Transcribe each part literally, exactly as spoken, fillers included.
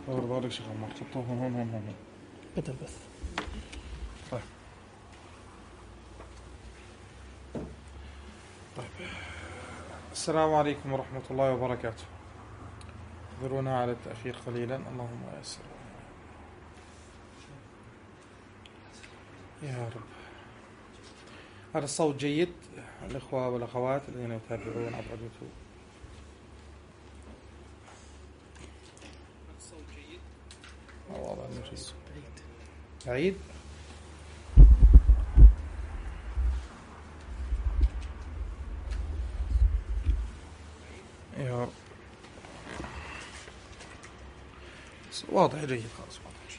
الله يرضى عليك شيخ عمار، حطوه هون هون هون هون. بدأ البث. طيب طيب السلام عليكم ورحمة الله وبركاته. اعذرونا على التأخير قليلا، اللهم يسر يا رب. هذا الصوت جيد الإخوة والأخوات الذين يتابعون عبر اليوتيوب؟ الصوت جيد؟ واضح انه جيد. بعيد؟ يا رب. واضح جيد خلاص.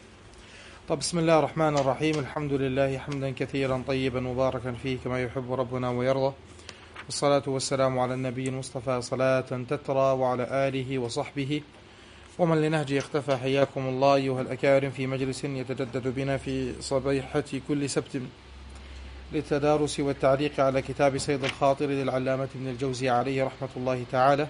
طب بسم الله الرحمن الرحيم. الحمد لله حمدا كثيرا طيبا مباركا فيه كما يحب ربنا ويرضى، والصلاة والسلام على النبي المصطفى صلاة تترى وعلى آله وصحبه ومن لنهجه اختفى. حياكم الله أيها الأكارم في مجلس يتجدد بنا في صبيحة كل سبت للتدارس والتعليق على كتاب سيد الخاطر للعلامة ابن الجوزي عليه رحمة الله تعالى.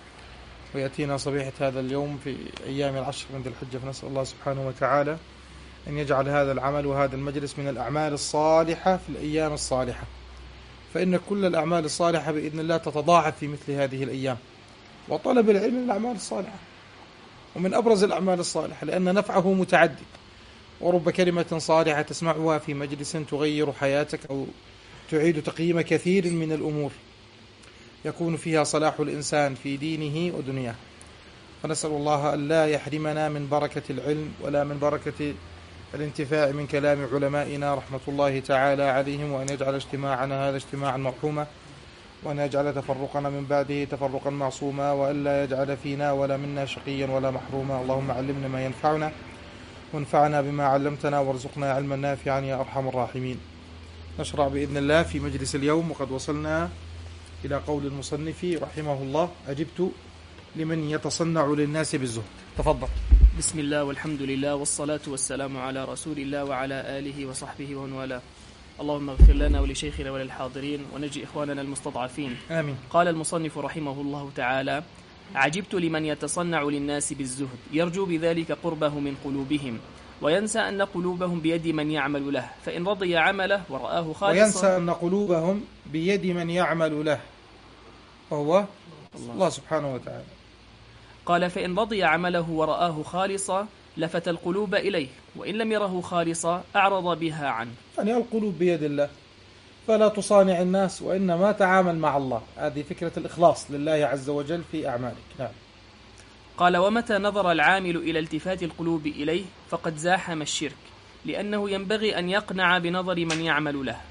ويأتينا صبيحة هذا اليوم في أيام العشر من ذي الحجة، فنسأل الله سبحانه وتعالى أن يجعل هذا العمل وهذا المجلس من الأعمال الصالحة في الأيام الصالحة، فإن كل الأعمال الصالحة بإذن الله تتضاعف في مثل هذه الأيام. وطلب العلم من الأعمال الصالحة ومن أبرز الأعمال الصالحة، لأن نفعه متعدد، ورب كلمة صالحة تسمعها في مجلس تغير حياتك أو تعيد تقييم كثير من الأمور يكون فيها صلاح الإنسان في دينه ودنياه. فنسأل الله أن لا يحرمنا من بركة العلم ولا من بركة الانتفاع من كلام علمائنا رحمة الله تعالى عليهم، وأن يجعل اجتماعنا هذا اجتماعا مرحوما، وأن يجعل تفرقنا من بعده تفرقا معصوما، وأن لا يجعل فينا ولا منا شقيا ولا محروما. اللهم علمنا ما ينفعنا وانفعنا بما علمتنا وارزقنا علما نافعا يا أرحم الراحمين. نشرع بإذن الله في مجلس اليوم، وقد وصلنا إلى قول المصنف رحمه الله: أجبت لمن يتصنع للناس بالزهد. تفضل. بسم الله والحمد لله والصلاة والسلام على رسول الله وعلى آله وصحبه ومن والاه. اللهم اغفر لنا ولشيخنا وللحاضرين ونجي إخواننا المستضعفين، آمين. قال المصنف رحمه الله تعالى: عجبت لمن يتصنع للناس بالزهد، يرجو بذلك قربه من قلوبهم، وينسى أن قلوبهم بيد من يعمل له، فإن رضي عمله ورآه خالصا. وينسى أن قلوبهم بيد من يعمل له وهو الله, الله سبحانه وتعالى. قال: فإن رضي عمله ورآه خالصا لفت القلوب إليه، وإن لم يره خالصا أعرض بها عنه. يعني القلوب بيد الله، فلا تصانع الناس وإنما تعامل مع الله. هذه فكرة الإخلاص لله عز وجل في أعمالك. نعم. قال: ومتى نظر العامل إلى التفات القلوب إليه فقد زاحم الشرك، لأنه ينبغي أن يقنع بنظر من يعمل له.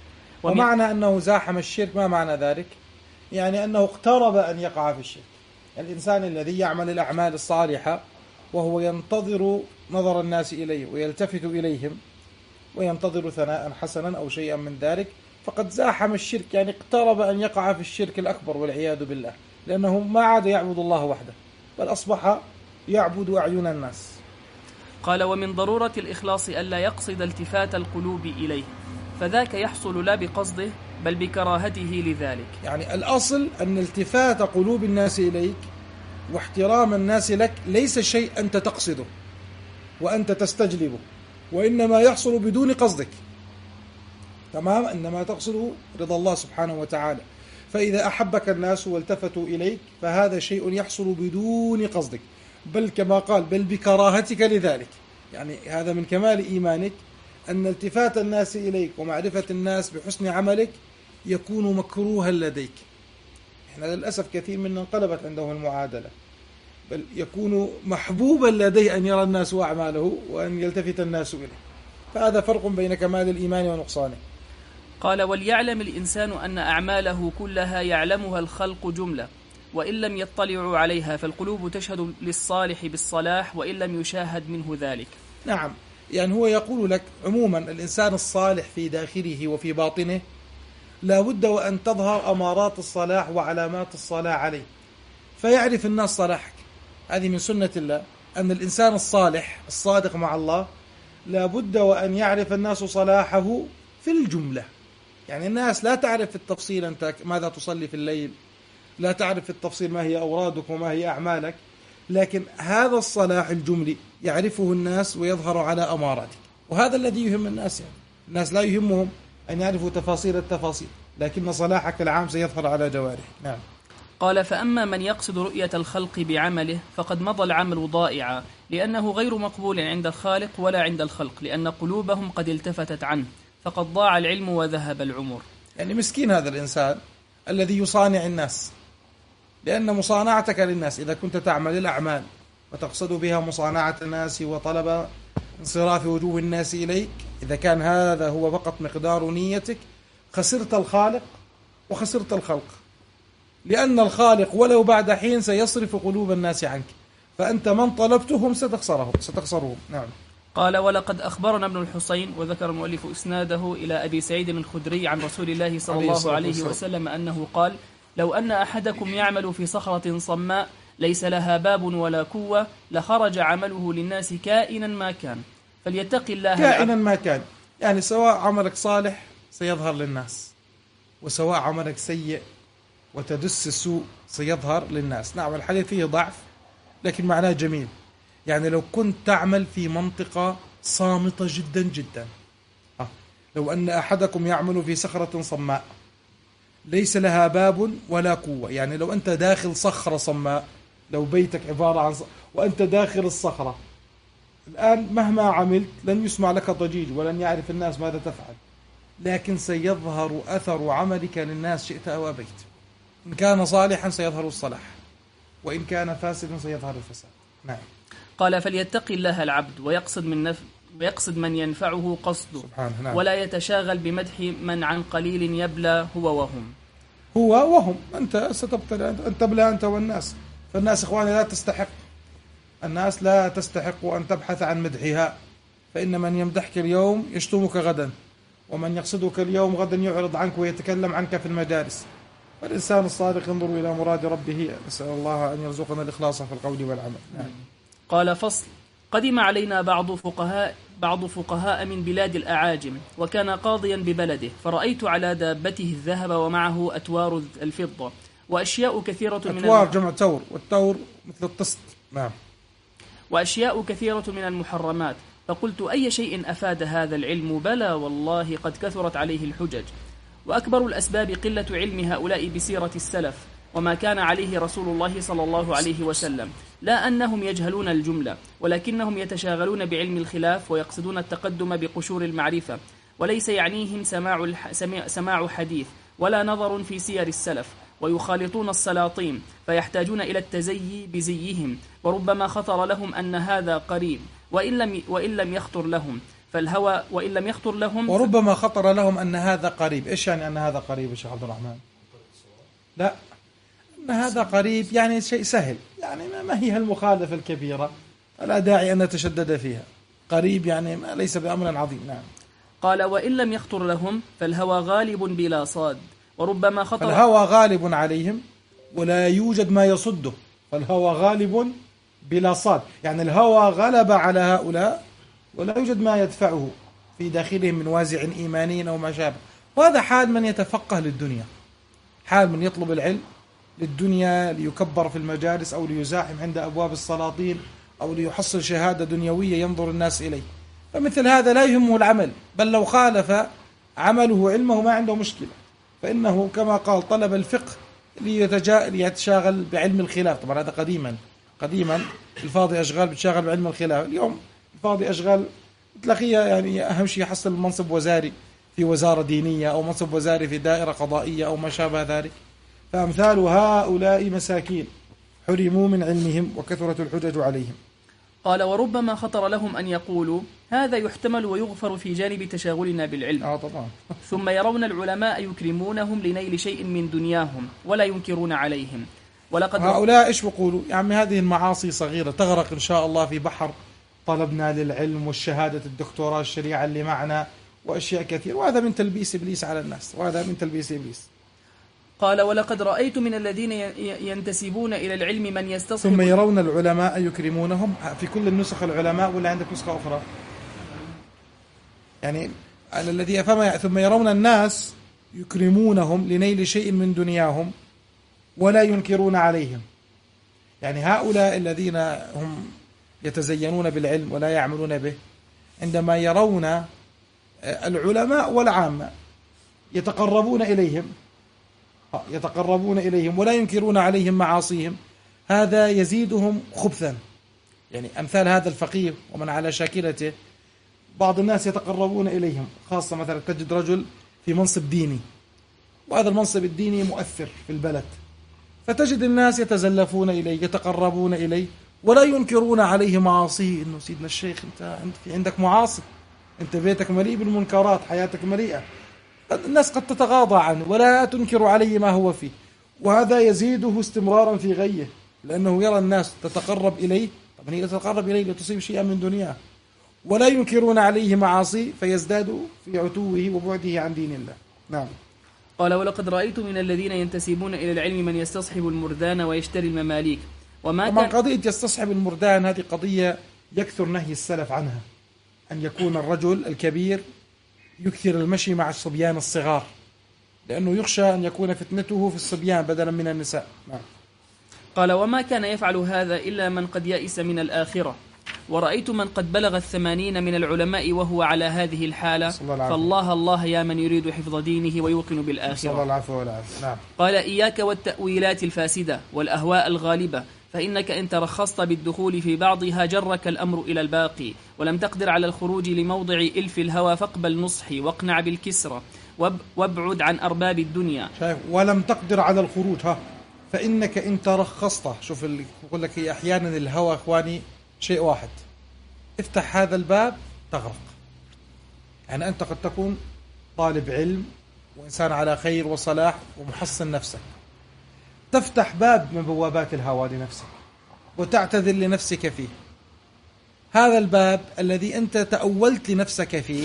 ومعنى أنه زاحم الشرك ما معنى ذلك؟ يعني أنه اقترب أن يقع في الشرك. الإنسان الذي يعمل الأعمال الصالحة وهو ينتظر نظر الناس إليه ويلتفت إليهم وينتظر ثناء حسنا أو شيئا من ذلك، فقد زاحم الشرك، يعني اقترب أن يقع في الشرك الأكبر والعياذ بالله، لأنه ما عاد يعبد الله وحده بل أصبح يعبد أعين الناس. قال: ومن ضرورة الإخلاص ألا يقصد التفات القلوب إليه، فذاك يحصل لا بقصده بل بكراهته لذلك. يعني الأصل أن التفات قلوب الناس إليك واحترام الناس لك ليس شيء أنت تقصده وأنت تستجلبه، وإنما يحصل بدون قصدك، تمام؟ إنما تقصد رضا الله سبحانه وتعالى. فإذا أحبك الناس والتفتوا إليك فهذا شيء يحصل بدون قصدك، بل كما قال بل بكراهتك لذلك. يعني هذا من كمال إيمانك أن التفات الناس إليك ومعرفة الناس بحسن عملك يكون مكروها لديك. إحنا للأسف كثير منا انقلبت عنده المعادلة، بل يكون محبوبا لديه أن يرى الناس أعماله وأن يلتفت الناس إليه. فهذا فرق بين كمال الإيمان ونقصانه. قال: وليعلم الإنسان أن أعماله كلها يعلمها الخلق جملة، وإن لم يطلعوا عليها فالقلوب تشهد للصالح بالصلاح وإن لم يشاهد منه ذلك. نعم، يعني هو يقول لك عموما الإنسان الصالح في داخله وفي باطنه لا بد وأن تظهر أمارات الصلاح وعلامات الصلاح عليه، فيعرف الناس صلاحك. هذه من سنة الله، أن الإنسان الصالح الصادق مع الله لا بد وأن يعرف الناس صلاحه في الجملة. يعني الناس لا تعرف في التفصيل أنت ماذا تصلي في الليل، لا تعرف في التفصيل ما هي أورادك وما هي أعمالك، لكن هذا الصلاح الجملي يعرفه الناس ويظهر على أماراته، وهذا الذي يهم الناس. يعني الناس لا يهمهم أن يعرفوا تفاصيل التفاصيل، لكن صلاحك العام سيظهر على جوارح. نعم. قال: فأما من يقصد رؤية الخلق بعمله فقد مضى العمل ضائعا، لأنه غير مقبول عند الخالق ولا عند الخلق، لأن قلوبهم قد التفتت عنه، فقد ضاع العلم وذهب العمر. يعني مسكين هذا الإنسان الذي يصانع الناس، لأن مصانعتك للناس إذا كنت تعمل الأعمال وتقصد بها مصانعة الناس وطلب انصراف وجوه الناس إليك، إذا كان هذا هو فقط مقدار نيتك، خسرت الخالق وخسرت الخلق، لأن الخالق ولو بعد حين سيصرف قلوب الناس عنك، فأنت من طلبتهم ستخسرهم ستخسرهم. نعم. قال: ولقد أخبرنا ابن الحصين، وذكر المؤلف إسناده إلى أبي سعيد الخدري عن رسول الله صلى الله عليه وسلم أنه قال: لو أن أحدكم يعمل في صخرة صماء ليس لها باب ولا كوة لخرج عمله للناس كائنا ما كان، فليتق الله كائنا ما كان. يعني سواء عملك صالح سيظهر للناس، وسواء عملك سيء وتدس السوء سيظهر للناس. نعم الحديث فيه ضعف لكن معناه جميل. يعني لو كنت تعمل في منطقة صامتة جدا جدا، لو أن أحدكم يعمل في صخرة صماء ليس لها باب ولا قوة، يعني لو أنت داخل صخرة صماء، لو بيتك عبارة عن ص... وأنت داخل الصخرة الآن، مهما عملت لن يسمع لك ضجيج ولن يعرف الناس ماذا تفعل، لكن سيظهر أثر عملك للناس شئت أو أبيت. إن كان صالحا سيظهر الصلاح، وإن كان فاسدا سيظهر الفساد. نعم. قال: فليتق الله العبد ويقصد من نف... ويقصد من ينفعه قصده، نعم. ولا يتشاغل بمدح من عن قليل يبلى هو وهم. هو وهم أنت ستبتلى، أن تبلى أنت والناس. فالناس إخواني لا تستحق، الناس لا تستحق أن تبحث عن مدحها، فإن من يمدحك اليوم يشتمك غدا، ومن يقصدك اليوم غدا يعرض عنك ويتكلم عنك في المجالس. والإنسان الصادق ينظر إلى مراد ربه. نسأل الله أن يرزقنا الإخلاص في القول والعمل. نعم. قال: فصل. قدم علينا بعض فقهاء بعض فقهاء من بلاد الأعاجم، وكان قاضيا ببلده، فرأيت على دابته الذهب ومعه أتوار الفضة وأشياء كثيرة من أتوار جمع تور، والتور مثل الطست. نعم. وأشياء كثيرة من المحرمات، فقلت: أي شيء أفاد هذا العلم؟ بلى والله قد كثرت عليه الحجج، وأكبر الأسباب قلة علم هؤلاء بسيرة السلف وما كان عليه رسول الله صلى الله عليه وسلم، لا أنهم يجهلون الجملة، ولكنهم يتشاغلون بعلم الخلاف ويقصدون التقدم بقشور المعرفة، وليس يعنيهم سماع, الح... سماع حديث ولا نظر في سير السلف، ويخالطون السلاطين فيحتاجون إلى التزيي بزيهم، وربما خطر لهم أن هذا قريب وإن لم, وإن لم يخطر لهم فالهوى وإن لم يخطر لهم وربما خطر لهم أن هذا قريب. إيش يعني أن هذا قريب يا شيخ عبد الرحمن؟ لا، أن هذا قريب يعني شيء سهل، يعني ما هي المخالفة الكبيرة، لا داعي أن نتشدد فيها. قريب يعني ليس بأمر عظيم. نعم. قال: وإن لم يخطر لهم فالهوى غالب بلا صاد، وربما خطر الهوى غالب عليهم ولا يوجد ما يصده، فالهوى غالب بلا صاد، يعني الهوى غلب على هؤلاء ولا يوجد ما يدفعه في داخلهم من وازع إيماني أو ما شابه. وهذا حال من يتفقه للدنيا، حال من يطلب العلم للدنيا ليكبر في المجالس أو ليزاحم عند أبواب السلاطين أو ليحصل شهادة دنيوية ينظر الناس إليه. فمثل هذا لا يهمه العمل، بل لو خالف عمله علمه ما عنده مشكلة، فإنه كما قال طلب الفقه ليتشاغل بعلم الخلاف. طبعا هذا قديما قديما الفاضي أشغال بتشاغل بعلم الخلاف، اليوم الفاضي أشغال تلاقيها يعني أهم شيء يحصل منصب وزاري في وزارة دينية أو منصب وزاري في دائرة قضائية أو ما شابه ذلك. فأمثال هؤلاء مساكين حرموا من علمهم وكثرت الحجج عليهم. قال: وربما خطر لهم أن يقولوا هذا يحتمل ويغفر في جانب تشاغلنا بالعلم. آه طبعا. ثم يرون العلماء يكرمونهم لنيل شيء من دنياهم ولا ينكرون عليهم. ولقد هؤلاء إيش بيقولوا؟ يعني هذه المعاصي صغيرة تغرق إن شاء الله في بحر طلبنا للعلم والشهادة الدكتوراه الشريعة اللي معنا وأشياء كثير، وهذا من تلبيس إبليس على الناس، وهذا من تلبيس إبليس. قال: ولقد رأيت من الذين ينتسبون إلى العلم من يستصحب. ثم يرون العلماء يكرمونهم، في كل النسخ العلماء ولا عندك نسخة أخرى؟ يعني على الذي أفهم. ثم يرون الناس يكرمونهم لنيل شيء من دنياهم ولا ينكرون عليهم، يعني هؤلاء الذين هم يتزينون بالعلم ولا يعملون به، عندما يرون العلماء والعامة يتقربون إليهم يتقربون إليهم ولا ينكرون عليهم معاصيهم، هذا يزيدهم خبثا. يعني أمثال هذا الفقيه ومن على شاكلته، بعض الناس يتقربون إليهم، خاصة مثلا تجد رجل في منصب ديني، وهذا المنصب الديني مؤثر في البلد، فتجد الناس يتزلفون إليه يتقربون إليه ولا ينكرون عليه معاصيه. إنه سيدنا الشيخ أنت في عندك معاصي، أنت بيتك مليء بالمنكرات، حياتك مليئة. الناس قد تتغاضى عنه ولا تنكر عليه ما هو فيه، وهذا يزيده استمرارا في غيه، لأنه يرى الناس تتقرب إليه، طبعا هي تتقرب إليه لتصيب شيئا من دنياه، ولا ينكرون عليه معاصي فيزداد في عتوه وبعده عن دين الله. نعم. قال: ولقد رأيت من الذين ينتسبون إلى العلم من يستصحب المردان ويشتري المماليك. وما طبعا كان قضية يستصحب المردان هذه قضية يكثر نهي السلف عنها، أن يكون الرجل الكبير يكثر المشي مع الصبيان الصغار، لأنه يخشى أن يكون فتنته في الصبيان بدلا من النساء. نعم. قال: وما كان يفعل هذا إلا من قد يئس من الآخرة، ورأيت من قد بلغ الثمانين من العلماء وهو على هذه الحالة، فالله الله يا من يريد حفظ دينه ويوقن بالآخرة. صلى الله العفو والعافية. نعم. قال: إياك والتأويلات الفاسدة والأهواء الغالبة، فإنك إن ترخصت بالدخول في بعضها جرك الأمر إلى الباقي، ولم تقدر على الخروج لموضع إلف الهوى، فاقبل نصحي واقنع بالكسرة وابعد عن أرباب الدنيا. شايف؟ ولم تقدر على الخروج، ها فإنك إن ترخصت. شوف اللي يقول لك أحيانا الهوى إخواني شيء واحد، افتح هذا الباب تغرق. يعني أنت قد تكون طالب علم وإنسان على خير وصلاح ومحصن نفسك، تفتح باب من بوابات الهوى لنفسك وتعتذر لنفسك فيه. هذا الباب الذي أنت تأولت لنفسك فيه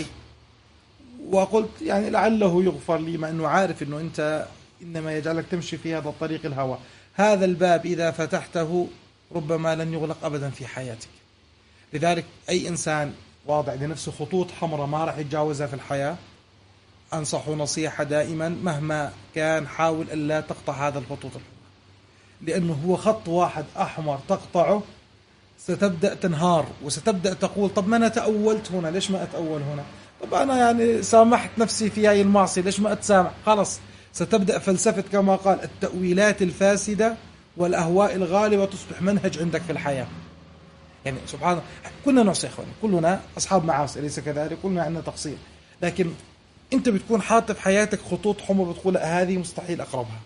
وقلت يعني لعله يغفر لي، مع أنه عارف أنه أنت إنما يجعلك تمشي في هذا الطريق الهوى. هذا الباب إذا فتحته ربما لن يغلق أبدا في حياتك. لذلك أي إنسان واضع لنفسه خطوط حمراء ما راح يتجاوزها في الحياة، أنصح نصيحة دائما مهما كان حاول ألا تقطع هذا الخطوط الحمراء، لأنه هو خط واحد أحمر تقطعه ستبدأ تنهار وستبدأ تقول طب ما أنا تأولت هنا، ليش ما أتأول هنا؟ طب أنا يعني سامحت نفسي في هاي المعصية، ليش ما أتسامح؟ خلاص ستبدأ فلسفة كما قال التأويلات الفاسدة والأهواء الغالبة تصبح منهج عندك في الحياة. يعني سبحان الله كلنا نعصي إخواني، كلنا أصحاب معاصي أليس كذلك؟ كلنا عندنا تقصير، لكن أنت بتكون حاطط في حياتك خطوط حمر بتقول هذه مستحيل أقربها.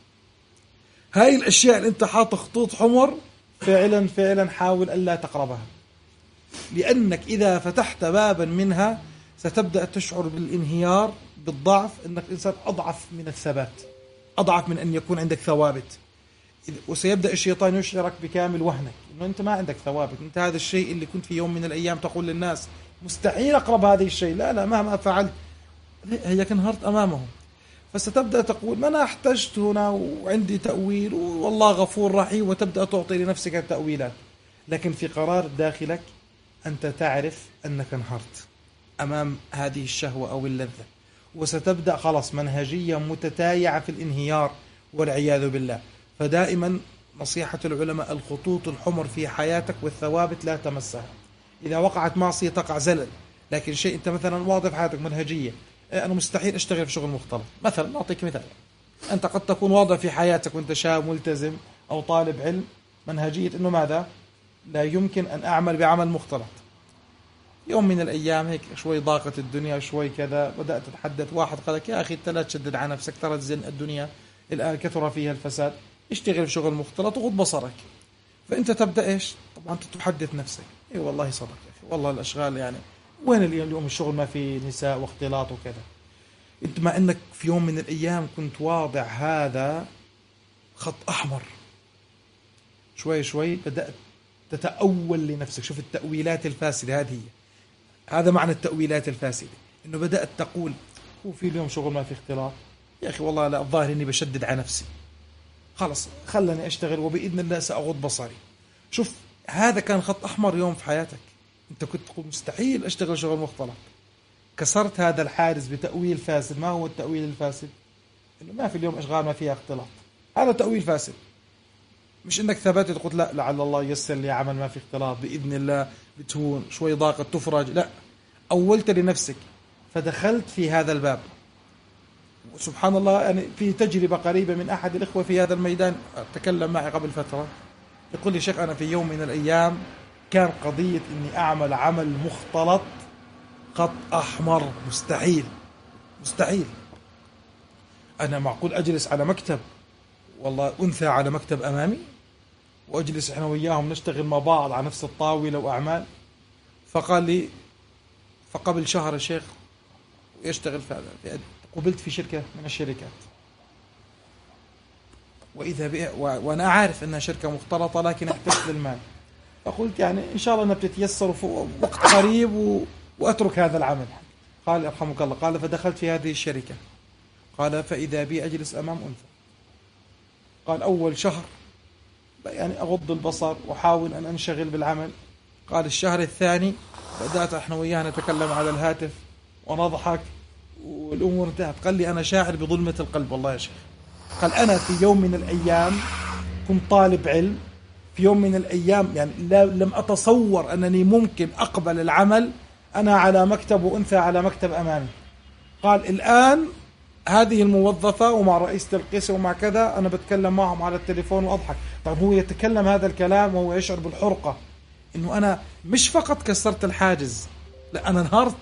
هاي الأشياء اللي أنت حاطط خطوط حمر فعلا فعلا حاول ألا تقربها، لأنك إذا فتحت بابا منها ستبدأ تشعر بالانهيار بالضعف، أنك إنسان أضعف من الثبات، أضعف من أن يكون عندك ثوابت، وسيبدأ الشيطان يشعرك بكامل وهنك أنه أنت ما عندك ثوابت، أنت هذا الشيء اللي كنت في يوم من الأيام تقول للناس مستحيل أقرب هذا الشيء، لا لا مهما فعلت هي انهارت أمامهم. فستبدأ تقول ما أنا احتجت هنا وعندي تأويل والله غفور رحيم، وتبدأ تعطي لنفسك التأويلات، لكن في قرار داخلك أنت تعرف أنك انهارت أمام هذه الشهوة أو اللذة، وستبدأ خلاص منهجية متتايعة في الانهيار والعياذ بالله. فدائما نصيحة العلماء الخطوط الحمر في حياتك والثوابت لا تمسها. إذا وقعت معصية تقع زلل، لكن شيء أنت مثلا واضح في حياتك منهجية، أنا مستحيل أشتغل في شغل مختلط مثلا، نعطيك مثال، أنت قد تكون واضح في حياتك وأنت شاب ملتزم أو طالب علم منهجية أنه ماذا لا يمكن أن أعمل بعمل مختلط. يوم من الأيام هيك شوي ضاقت الدنيا شوي كذا، بدأت تتحدث واحد قال لك يا أخي أنت لا تشدد على نفسك، ترى الزن الدنيا الآن كثر فيها الفساد، اشتغل في شغل مختلط وغض بصرك. فأنت تبدأ إيش طبعا تحدث نفسك اي أيوة والله صدق يا أخي، والله الأشغال يعني وين اليوم اليوم الشغل ما في نساء واختلاط وكذا. انت مع انك في يوم من الايام كنت واضع هذا خط احمر، شوي شوي بدأت تتأول لنفسك. شوف التأويلات الفاسدة هذه، هذا معنى التأويلات الفاسدة، انه بدأت تقول هو في اليوم شغل ما في اختلاط يا اخي والله لا الظاهر اني بشدد على نفسي، خلص خلني اشتغل وبإذن الله سأغض بصري. شوف هذا كان خط احمر يوم في حياتك، انت كنت تقول مستحيل اشتغل شغل مختلط، كسرت هذا الحارس بتأويل فاسد. ما هو التأويل الفاسد؟ انه ما في اليوم اشغال ما فيها اختلاط، هذا تأويل فاسد. مش انك ثبتت قلت لا لعل الله ييسر لي عمل ما في اختلاط بإذن الله بتهون شوي ضاقة تفرج، لا، أولت لنفسك فدخلت في هذا الباب. سبحان الله، يعني في تجربة قريبة من أحد الإخوة في هذا الميدان تكلم معي قبل فترة، يقول لي شيخ أنا في يوم من الأيام كان قضية إني أعمل عمل مختلط خط أحمر مستحيل مستحيل. أنا معقول أجلس على مكتب والله أنثى على مكتب أمامي وأجلس إحنا وياهم نشتغل مع بعض على نفس الطاولة وأعمال؟ فقال لي فقبل شهر الشيخ يشتغل في هذا، قبلت في شركة من الشركات وإذا بها وأنا أعرف أنها شركة مختلطة لكن احتجت للمال، فقلت يعني إن شاء الله أنها بتتيسر في وقت قريب و... وأترك هذا العمل. قال يرحمك الله، قال فدخلت في هذه الشركة، قال فإذا بي أجلس أمام أنثى. قال أول شهر يعني أغض البصر وحاول أن أنشغل بالعمل. قال الشهر الثاني بدأت احنا وياه نتكلم على الهاتف ونضحك والأمور انتهت. قال لي أنا شاعر بظلمة القلب والله يا شيخ. قال أنا في يوم من الأيام كنت طالب علم، في يوم من الأيام يعني لم أتصور أنني ممكن أقبل العمل أنا على مكتب وأنثى على مكتب أمامي. قال الآن هذه الموظفة ومع رئيسة القسم ومع كذا أنا بتكلم معهم على التليفون وأضحك. طيب هو يتكلم هذا الكلام وهو يشعر بالحرقة إنه أنا مش فقط كسرت الحاجز، لا أنا انهارت.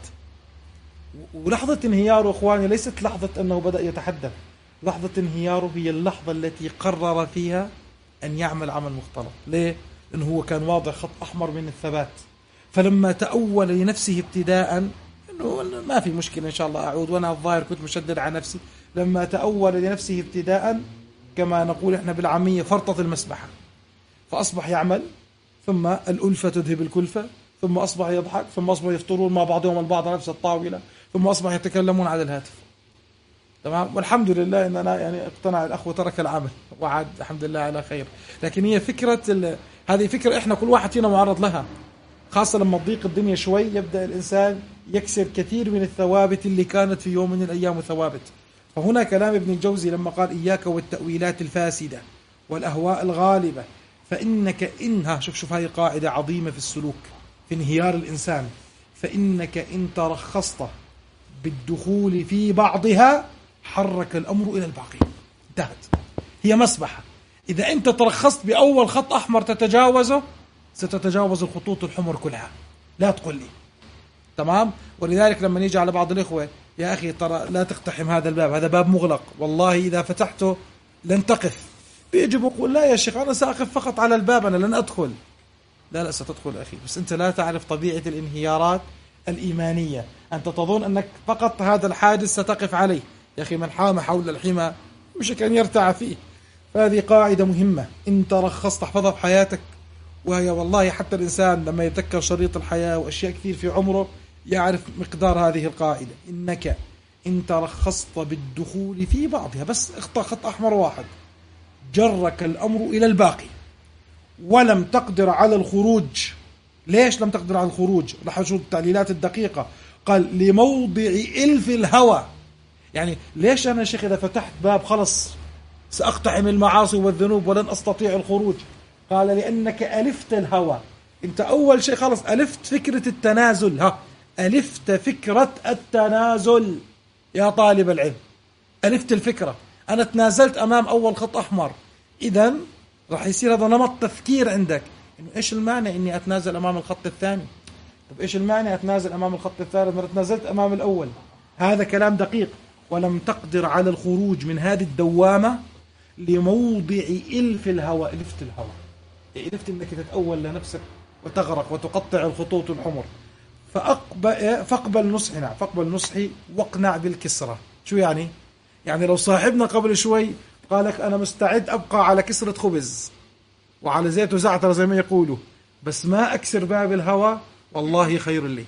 ولحظة انهياره إخواني ليست لحظة أنه بدأ يتحدث، لحظة انهياره هي اللحظة التي قرر فيها أن يعمل عمل مختلط. ليه؟ لأنه هو كان واضع خط أحمر من الثبات. فلما تأول لنفسه ابتداء إنه ما في مشكلة إن شاء الله أعود، وأنا الظاهر كنت مشدد على نفسي، لما تأول لنفسه ابتداء كما نقول إحنا بالعامية فرطة المسبحة، فأصبح يعمل، ثم الألفة تذهب الكلفة، ثم أصبح يضحك، ثم أصبح يفطرون مع بعضهم البعض على نفس الطاولة، ثم أصبح يتكلمون على الهاتف. تمام. والحمد لله إن أنا يعني اقتنع الأخ وترك العمل وعاد الحمد لله على خير. لكن هي فكرة هذه فكرة إحنا كل واحد فينا معرض لها، خاصة لما تضيق الدنيا شوي يبدأ الإنسان يكسر كثير من الثوابت اللي كانت في يوم من الأيام ثوابت. فهنا كلام ابن الجوزي لما قال إياك والتأويلات الفاسدة والأهواء الغالبة فإنك إنها، شوف شوف هذه قاعدة عظيمة في السلوك في انهيار الإنسان، فإنك إن ترخصت بالدخول في بعضها حرك الأمر إلى الباقي. انتهت، هي مسبحة. إذا أنت ترخصت بأول خط أحمر تتجاوزه ستتجاوز الخطوط الحمر كلها، لا تقول لي. تمام. ولذلك لما نيجي على بعض الإخوة يا أخي ترى لا تقتحم هذا الباب، هذا باب مغلق والله إذا فتحته لن تقف، بيجي بقول لا يا شيخ أنا سأقف فقط على الباب أنا لن أدخل. لا لا ستدخل أخي، بس أنت لا تعرف طبيعة الانهيارات الإيمانية. أنت تظن أنك فقط هذا الحاجز ستقف عليه. يا أخي من حام حول الحمى مش كان يرتع فيه. فهذه قاعدة مهمة إن ترخصت تحفظها في حياتك، وهي والله حتى الإنسان لما يتذكر شريط الحياة وأشياء كثير في عمره يعرف مقدار هذه القاعدة. إنك إن ترخصت بالدخول في بعضها، بس اخطأ خط أحمر واحد جرك الأمر إلى الباقي ولم تقدر على الخروج. ليش لم تقدر على الخروج؟ رح أشوف التعليلات الدقيقة. قال لموضع إلف الهوى. يعني ليش أنا شيخ إذا فتحت باب خلص سأقتحم المعاصي والذنوب ولن أستطيع الخروج؟ قال لأنك ألفت الهوى. أنت أول شيء خلص ألفت فكرة التنازل. ها ألفت فكرة التنازل يا طالب العلم، ألفت الفكرة. أنا تنازلت أمام أول خط أحمر، إذن راح يصير هذا نمط تفكير عندك إنه إيش المانع إني أتنازل أمام الخط الثاني؟ طب إيش المانع أتنازل أمام الخط الثالث مرة تنازلت أمام الأول؟ هذا كلام دقيق. ولم تقدر على الخروج من هذه الدوامة لموضع إلف الهوى. إلفت الهوى، إلفت إنك تتأول لنفسك وتغرق وتقطع الخطوط الحمر. فأقبل فاقبل نصحنا فاقبل نصحي واقنع بالكسرة. شو يعني؟ يعني لو صاحبنا قبل شوي قال لك أنا مستعد أبقى على كسرة خبز وعلى زيت وزعتر زي ما يقولوا بس ما أكسر باب الهوى، والله خير لي.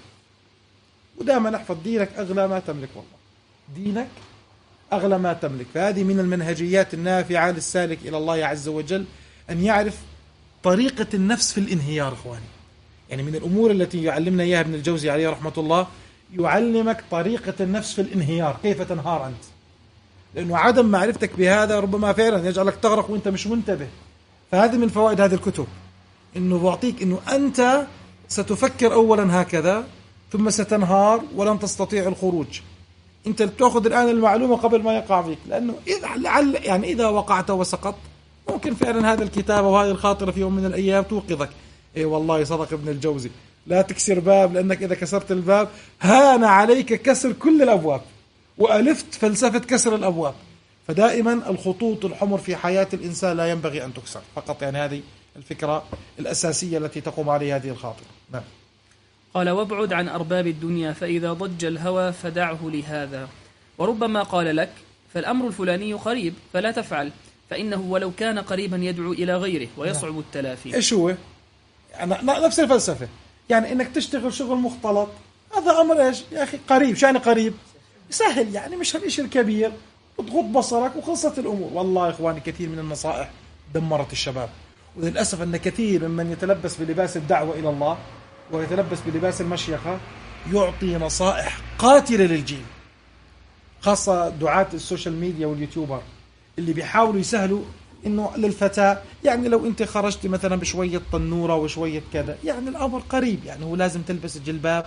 ودائما احفظ دينك أغلى ما تملك، والله دينك أغلى ما تملك. فهذه من المنهجيات النافعة للسالك إلى الله عز وجل أن يعرف طريقة النفس في الانهيار. إخواني يعني من الأمور التي يعلمنا إياها ابن الجوزي عليه رحمة الله، يعلمك طريقة النفس في الانهيار، كيف تنهار أنت. لأنه عدم معرفتك بهذا ربما فعلا يجعلك تغرق وأنت مش منتبه. فهذه من فوائد هذه الكتب، إنه بعطيك إنه أنت ستفكر أولا هكذا ثم ستنهار ولن تستطيع الخروج. أنت تأخذ الآن المعلومة قبل ما يقع فيك، لأنه إذا لعل يعني إذا وقعت وسقط ممكن فعلا هذا الكتاب وهذه الخاطرة في يوم من الأيام توقظك. إيه والله صدق ابن الجوزي، لا تكسر باب، لأنك إذا كسرت الباب هان عليك كسر كل الأبواب، وألفت فلسفة كسر الأبواب. فدائما الخطوط الحمر في حياة الإنسان لا ينبغي أن تكسر فقط. يعني هذه الفكرة الأساسية التي تقوم عليها هذه الخاطرة. نعم. قال: وابعد عن أرباب الدنيا فإذا ضج الهوى فدعه لهذا. وربما قال لك: فالأمر الفلاني قريب فلا تفعل، فإنه ولو كان قريبا يدعو إلى غيره ويصعب التلافي. إيش هو؟ يعني نفس الفلسفة، يعني إنك تشتغل شغل مختلط، هذا أمر إيش يا أخي قريب. شان قريب سهل، يعني مش هالإشي الكبير، تغض بصرك وخلصت الأمور. والله يا إخواني كثير من النصائح دمرت الشباب، وللأسف أن كثير ممن يتلبس بلباس الدعوة إلى الله ويتلبس بلباس المشيخة يعطي نصائح قاتلة للجيل، خاصة دعاة السوشيال ميديا واليوتيوبر اللي بيحاولوا يسهلوا إنه للفتاة، يعني لو أنت خرجت مثلا بشوية طنورة وشوية كذا يعني الأمر قريب، يعني هو لازم تلبس الجلباب.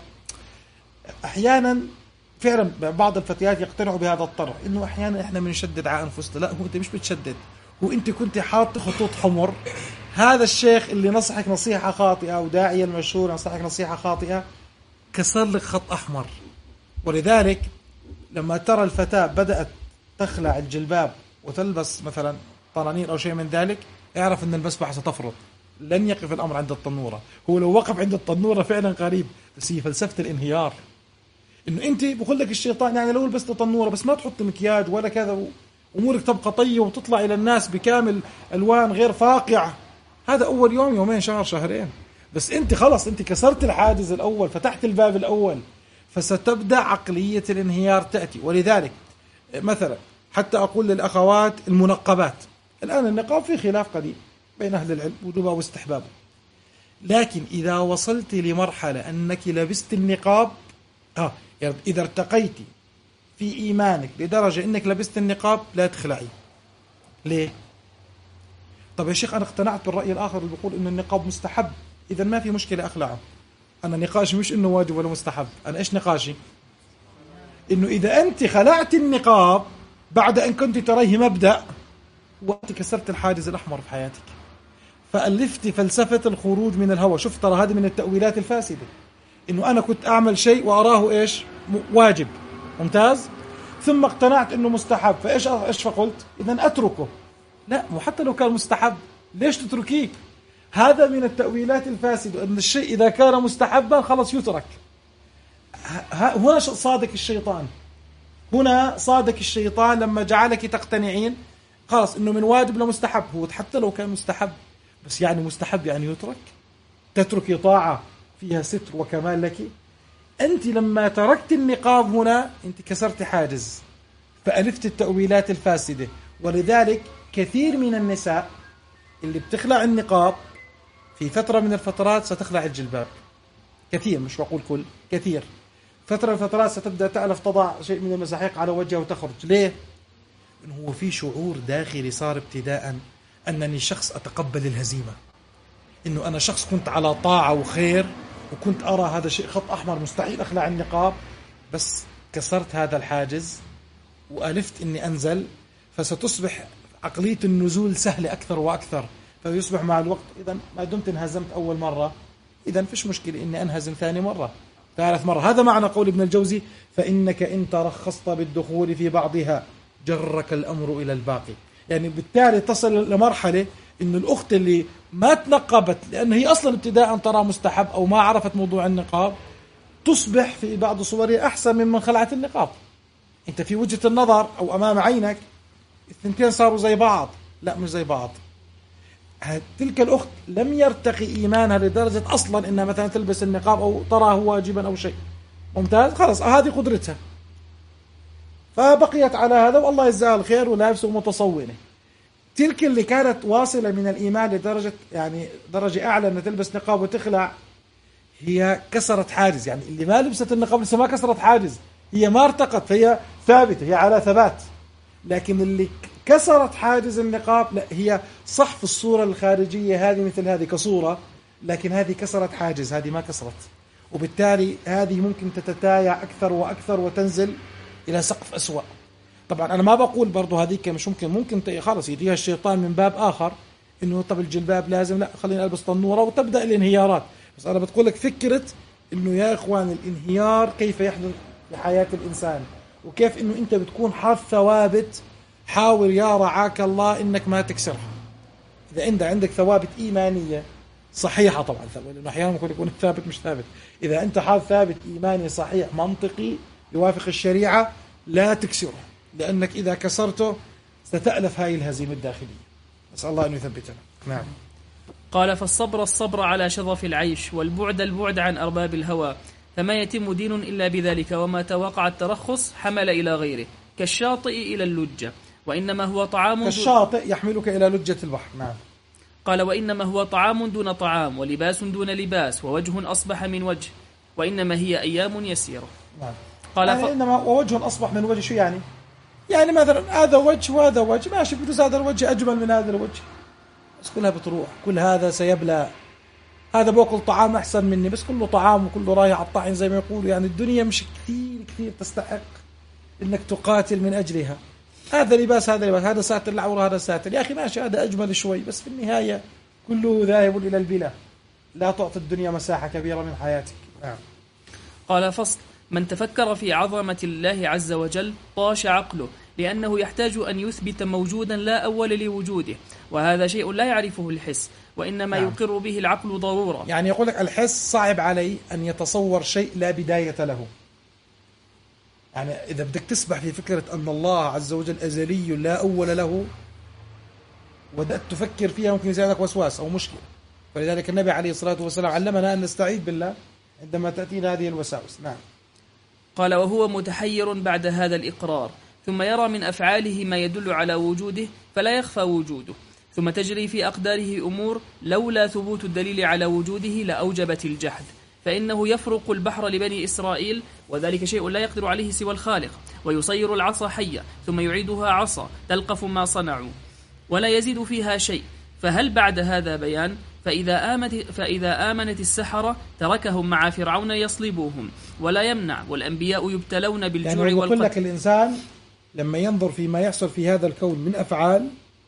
أحيانا فعلا بعض الفتيات يقتنعوا بهذا الطرح، إنه أحيانا إحنا بنشدد على أنفسنا. لا، هو أنت مش بتشدد، هو أنت كنت حاط خطوط حمر. هذا الشيخ اللي نصحك نصيحة خاطئة وداعية المشهور نصحك نصيحة خاطئة كسر لك خط أحمر. ولذلك لما ترى الفتاة بدأت تخلع الجلباب وتلبس مثلا طنانير أو شيء من ذلك، اعرف أن المسبح ستفرط، لن يقف الأمر عند الطنورة. هو لو وقف عند الطنورة فعلا قريب، بس هي فلسفة الانهيار. إنه أنت بقول لك الشيطان يعني لو لبست طنورة بس ما تحط مكياج ولا كذا أمورك تبقى طية وتطلع إلى الناس بكامل ألوان غير فاقعة، هذا أول يوم يومين شهر شهرين، بس أنت خلص أنت كسرت الحاجز الأول، فتحت الباب الأول، فستبدأ عقلية الانهيار تأتي. ولذلك مثلا حتى أقول للأخوات المنقبات، الآن النقاب في خلاف قديم بين أهل العلم وجوبه واستحبابه، لكن إذا وصلت لمرحلة أنك لبست النقاب آه يعني إذا ارتقيت في إيمانك لدرجة أنك لبست النقاب لا تخلعي. ليه؟ طب يا شيخ أنا اقتنعت بالرأي الآخر اللي بيقول إنه النقاب مستحب، إذا ما في مشكلة أخلعه. أنا نقاشي مش إنه واجب ولا مستحب، أنا إيش نقاشي؟ إنه إذا أنت خلعت النقاب بعد أن كنت تريه مبدأ وأنت كسرت الحاجز الأحمر في حياتك، فألفت فلسفة الخروج من الهوى. شوف ترى هذه من التأويلات الفاسدة، إنه أنا كنت أعمل شيء وأراه إيش واجب ممتاز، ثم اقتنعت إنه مستحب، فإيش إيش فقلت؟ إذن أتركه. لا، مو حتى لو كان مستحب ليش تتركيه؟ هذا من التأويلات الفاسدة، أن الشيء إذا كان مستحبا خلص يترك. هنا صادق الشيطان، هنا صادق الشيطان لما جعلك تقتنعين خلص إنه من واجب لمستحب. هو حتى لو كان مستحب، بس يعني مستحب يعني يترك، تترك طاعة فيها ستر وكمال لك. أنت لما تركت النقاب هنا أنت كسرت حاجز، فألفت التأويلات الفاسدة. ولذلك كثير من النساء اللي بتخلع النقاب في فترة من الفترات ستخلع الجلباب، كثير مش بقول كل، كثير فترة من الفترات ستبدأ تألف تضع شيء من المساحيق على وجهها وتخرج. ليه؟ إنه هو في شعور داخلي صار ابتداء أنني شخص أتقبل الهزيمة، إنه أنا شخص كنت على طاعة وخير وكنت أرى هذا شيء خط أحمر مستحيل أخلع النقاب، بس كسرت هذا الحاجز وألفت إني أنزل، فستصبح عقلية النزول سهلة أكثر وأكثر، فيصبح مع الوقت إذا ما دمت انهزمت أول مرة إذا فيش مشكلة إني أنهزم ثاني مرة ثالث مرة. هذا معنى قول ابن الجوزي: فإنك إن ترخصت بالدخول في بعضها جرك الأمر إلى الباقي. يعني بالتالي تصل لمرحلة إنه الأخت اللي ما تنقبت لأنه هي أصلا ابتداء ترى مستحب أو ما عرفت موضوع النقاب تصبح في بعض صورها أحسن ممن خلعت النقاب. أنت في وجهة النظر أو أمام عينك الثنتين صاروا زي بعض، لا مش زي بعض. تلك الأخت لم يرتقي إيمانها لدرجة أصلا إنها مثلا تلبس النقاب أو تراه واجبا أو شيء ممتاز، خلاص هذه قدرتها، فبقيت على هذا والله يجزاها الخير ولابسه متصونة. تلك اللي كانت واصلة من الإيمان لدرجة يعني درجة أعلى أن تلبس نقاب وتخلع، هي كسرت حاجز. يعني اللي ما لبست النقاب لسه ما كسرت حاجز، هي ما ارتقت، فهي ثابتة، هي على ثبات. لكن اللي كسرت حاجز النقاب. لا، هي صح في الصورة الخارجية هذه مثل هذه كصورة، لكن هذه كسرت حاجز، هذه ما كسرت، وبالتالي هذه ممكن تتتايع أكثر وأكثر وتنزل إلى سقف أسوأ. طبعا أنا ما بقول برضو هذيك مش ممكن، ممكن خلص يديها الشيطان من باب آخر إنه طب الجلباب لازم، لا خليني ألبس طنورة، وتبدأ الانهيارات. بس أنا بتقول لك فكرة إنه يا إخوان الانهيار كيف يحدث في حياة الإنسان، وكيف إنه أنت بتكون حاط ثوابت، حاول يا رعاك الله إنك ما تكسرها. إذا أنت عندك ثوابت إيمانية صحيحة، طبعا لأنه أحيانا ممكن يكون الثابت مش ثابت، إذا أنت حاط ثابت إيماني صحيح منطقي يوافق الشريعة لا تكسره، لأنك إذا كسرته ستألف هاي الهزيمة الداخلية. نسأل الله أن يثبتنا. نعم. قال فالصبر الصبر على شظف العيش، والبعد البعد عن أرباب الهوى، فما يتم دين إلا بذلك، وما توقع الترخص حمل إلى غيره، كالشاطئ إلى اللجة، وإنما هو طعام كالشاطئ يحملك إلى لجة البحر. نعم. قال وإنما هو طعام دون طعام، ولباس دون لباس، ووجه أصبح من وجه، وإنما هي أيام يسيرة. نعم. قال يعني ف... إنما ووجه أصبح من وجه، شو يعني؟ يعني مثلا هذا وجه وهذا وجه، ماشي، بجوز هذا الوجه أجمل من هذا الوجه، بس كلها بتروح، كل هذا سيبلى. هذا بأكل طعام أحسن مني، بس كله طعام وكله رايح على الطاعن زي ما يقولوا. يعني الدنيا مش كثير كثير تستحق إنك تقاتل من أجلها. هذا لباس هذا لباس، هذا ساتر العورة هذا ساتر، يا أخي ماشي هذا أجمل شوي، بس في النهاية كله ذاهب إلى البلا. لا تعطي الدنيا مساحة كبيرة من حياتك. نعم. قال فصل: من تفكر في عظمة الله عز وجل طاش عقله، لأنه يحتاج أن يثبت موجودا لا أول لوجوده، وهذا شيء لا يعرفه الحس، وإنما نعم. يقر به العقل ضرورة. يعني يقول لك الحس صعب عليه أن يتصور شيء لا بداية له. يعني إذا بدك تسبح في فكرة أن الله عز وجل أزلي لا أول له، وبدأت تفكر فيها ممكن يزيدك وسواس أو مشكلة. فلذلك النبي عليه الصلاة والسلام علمنا أن نستعيذ بالله عندما تأتينا هذه الوساوس. نعم. قال وهو متحير بعد هذا الإقرار، ثم يرى من أفعاله ما يدل على وجوده فلا يخفى وجوده، ثم تجري في أقداره أمور لولا ثبوت الدليل على وجوده لأوجبت الجحد، فإنه يفرق البحر لبني إسرائيل، وذلك شيء لا يقدر عليه سوى الخالق، ويصير العصا حية ثم يعيدها عصا تلقف ما صنعوا ولا يزيد فيها شيء. فهل بعد هذا بيان؟ فإذا آمنت, فإذا آمنت السحرة تركهم مع فرعون يصلبوهم ولا يمنع، والأنبياء يبتلون بالجوع يعني والقتل. يقول لك الإنسان لما ينظر فيما يحصل في هذا الكون من أفعال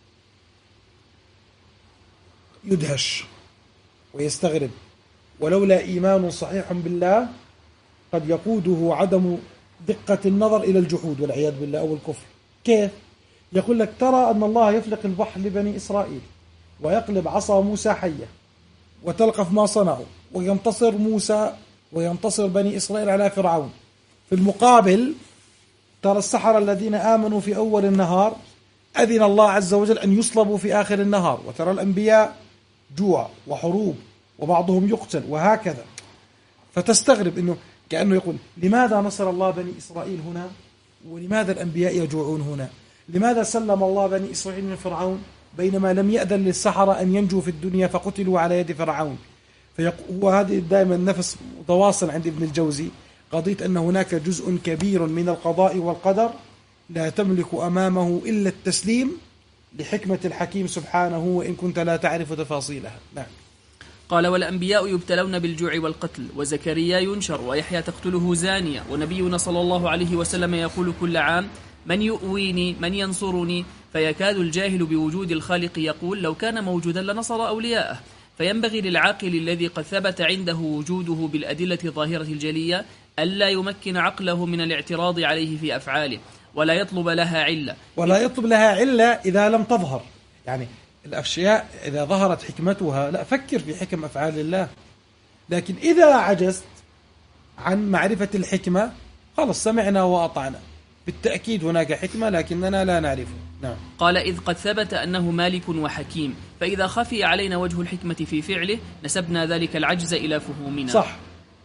يدهش ويستغرب، ولولا إيمان صحيح بالله قد يقوده عدم دقة النظر إلى الجحود والعياذ بالله أو الكفر. كيف؟ يقول لك ترى أن الله يفلق البحر لبني إسرائيل ويقلب عصا موسى حية وتلقف ما صنعوا، وينتصر موسى وينتصر بني إسرائيل على فرعون. في المقابل ترى السحرة الذين آمنوا في أول النهار أذن الله عز وجل أن يصلبوا في آخر النهار، وترى الأنبياء جوع وحروب وبعضهم يقتل وهكذا. فتستغرب إنه كأنه يقول لماذا نصر الله بني إسرائيل هنا ولماذا الأنبياء يجوعون هنا؟ لماذا سلم الله بني إسرائيل من فرعون بينما لم يأذن للسحرة أن ينجوا في الدنيا فقتلوا على يد فرعون؟ فهو هذه دائما نفس متواصل عند ابن الجوزي، قضية أن هناك جزء كبير من القضاء والقدر لا تملك أمامه إلا التسليم لحكمة الحكيم سبحانه وإن كنت لا تعرف تفاصيلها. نعم. قال والأنبياء يبتلون بالجوع والقتل، وزكريا ينشر، ويحيى تقتله زانية، ونبينا صلى الله عليه وسلم يقول كل عام من يؤويني من ينصرني، فيكاد الجاهل بوجود الخالق يقول لو كان موجودا لنصر أولياءه. فينبغي للعاقل الذي قد ثبت عنده وجوده بالأدلة الظاهرة الجلية ألا يمكن عقله من الاعتراض عليه في أفعاله، ولا يطلب لها علة ولا يطلب لها علة إذا لم تظهر. يعني الأشياء إذا ظهرت حكمتها لا فكر في حكم أفعال الله، لكن إذا عجزت عن معرفة الحكمة خلص سمعنا وأطعنا. بالتأكيد هناك حكمة لكننا لا نعرفه. نعم. قال إذ قد ثبت أنه مالك وحكيم، فإذا خفي علينا وجه الحكمة في فعله نسبنا ذلك العجز إلى فهومنا. صح،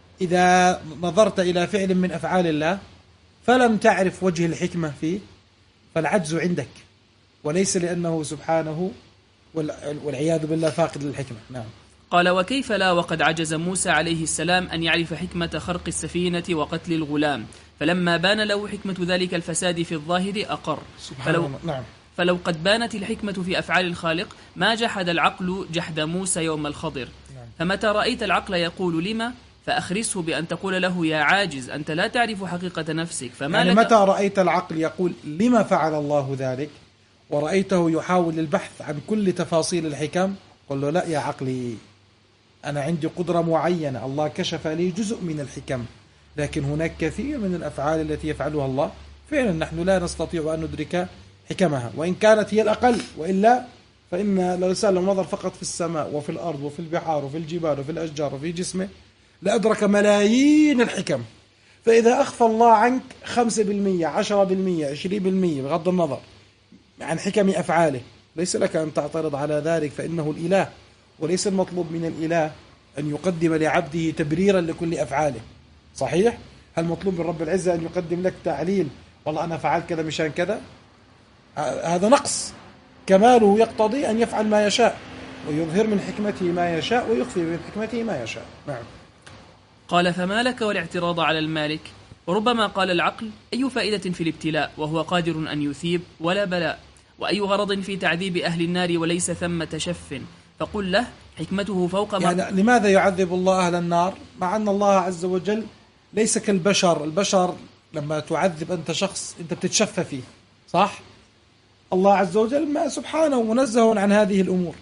إذا نظرت إلى فعل من أفعال الله فلم تعرف وجه الحكمة فيه فالعجز عندك، وليس لأنه سبحانه والعياذ بالله فاقد للحكمة. نعم. قال وكيف لا وقد عجز موسى عليه السلام أن يعرف حكمة خرق السفينة وقتل الغلام، فلما بان له حكمة ذلك الفساد في الظاهر أقر. سبحان الله. نعم. فلو قد بانت الحكمة في أفعال الخالق ما جحد العقل جحد موسى يوم الخضر. فمتى رأيت العقل يقول لما فأخرسه بأن تقول له يا عاجز أنت لا تعرف حقيقة نفسك. فما يعني لك متى رأيت العقل يقول لما فعل الله ذلك ورأيته يحاول البحث عن كل تفاصيل الحكم، قل له لا يا عقلي، أنا عندي قدرة معينة، الله كشف لي جزء من الحكم، لكن هناك كثير من الأفعال التي يفعلها الله فعلا نحن لا نستطيع أن ندرك حكمها وإن كانت هي الأقل، وإلا فإن الإنسان لو نظر فقط في السماء وفي الأرض وفي البحار وفي الجبال وفي الأشجار وفي جسمه لأدرك ملايين الحكم. فإذا أخفى الله عنك خمسة بالمئة عشرة بالمئة عشرين بالمئة بغض النظر عن حكم أفعاله ليس لك أن تعترض على ذلك، فإنه الإله، وليس المطلوب من الإله أن يقدم لعبده تبريرا لكل أفعاله. صحيح؟ هل مطلوب من رب العزة أن يقدم لك تعليل والله أنا فعلت كذا مشان كذا؟ هذا نقص. كماله يقتضي أن يفعل ما يشاء ويظهر من حكمته ما يشاء ويخفي من حكمته ما يشاء. نعم. قال فما لك والاعتراض على المالك؟ وربما قال العقل أي فائدة في الابتلاء وهو قادر أن يثيب ولا بلاء، وأي غرض في تعذيب أهل النار وليس ثمة شف؟ فقل له حكمته فوق ما يعني لماذا يعذب الله أهل النار مع أن الله عز وجل ليس كالبشر؟ البشر لما تعذب أنت شخص أنت بتتشفى فيه، صح؟ الله عز وجل ما سبحانه منزه عن هذه الأمور.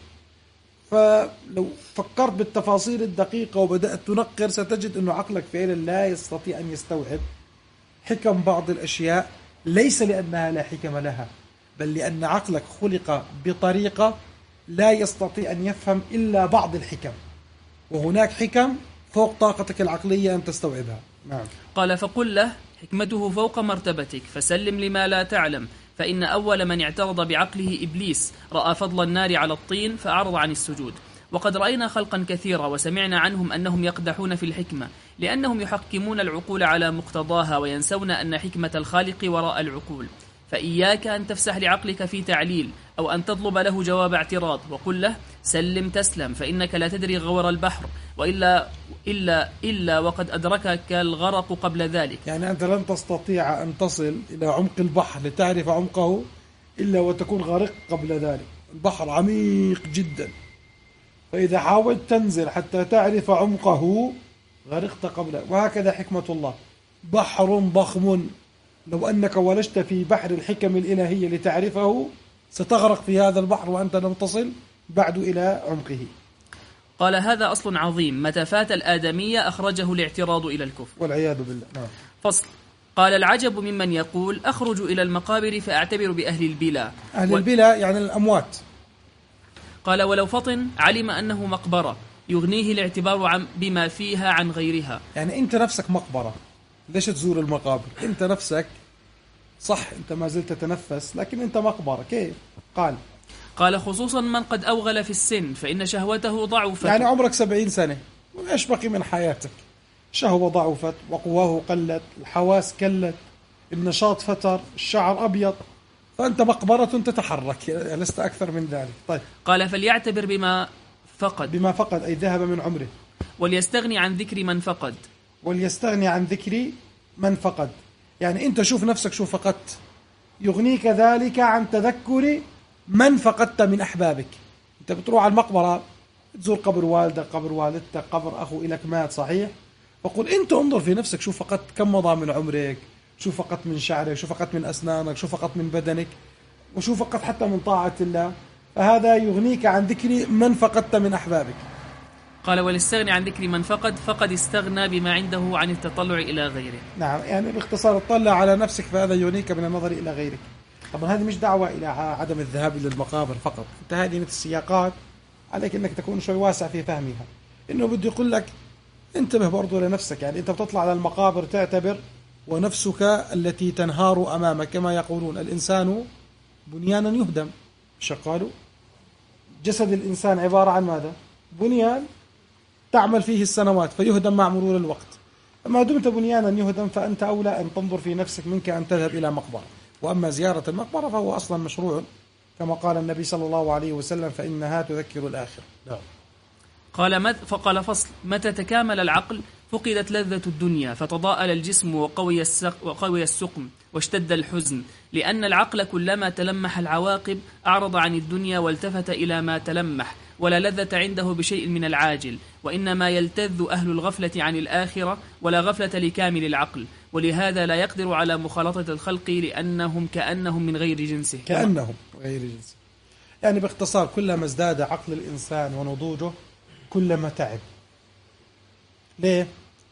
فلو فكرت بالتفاصيل الدقيقة وبدأت تنقر ستجد أن عقلك فعلا لا يستطيع أن يستوعب حكم بعض الأشياء، ليس لأنها لا حكم لها بل لأن عقلك خلق بطريقة لا يستطيع أن يفهم إلا بعض الحكم، وهناك حكم فوق طاقتك العقلية أن تستوعبها. نعم. قال فقل له حكمته فوق مرتبتك فسلم لما لا تعلم، فإن أول من اعترض بعقله إبليس رأى فضل النار على الطين فأعرض عن السجود. وقد رأينا خلقا كثيرا وسمعنا عنهم أنهم يقدحون في الحكمة لأنهم يحكمون العقول على مقتضاها وينسون أن حكمة الخالق وراء العقول. فإياك أن تفسح لعقلك في تعليل أو أن تطلب له جواب اعتراض، وقل له سلم تسلم فإنك لا تدري غور البحر وإلا إلا إلا وقد أدركك الغرق قبل ذلك. يعني أنت لن تستطيع أن تصل إلى عمق البحر لتعرف عمقه إلا وتكون غرق قبل ذلك. البحر عميق جدا، فإذا حاولت تنزل حتى تعرف عمقه غرقت قبله. وهكذا حكمة الله، بحر ضخم لو أنك ولجت في بحر الحكم الإلهية لتعرفه ستغرق في هذا البحر وأنت لم تصل بعد إلى عمقه. قال هذا أصل عظيم متى فات الآدمية أخرجه الاعتراض إلى الكفر والعياذ بالله. نعم. فصل. قال العجب ممن يقول أخرج إلى المقابر فأعتبر بأهل البلا. أهل و... البلا يعني الأموات. قال ولو فطن علم أنه مقبرة يغنيه الاعتبار عن بما فيها عن غيرها. يعني أنت نفسك مقبرة، ليش تزور المقابر؟ أنت نفسك صح أنت ما زلت تتنفس لكن أنت مقبرة. كيف؟ قال قال خصوصا من قد أوغل في السن فإن شهوته ضعفت. يعني عمرك سبعين سنة وإيش بقي من حياتك؟ شهوة ضعفت وقواه قلت، الحواس كلت، النشاط فتر، الشعر أبيض، فأنت مقبرة تتحرك لست أكثر من ذلك. طيب. قال فليعتبر بما فقد. بما فقد أي ذهب من عمره. وليستغني عن ذكر من فقد. وليستغني عن ذكر من فقد، يعني أنت شوف نفسك شو فقدت يغنيك ذلك عن تذكر من فقدت من أحبابك. أنت بتروح على المقبرة تزور قبر والدك، قبر والدتك، قبر أخو إلك مات، صحيح؟ فقل أنت انظر في نفسك شو فقدت، كم مضى من عمرك، شو فقدت من شعرك، شو فقدت من أسنانك، شو فقدت من بدنك، وشو فقدت حتى من طاعة الله. فهذا يغنيك عن ذكر من فقدت من أحبابك. قال وليستغني عن ذكر من فقد فقد استغنى بما عنده عن التطلع إلى غيره. نعم، يعني باختصار اطلع على نفسك فهذا يغنيك من النظر إلى غيرك. طبعا هذه مش دعوة إلى عدم الذهاب إلى المقابر فقط، انت هذه من السياقات عليك أنك تكون شوي واسع في فهمها. إنه بده يقول لك انتبه برضو لنفسك، يعني أنت بتطلع على المقابر تعتبر ونفسك التي تنهار أمامك، كما يقولون الإنسان بنيانا يهدم. شو قالوا؟ جسد الإنسان عبارة عن ماذا؟ بنيان تعمل فيه السنوات فيهدم مع مرور الوقت. ما دمت بنيانا يهدم فأنت أولى أن تنظر في نفسك منك أن تذهب إلى مقبرة. وأما زيارة المقبرة فهو أصلا مشروع كما قال النبي صلى الله عليه وسلم فإنها تذكر الآخرة. قال مت فقال فصل. متى تكامل العقل فقدت لذة الدنيا فتضاءل الجسم وقوي, وقوي السقم واشتد الحزن، لأن العقل كلما تلمح العواقب أعرض عن الدنيا والتفت إلى ما تلمح، ولا لذة عنده بشيء من العاجل، وإنما يلتذ أهل الغفلة عن الآخرة، ولا غفلة لكامل العقل، ولهذا لا يقدر على مخالطة الخلق لأنهم كأنهم من غير جنسه. كأنهم غير جنسه، يعني باختصار كلما ازداد عقل الإنسان ونضوجه كلما تعب. ليه؟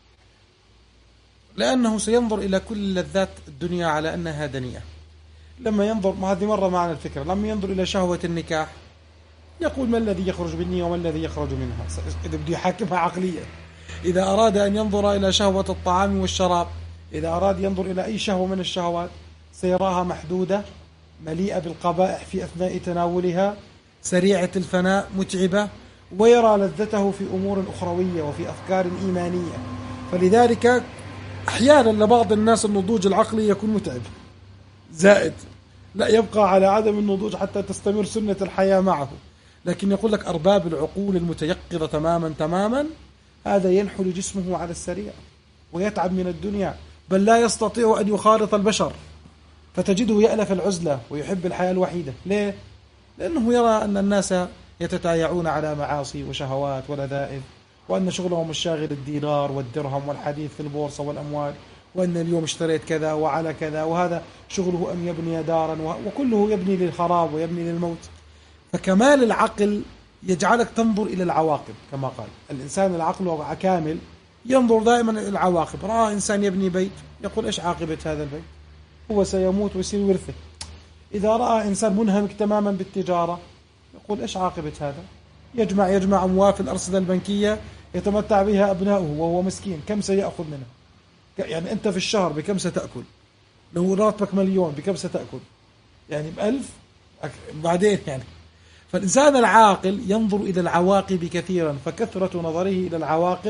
لأنه سينظر إلى كل لذات الدنيا على أنها دنيئة. لما ينظر، ما هذه مرة معنا الفكرة، لما ينظر إلى شهوة النكاح يقول ما الذي يخرج مني وما الذي يخرج منها، إذا بده يحاكمها عقليا. إذا أراد أن ينظر إلى شهوة الطعام والشراب، إذا أراد ينظر إلى أي شهوة من الشهوات سيراها محدودة، مليئة بالقبائح في أثناء تناولها، سريعة الفناء، متعبة، ويرى لذته في أمور أخروية وفي أفكار إيمانية. فلذلك أحيانا لبعض الناس النضوج العقلي يكون متعب زائد، لا يبقى على عدم النضوج حتى تستمر سنة الحياة معه. لكن يقول لك أرباب العقول المتيقظة تماما تماما هذا ينحل جسمه على السريع ويتعب من الدنيا، بل لا يستطيع أن يخالط البشر، فتجده يألف العزلة ويحب الحياة الوحيدة. ليه؟ لأنه يرى أن الناس يتتايعون على معاصي وشهوات ولذائذ، وأن شغلهم الشاغل الدينار والدرهم والحديث في البورصة والأموال، وأن اليوم اشتريت كذا وعلى كذا، وهذا شغله أن يبني دارا، وكله يبني للخراب ويبني للموت. فكمال العقل يجعلك تنظر إلى العواقب، كما قال الإنسان العقل كامل ينظر دائما إلى العواقب. رأى إنسان يبني بيت يقول إيش عاقبة هذا البيت، هو سيموت ويصير ورثه. إذا رأى إنسان منهمك تماما بالتجارة يقول إيش عاقبة هذا، يجمع يجمع أموال في الأرصدة البنكية يتمتع بها أبناؤه وهو مسكين، كم سيأخذ منها؟ يعني أنت في الشهر بكم ستأكل؟ لو راتبك مليون بكم ستأكل؟ يعني بألف بعدين يعني. فالإنسان العاقل ينظر إلى العواقب كثيرا، فكثرة نظره إلى العواقب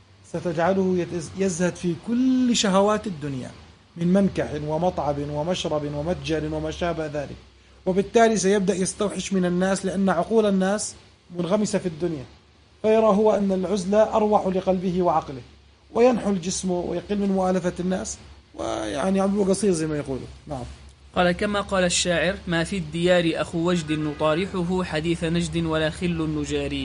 ستجعله يزهد في كل شهوات الدنيا من منكح ومطعب ومشرب ومتجر وما شابه ذلك، وبالتالي سيبدأ يستوحش من الناس لأن عقول الناس منغمسة في الدنيا، فيرى هو أن العزلة أروح لقلبه وعقله، وينحل جسمه ويقل من مؤالفة الناس، ويعني عمره قصير زي ما يقولوا. نعم. قال كما قال الشاعر: ما في الديار أخو وجد نطارحه حديث نجد ولا خل نجاريه.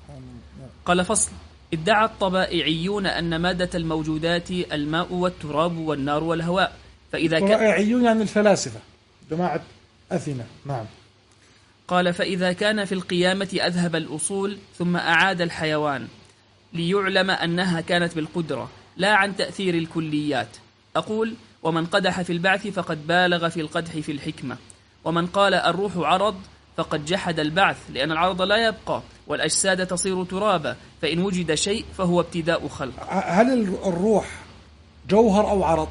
قال فصل: ادعى الطبائعيون أن مادة الموجودات الماء والتراب والنار والهواء، فإذا كان الطبائعيون يعني الفلاسفة جماعة أثينا. نعم. قال: فإذا كان في القيامة أذهب الأصول ثم أعاد الحيوان ليعلم أنها كانت بالقدرة لا عن تأثير الكليات. أقول: ومن قدح في البعث فقد بالغ في القدح في الحكمة، ومن قال الروح عرض فقد جحد البعث، لأن العرض لا يبقى والأجساد تصير ترابا، فإن وجد شيء فهو ابتداء خلق. هل الروح جوهر أو عرض؟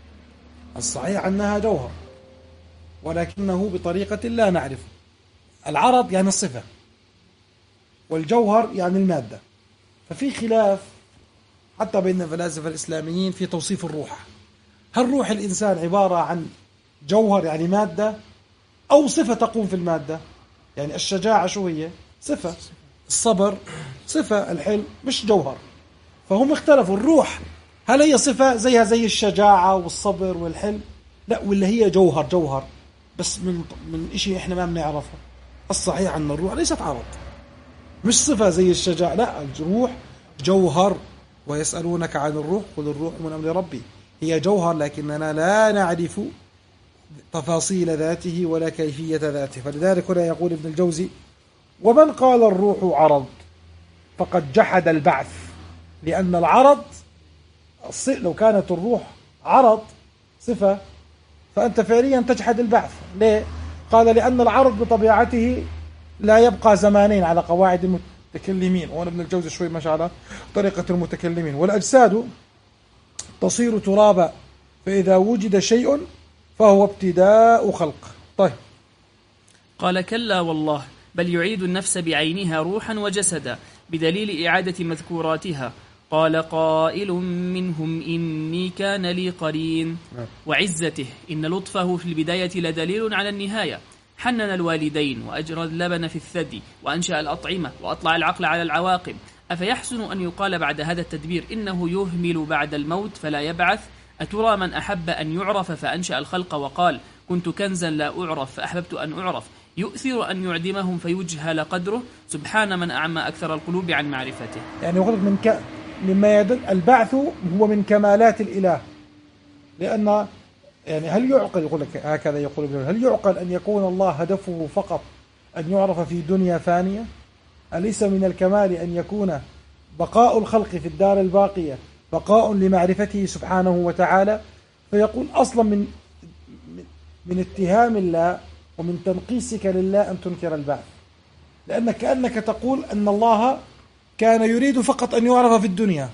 الصحيح أنها جوهر، ولكنه بطريقة لا نعرف. العرض يعني الصفة، والجوهر يعني المادة. ففي خلاف حتى بين الفلاسفة الإسلاميين في توصيف الروح. هل روح الإنسان عبارة عن جوهر يعني مادة، أو صفة تقوم في المادة؟ يعني الشجاعة شو هي؟ صفة. الصبر صفة. الحلم مش جوهر. فهم اختلفوا، الروح هل هي صفة زيها زي الشجاعة والصبر والحلم؟ لا، ولا هي جوهر جوهر بس من من إشي إحنا ما بنعرفه. الصحيح أن الروح ليست عرض، مش صفة زي الشجاعة، لا، الروح جوهر. ويسألونك عن الروح قل الروح من أمر ربي. هي جوهر لكننا لا نعرف تفاصيل ذاته ولا كيفية ذاته. فلذلك هنا يقول ابن الجوزي: ومن قال الروح عرض فقد جحد البعث، لأن العرض لو كانت الروح عرض صفة فأنت فعليا تجحد البعث. ليه؟ قال: لأن العرض بطبيعته لا يبقى زمانين على قواعد المتكلمين، وأنا ابن الجوزي شوي ماشي على طريقة المتكلمين. والأجساد تصير ترابا، فإذا وجد شيء فهو ابتداء خلق. طيب. قال: كلا والله، بل يعيد النفس بعينها روحا وجسدا بدليل إعادة مذكوراتها. قال قائل منهم: إني كان لي قرين. وعزته إن لطفه في البداية لدليل على النهاية. حنن الوالدين وأجرى اللبن في الثدي وأنشأ الأطعمة وأطلع العقل على العواقب. أفيحسن أن يقال بعد هذا التدبير إنه يهمل بعد الموت فلا يبعث؟ أترى من أحب أن يعرف فأنشأ الخلق وقال كنت كنزا لا أعرف فأحببت أن أعرف يؤثر أن يعدمهم فيجهل قدره؟ سبحان من أعمى أكثر القلوب عن معرفته. يعني يقول من ك... مما يدل البعث هو من كمالات الإله، لأن يعني هل يعقل، يقول لك هكذا يقول ابن، هل يعقل أن يكون الله هدفه فقط أن يعرف في دنيا فانية؟ أليس من الكمال أن يكون بقاء الخلق في الدار الباقية بقاء لمعرفته سبحانه وتعالى؟ فيقول أصلا من من اتهام الله ومن تنقيسك لله أن تنكر البعث، لأنك كأنك تقول أن الله كان يريد فقط أن يعرف في الدنيا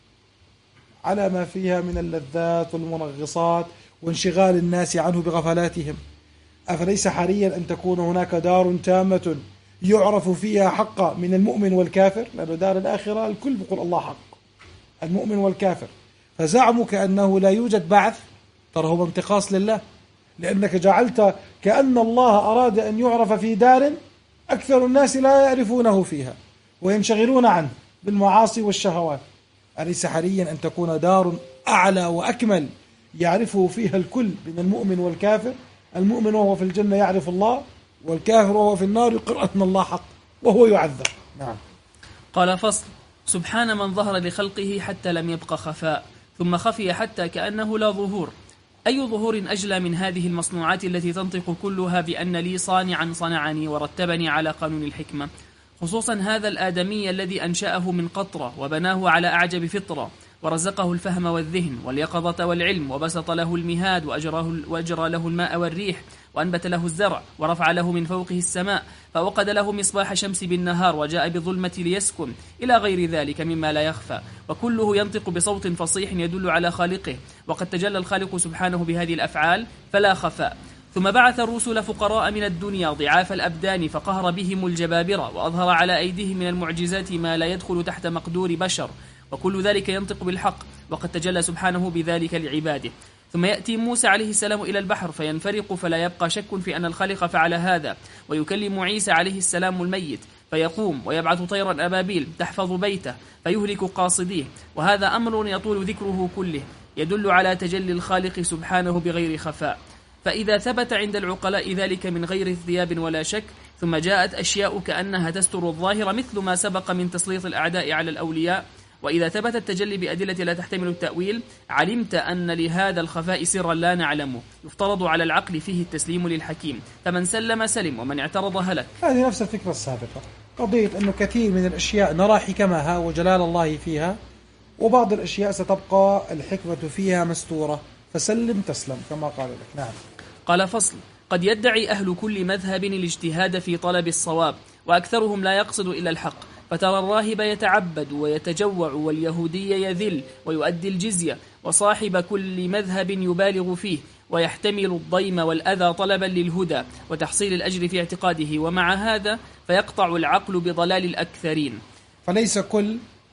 على ما فيها من اللذات والمنغصات وانشغال الناس عنه بغفلاتهم. أفليس حريا أن تكون هناك دار تامة يعرف فيها حق من المؤمن والكافر؟ لأنه دار الآخرة الكل بيقول الله حق، المؤمن والكافر. فزعمك أنه لا يوجد بعث ترى هو انتقاص لله، لأنك جعلت كأن الله أراد أن يعرف في دار أكثر الناس لا يعرفونه فيها وينشغلون عنه بالمعاصي والشهوات. أليس حريا أن تكون دار أعلى وأكمل يعرفه فيها الكل من المؤمن والكافر؟ المؤمن وهو في الجنة يعرف الله، والكافر وهو في النار يقر أن الله حق وهو يعذب. نعم. قال فصل: سبحان من ظهر لخلقه حتى لم يبق خفاء، ثم خفي حتى كأنه لا ظهور. أي ظهور أجلى من هذه المصنوعات التي تنطق كلها بأن لي صانعا صنعني ورتبني على قانون الحكمة، خصوصا هذا الآدمي الذي أنشأه من قطرة وبناه على أعجب فطرة ورزقه الفهم والذهن واليقظة والعلم وبسط له المهاد وأجراه وأجرى له الماء والريح وأنبت له الزرع ورفع له من فوقه السماء فوقد له مصباح الشمس بالنهار وجاء بالظلمة ليسكن إلى غير ذلك مما لا يخفى، وكله ينطق بصوت فصيح يدل على خالقه، وقد تجلى الخالق سبحانه بهذه الأفعال فلا خفاء. ثم بعث الرسل فقراء من الدنيا ضعاف الأبدان فقهر بهم الجبابرة وأظهر على أيديهم من المعجزات ما لا يدخل تحت مقدور بشر، وكل ذلك ينطق بالحق، وقد تجلى سبحانه بذلك لعباده. ثم يأتي موسى عليه السلام إلى البحر فينفرق فلا يبقى شك في أن الخالق فعل هذا، ويكلم عيسى عليه السلام الميت فيقوم ويبعث طيرا أبابيل تحفظ بيته فيهلك قاصديه، وهذا أمر يطول ذكره كله يدل على تجلي الخالق سبحانه بغير خفاء. فإذا ثبت عند العقلاء ذلك من غير ارتياب ولا شك، ثم جاءت أشياء كأنها تستر الظاهر مثل ما سبق من تسليط الأعداء على الأولياء، وإذا ثبت التجلي بأدلة لا تحتمل التأويل، علمت أن لهذا الخفاء سرا لا نعلمه يفترض على العقل فيه التسليم للحكيم، فمن سلم سلم ومن اعترض هلك. هذه نفس الفكرة السابقة، قضية أنه كثير من الأشياء نرى حكمها وجلال الله فيها، وبعض الأشياء ستبقى الحكمة فيها مستورة، فسلم تسلم كما قال لك. نعم. قال فصل: قد يدعي أهل كل مذهب الاجتهاد في طلب الصواب، وأكثرهم لا يقصد إلا الحق، فترى الراهب يتعبد ويتجوع واليهودي يذل ويؤدي الجزية، وصاحب كل مذهب يبالغ فيه ويحتمل الضيم والأذى طلبا للهدى وتحصيل الأجر في اعتقاده، ومع هذا فيقطع العقل بضلال الأكثرين. فليس كل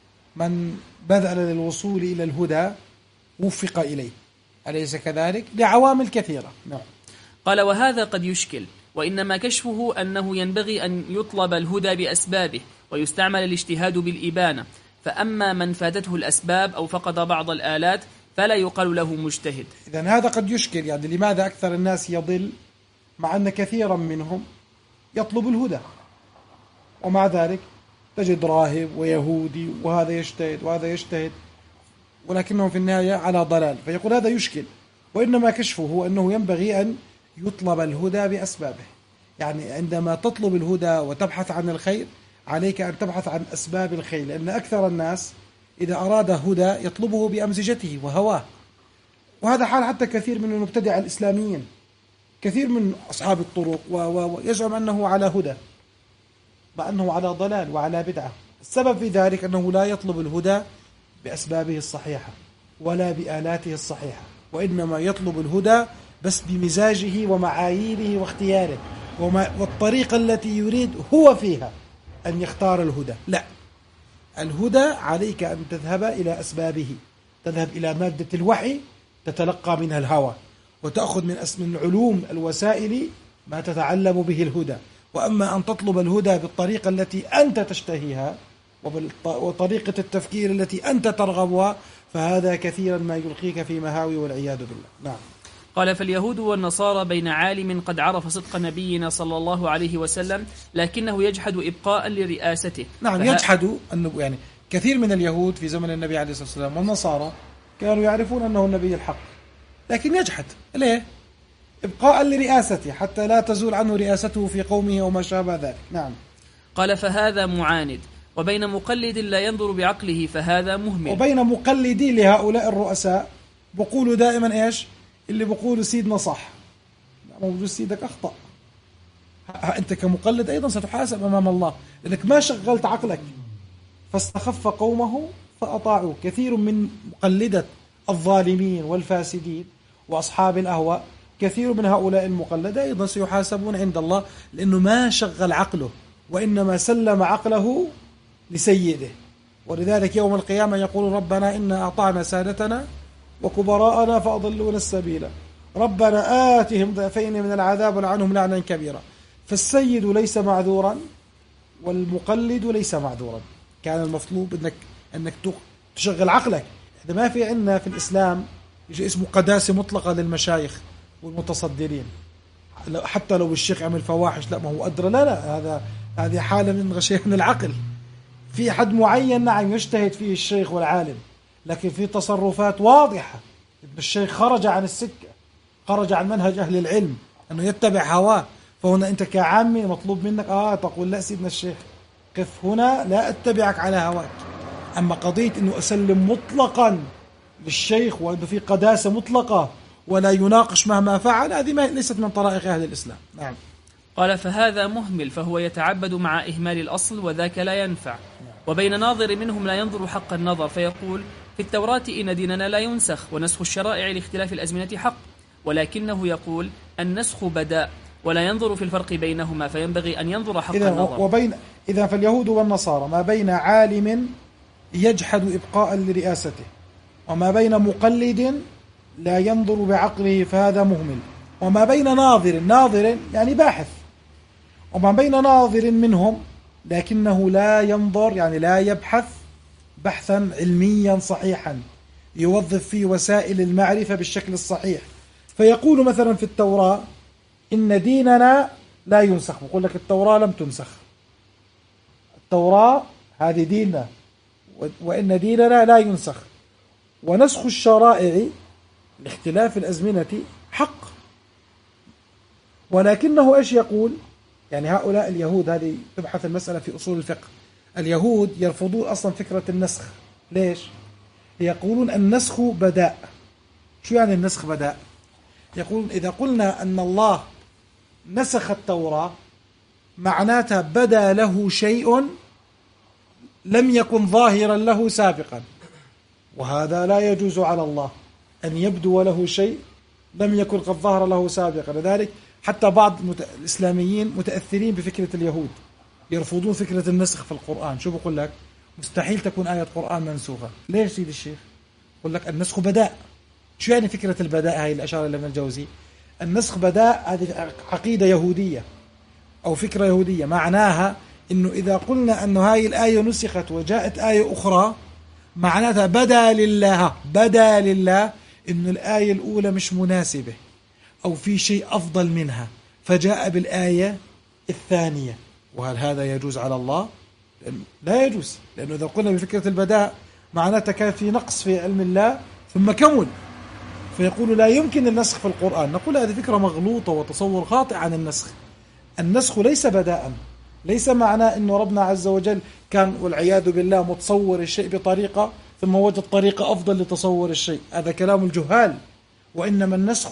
من بذل للوصول إلى الهدى وفق إليه، أليس كذلك؟ لعوامل كثيرة. نعم. قال: وهذا قد يشكل، وإنما كشفه أنه ينبغي أن يطلب الهدى بأسبابه ويستعمل الاجتهاد بالإبانة، فأما من فاتته الأسباب أو فقد بعض الآلات فلا يقال له مجتهد. إذن هذا قد يشكل، يعني لماذا أكثر الناس يضل مع أن كثيرا منهم يطلب الهدى، ومع ذلك تجد راهب ويهودي وهذا يجتهد وهذا يجتهد ولكنهم في النهاية على ضلال، فيقول هذا يشكل. وإنما كشفه أنه ينبغي أن يطلب الهدى بأسبابه، يعني عندما تطلب الهدى وتبحث عن الخير عليك أن تبحث عن أسباب الخير، لأن أكثر الناس إذا أراد هدى يطلبه بأمزجته وهواه، وهذا حال حتى كثير من المبتدع الإسلاميين، كثير من أصحاب الطرق ويزعم أنه على هدى مع أنه على ضلال وعلى بدعة. السبب في ذلك أنه لا يطلب الهدى بأسبابه الصحيحة ولا بآلاته الصحيحة، وإنما يطلب الهدى بس بمزاجه ومعاييره واختياره والطريقة التي يريد هو فيها أن يختار الهدى. لا، الهدى عليك أن تذهب إلى أسبابه، تذهب إلى مادة الوحي تتلقى منها الهوى، وتأخذ من من علوم الوسائل ما تتعلم به الهدى. وأما أن تطلب الهدى بالطريقة التي أنت تشتهيها وطريقة التفكير التي أنت ترغبها، فهذا كثيرا ما يلقيك في مهاوي والعياذ بالله. نعم. قال: فاليهود والنصارى بين عالم قد عرف صدق نبينا صلى الله عليه وسلم لكنه يجحد إبقاء لرئاسته. نعم، فه... يجحد أنه يعني كثير من اليهود في زمن النبي عليه الصلاة والسلام والنصارى كانوا يعرفون أنه النبي الحق، لكن يجحد ليه؟ إبقاء لرئاسته حتى لا تزول عنه رئاسته في قومه وما شابه ذلك. نعم. قال: فهذا معاند، وبين مقلد لا ينظر بعقله فهذا مهمل. وبين مقلدي لهؤلاء الرؤساء بقولوا دائما إيش؟ اللي بقولوا سيدنا صح، موجود سيدك أخطأ. أنت كمقلد أيضا ستحاسب أمام الله لأنك ما شغلت عقلك. فاستخف قومه فأطاعوا. كثير من مقلدة الظالمين والفاسدين وأصحاب الأهواء، كثير من هؤلاء المقلدة أيضا سيحاسبون عند الله لأنه ما شغل عقله وإنما سلم عقله لسيده. ولذلك يوم القيامة يقول: ربنا إنا أعطانا سادتنا وكبراءنا فأضلونا السبيل ربنا آتهم ضعفين من العذاب ولعنهم لعنا كبيرا. فالسيد ليس معذورا والمقلد ليس معذورا. كان المطلوب انك انك تشغل عقلك. اذا ما في عندنا في الاسلام يجي اسمه قداسه مطلقه للمشايخ والمتصدرين، حتى لو الشيخ عمل فواحش لا ما هو ادرى، لا لا هذا هذه حاله من غشيان العقل. في حد معين نعم يجتهد فيه الشيخ والعالم، لكن في تصرفات واضحه ابن الشيخ خرج عن السكه، خرج عن منهج اهل العلم انه يتبع هواه. فهنا انت كعامي مطلوب منك اه تقول لا سيدنا الشيخ قف هنا، لا اتبعك على هواك. اما قضيه انه اسلم مطلقا للشيخ وانه في قداسه مطلقه ولا يناقش مهما فعل، هذه ليست من طرائق اهل الاسلام. نعم. قال: فهذا مهمل، فهو يتعبد مع إهمال الأصل وذاك لا ينفع. وبين ناظر منهم لا ينظر حق النظر، فيقول: في التوراة إن ديننا لا ينسخ، ونسخ الشرائع لاختلاف الأزمنة حق، ولكنه يقول النسخ بداء، ولا ينظر في الفرق بينهما، فينبغي أن ينظر حق إذن النظر. وبين إذا فاليهود والنصارى ما بين عالم يجحد إبقاء لرئاسته، وما بين مقلد لا ينظر بعقله فهذا مهمل، وما بين ناظر ناظر يعني باحث، وما بين ناظر منهم لكنه لا ينظر يعني لا يبحث بحثا علميا صحيحا يوظف فيه وسائل المعرفة بالشكل الصحيح. فيقول مثلا في التوراة إن ديننا لا ينسخ، بقول لك التوراة لم تنسخ، التوراة هذه ديننا وإن ديننا لا ينسخ، ونسخ الشرائع لاختلاف الأزمنة حق. ولكنه إيش يقول؟ يعني هؤلاء اليهود، هذه تبحث المسألة في أصول الفقه، اليهود يرفضون أصلا فكرة النسخ. ليش؟ يقولون النسخ بداء. شو يعني النسخ بداء؟ يقولون إذا قلنا أن الله نسخ التوراة معناتها بدا له شيء لم يكن ظاهرا له سابقا، وهذا لا يجوز على الله أن يبدو له شيء لم يكن قد ظهر له سابقا. لذلك حتى بعض الإسلاميين متأثرين بفكرة اليهود يرفضون فكرة النسخ في القرآن. شو بقول لك؟ مستحيل تكون آية قرآن منسوخة. ليش سيد الشيخ؟ يقول لك النسخ بداء. شو يعني فكرة البداء هاي اللي أشار إلى ابن الجوزي؟ النسخ بداء هذه عقيدة يهودية أو فكرة يهودية، معناها إنه إذا قلنا أنه هاي الآية نسخت وجاءت آية أخرى معناتها بدا لله بدا لله إنه الآية الأولى مش مناسبة أو في شيء أفضل منها فجاء بالآية الثانية. وهل هذا يجوز على الله؟ لا يجوز، لأنه إذا قلنا بفكرة البداء معناتها كان في نقص في علم الله ثم كمل، فيقول لا يمكن النسخ في القرآن. نقول هذه فكرة مغلوطة وتصور خاطئ عن النسخ. النسخ ليس بداء، ليس معناه أنه ربنا عز وجل كان والعياذ بالله متصور الشيء بطريقة ثم وجد طريقة أفضل لتصور الشيء، هذا كلام الجهال. وإنما النسخ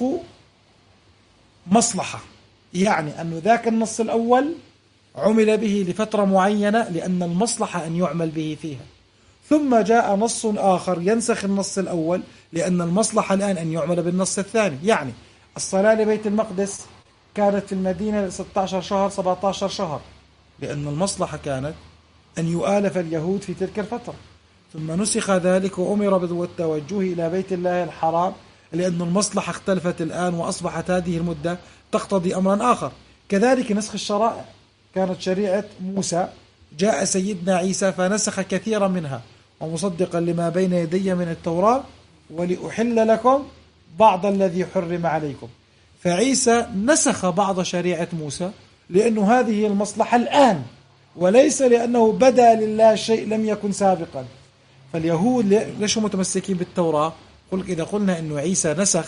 مصلحة، يعني أن ذاك النص الأول عمل به لفترة معينة لأن المصلحة أن يعمل به فيها، ثم جاء نص آخر ينسخ النص الأول لأن المصلحة الآن أن يعمل بالنص الثاني. يعني الصلاة لبيت المقدس كانت في المدينة ستة عشر شهر سبعة عشر شهر لأن المصلحة كانت أن يؤالف اليهود في تلك الفترة، ثم نسخ ذلك وأمر بالتوجه إلى بيت الله الحرام لأن المصلحة اختلفت الآن وأصبحت هذه المدة تقتضي أمرا آخر. كذلك نسخ الشرائع، كانت شريعة موسى جاء سيدنا عيسى فنسخ كثيرا منها ومصدقا لما بين يدي من التوراة ولأحل لكم بعض الذي حرم عليكم. فعيسى نسخ بعض شريعة موسى لأنه هذه المصلحة الآن، وليس لأنه بدأ لله شيء لم يكن سابقا. فاليهود ليش هم متمسكين بالتوراة؟ قل إذا قلنا أنه عيسى نسخ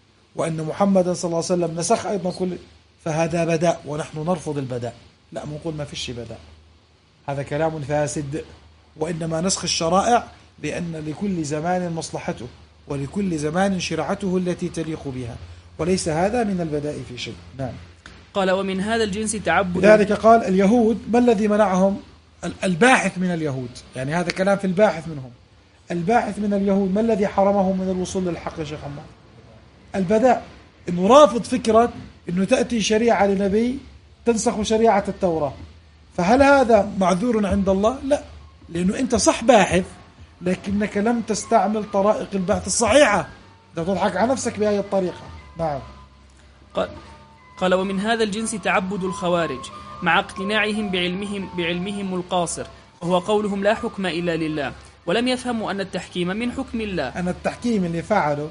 وأن محمد صلى الله عليه وسلم نسخ أيضا كل، فهذا بداء ونحن نرفض البداء، لا نقول ما فيش بداء، هذا كلام فاسد. وإنما نسخ الشرائع لأن لكل زمان مصلحته ولكل زمان شرعته التي تليق بها، وليس هذا من البداء في شيء. نعم. قال ومن هذا الجنس تعبد. لذلك قال اليهود ما الذي منعهم؟ الباحث من اليهود، يعني هذا كلام في الباحث منهم. الباحث من اليهود ما الذي حرمهم من الوصول للحق يا شيخ عمار؟ البداء، انه رافض فكرة انه تأتي شريعة لنبي تنسخ شريعة التوراة. فهل هذا معذور عند الله؟ لا، لانه انت صح باحث لكنك لم تستعمل طرائق البحث الصحيحة، انت تضحك على نفسك بهذه الطريقة. نعم. قال قال ومن هذا الجنس تعبد الخوارج مع اقتناعهم بعلمهم بعلمهم القاصر، وهو قولهم لا حكم إلا لله، ولم يفهموا أن التحكيم من حكم الله. أن التحكيم اللي فعله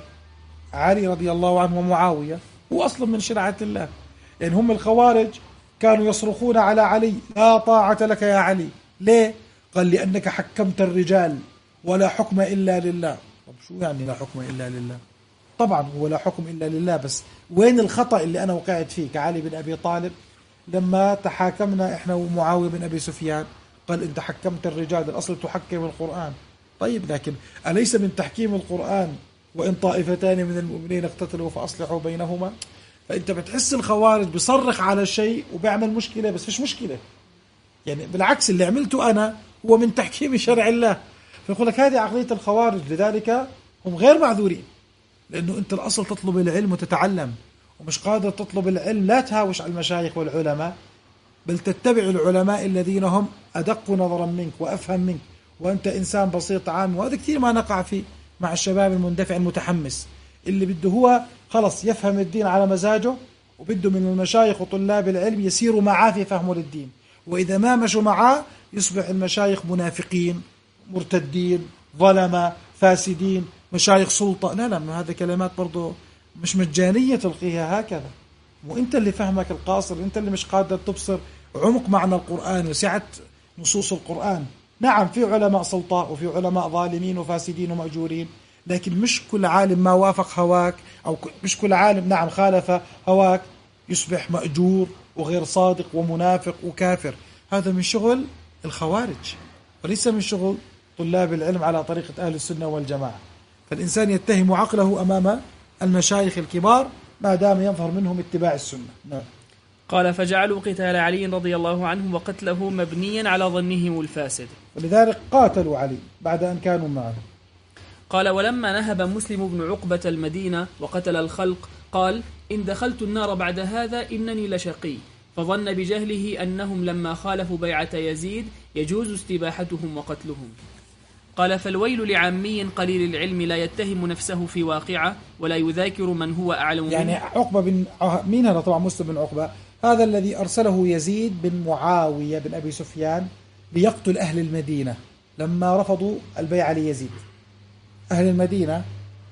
علي رضي الله عنه ومعاوية هو أصلا من شرعة الله. يعني هم الخوارج كانوا يصرخون على علي لا طاعة لك يا علي. ليه؟ قال لأنك حكمت الرجال ولا حكم إلا لله. طب شو يعني لا حكم إلا لله؟ طبعا هو لا حكم إلا لله، بس وين الخطأ اللي أنا وقعت فيه كعلي بن أبي طالب لما تحاكمنا إحنا ومعاوية بن أبي سفيان؟ قال أنت حكمت الرجال، الأصل تحكم القرآن. طيب لكن أليس من تحكيم القرآن وإن طائفتان من المؤمنين اقتتلوا فأصلحوا بينهما؟ فأنت بتحس الخوارج بيصرخ على شيء وبيعمل مشكلة، بس فيش مشكلة، يعني بالعكس اللي عملته أنا هو من تحكيم شرع الله. فيقول لك هذه عقلية الخوارج، لذلك هم غير معذورين، لأنه أنت الأصل تطلب العلم وتتعلم، ومش قادر تطلب العلم لا تهاوش على المشايخ والعلماء، بل تتبع العلماء الذين هم أدق نظرا منك وأفهم منك، وأنت إنسان بسيط عام. وهذا كثير ما نقع فيه مع الشباب المندفع المتحمس اللي بده هو خلص يفهم الدين على مزاجه، وبده من المشايخ وطلاب العلم يسيروا معاه في فهمه للدين، وإذا ما مشوا معاه يصبح المشايخ منافقين مرتدين ظلمة فاسدين مشايخ سلطة. لا لا، هذا كلمات برضو مش مجانية تلقيها هكذا، وانت اللي فهمك القاصر، انت اللي مش قادر تبصر عمق معنى القرآن وسعة نصوص القرآن. نعم في علماء سلطاء وفي علماء ظالمين وفاسدين ومأجورين، لكن مش كل عالم ما وافق هواك، أو مش كل عالم نعم خالف هواك يصبح مأجور وغير صادق ومنافق وكافر. هذا من شغل الخوارج وليس من شغل طلاب العلم على طريقة أهل السنة والجماعة. فالإنسان يتهم عقله أمام المشايخ الكبار ما دام يظهر منهم اتباع السنة. نعم. قال فجعلوا قتال علي رضي الله عنه وقتله مبنيا على ظنهم الفاسد، ولذلك قاتلوا علي بعد أن كانوا معه. قال ولما نهب مسلم بن عقبة المدينة وقتل الخلق قال إن دخلت النار بعد هذا إنني لشقي، فظن بجهله أنهم لما خالفوا بيعة يزيد يجوز استباحتهم وقتلهم. قال فالويل لعامي قليل العلم لا يتهم نفسه في واقعة ولا يذاكر من هو أعلم منه. يعني عقبة بن مين هذا؟ طبعا مسلم بن عقبة هذا الذي أرسله يزيد بن معاوية بن أبي سفيان ليقتل أهل المدينة لما رفضوا البيعة ليزيد. أهل المدينة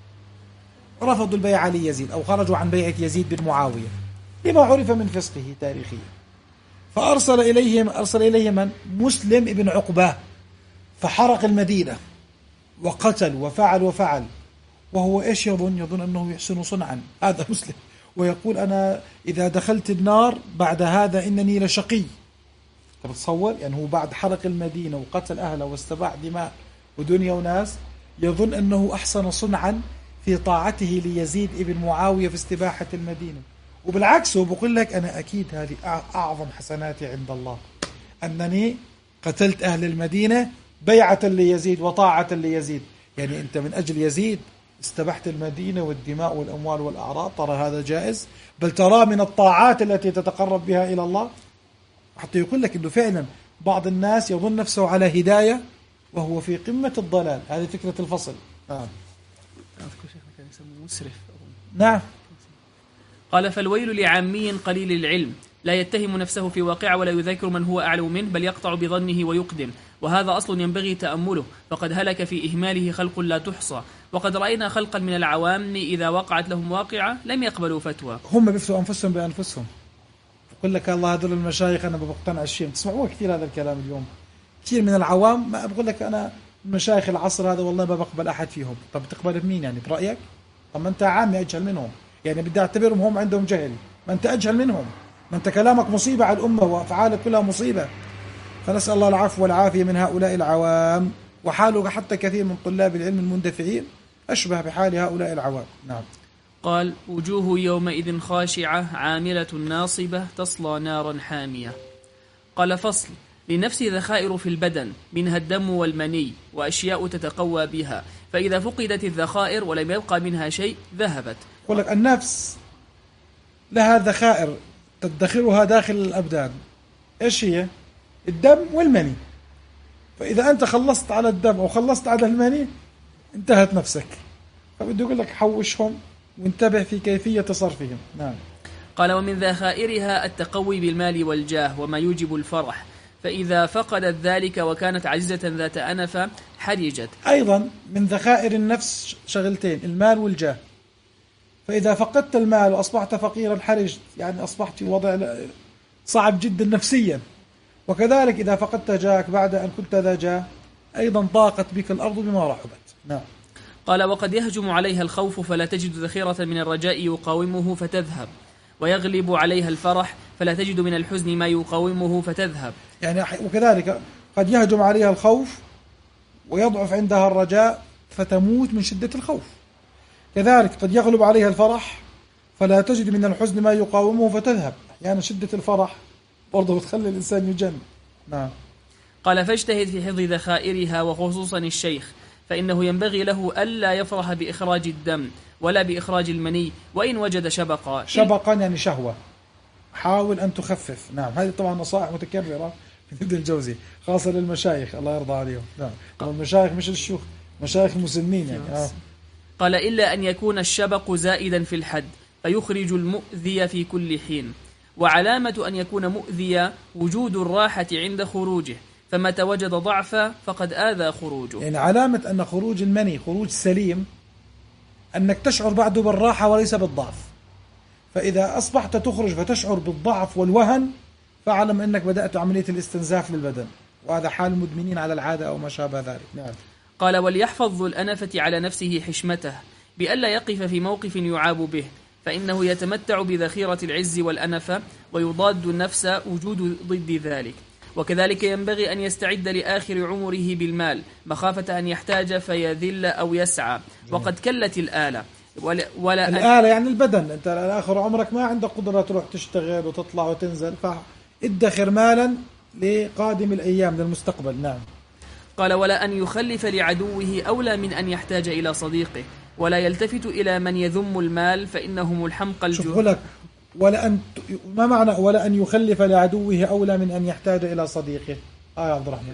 رفضوا البيعة ليزيد أو خرجوا عن بيعة يزيد بن معاوية لما عرف من فسقه تاريخيا، فأرسل إليهم أرسل إليهم من؟ مسلم بن عقبة، فحرق المدينة وقتل وفعل وفعل، وهو إيش يظن؟ يظن أنه يحسن صنعا، هذا مسلم، ويقول أنا إذا دخلت النار بعد هذا إنني لشقي. تتصور يعني هو بعد حرق المدينة وقتل أهله واستباح دماء ودنيا وناس يظن أنه أحسن صنعا في طاعته ليزيد ابن معاوية في استباحة المدينة. وبالعكس هو بقول لك أنا أكيد هذه أعظم حسناتي عند الله أنني قتلت أهل المدينة بيعة ليزيد وطاعة ليزيد. يعني أنت من أجل يزيد استبحت المدينة والدماء والأموال والأعراض، ترى هذا جائز، بل ترى من الطاعات التي تتقرب بها إلى الله، حتى يقول لك أنه فعلا بعض الناس يظن نفسه على هداية وهو في قمة الضلال. هذه فكرة الفصل. نعم. مسرف. نعم. قال فالويل لعامي قليل العلم لا يتهم نفسه في واقع ولا يذاكر من هو أعلم منه، بل يقطع بظنه ويقدم، وهذا أصل ينبغي تأمله، فقد هلك في إهماله خلق لا تحصى. وقد رأينا خلقا من العوام إذا وقعت لهم واقعة لم يقبلوا فتوى. هم بيفتوا أنفسهم بأنفسهم. يقول لك الله هذول المشايخ أنا بقتنع الشيء، تسمعوه كثير هذا الكلام اليوم. كثير من العوام ما بقول لك أنا المشايخ العصر هذا والله ما بقبل أحد فيهم. طب تقبل بمين يعني برأيك؟ طب ما أنت عامي أجهل منهم، يعني بدي أعتبرهم هم عندهم جهل، ما أنت أجهل منهم، ما أنت كلامك مصيبة على الأمة وأفعالك كلها مصيبة. فنسأل الله العفو والعافية من هؤلاء العوام، وحاله حتى كثير من طلاب العلم المندفعين أشبه بحال هؤلاء العوام. نعم. قال: وجوه يومئذ خاشعة عاملة ناصبة تصلى نارا حامية. قال: فصل: للنفس ذخائر في البدن منها الدم والمني وأشياء تتقوى بها، فإذا فقدت الذخائر ولم يبقى منها شيء ذهبت. يقول لك النفس لها ذخائر تدخرها داخل الأبدان. إيش هي؟ الدم والمني. فإذا أنت خلصت على الدم أو خلصت على المني انتهت نفسك. فبده يقول لك حوشهم وانتبه في كيفية صرفهم. نعم. قال: ومن ذخائرها التقوي بالمال والجاه وما يوجب الفرح، فإذا فقدت ذلك وكانت عزيزة ذات أنفة حرجت. أيضا من ذخائر النفس شغلتين، المال والجاه. فإذا فقدت المال وأصبحت فقيرا حرجت، يعني أصبحت في وضع صعب جدا نفسيا. وكذلك إذا فقدت جاهك بعد أن كنت ذا جاه أيضا ضاقت بك الأرض بما رحبت. نعم. قال: وقد يهجم عليها الخوف فلا تجد ذخيرة من الرجاء يقاومه فتذهب، ويغلب عليها الفرح فلا تجد من الحزن ما يقاومه فتذهب. يعني وكذلك قد يهجم عليها الخوف ويضعف عندها الرجاء فتموت من شدة الخوف. كذلك قد يغلب عليها الفرح فلا تجد من الحزن ما يقاومه فتذهب، يعني شدة الفرح برضه تخلي الإنسان يجن. نعم. قال: فاجتهد في حفظ ذخائرها وخصوصا الشيخ، فإنه ينبغي له ألا يفرح بإخراج الدم ولا بإخراج المني وإن وجد شبقا. شبقا يعني شهوة، حاول أن تخفف. نعم. هذه طبعا نصائح متكررة من ابن الجوزي خاصة للمشايخ الله يرضى عليهم. نعم. المشايخ مش الشيوخ، مشايخ المسنين يعني. آه. قال: إلا أن يكون الشبق زائدا في الحد فيخرج المؤذي في كل حين، وعلامة أن يكون مؤذيا وجود الراحة عند خروجه، فمتى وجد ضعفا فقد آذى خروجه. يعني علامة أن خروج المني خروج سليم أنك تشعر بعده بالراحة وليس بالضعف. فإذا أصبحت تخرج فتشعر بالضعف والوهن فاعلم أنك بدأت عملية الاستنزاف للبدن، وهذا حال المدمنين على العادة أو ما شابه ذلك. نعم. قال: وليحفظ ذو الأنفة على نفسه حشمته بألا يقف في موقف يعاب به، فإنه يتمتع بذخيرة العز والأنفة ويضاد النفس وجود ضد ذلك. وكذلك ينبغي أن يستعد لآخر عمره بالمال مخافة أن يحتاج فيذل أو يسعى، وقد كلت الآلة ولا, ولا الآلة يعني البدن. أنت لآخر عمرك ما عندك قدرة تروح تشتغل وتطلع وتنزل، فادخر مالا لقادم الأيام للمستقبل. نعم. قال: ولا أن يخلف لعدوه أولى من أن يحتاج إلى صديقه، ولا يلتفت إلى من يذم المال فإنهم الحمقى الجهل. ولا أن ما معنى ولا أن يخلف لعدوه أولى من أن يحتاج إلى صديقه؟ آه يا عبد الرحمن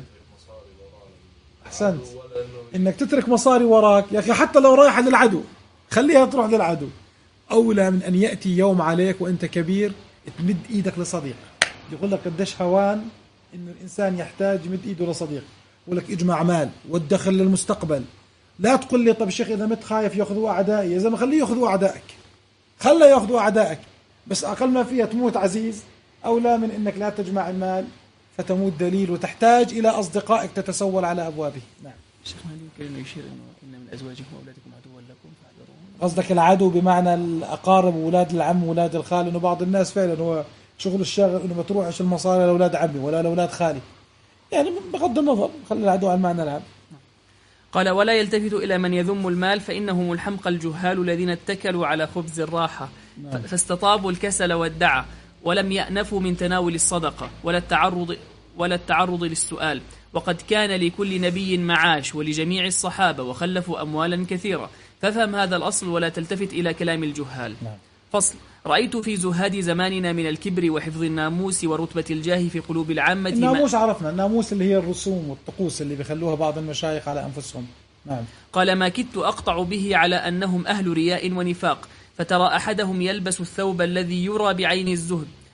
أحسنت. إنك تترك مصاري وراك يا أخي، حتى لو رايحة للعدو خليها تروح للعدو، أولى من أن يأتي يوم عليك وأنت كبير تمد إيدك لصديق. يقول لك قديش هوان إنه الإنسان يحتاج يمد إيده لصديق. يقول لك اجمع مال وادخل للمستقبل. لا تقول لي طب شيخ إذا مت خايف يأخذوا أعدائي، يا زلمة خليه يأخذوا أعدائك، خليه يأخذوا أعدائك، بس أقل ما فيها تموت عزيز أولى من إنك لا تجمع المال فتموت دليل وتحتاج إلى أصدقائك تتسول على أبوابه. نعم. شيخنا يمكن أن يشير إن من أزواجكم وأولادكم عدوا لكم فاحذروهم. قصدك العدو بمعنى الأقارب وولاد العم وولاد الخال، إنه بعض الناس فعلا هو شغل الشاغل إنه ما تروحش المصاري لأولاد عمي ولا لأولاد خالي، يعني بغض النظر خلي العدو على المعنى العام. قال: ولا يلتفت إلى من يذم المال فإنهم الحمقى الجهال الذين اتكلوا على خبز الراحة. نعم. فاستطابوا الكسل والدعى ولم يأنفوا من تناول الصدقة ولا التعرض ولا التعرض للسؤال، وقد كان لكل نبي معاش ولجميع الصحابة وخلفوا أموالا كثيرة، فافهم هذا الأصل ولا تلتفت إلى كلام الجهال. نعم. فصل: رأيت في زهاد زماننا من الكبر وحفظ الناموس ورتبة الجاه في قلوب العامة. الناموس عرفنا، الناموس اللي هي الرسوم والطقوس اللي بيخلوها بعض المشايخ على أنفسهم. نعم. قال: ما كدت أقطع به على أنهم أهل رياء ونفاق، فترى أحدهم يلبس الثوب الذي يرى بعين الزهد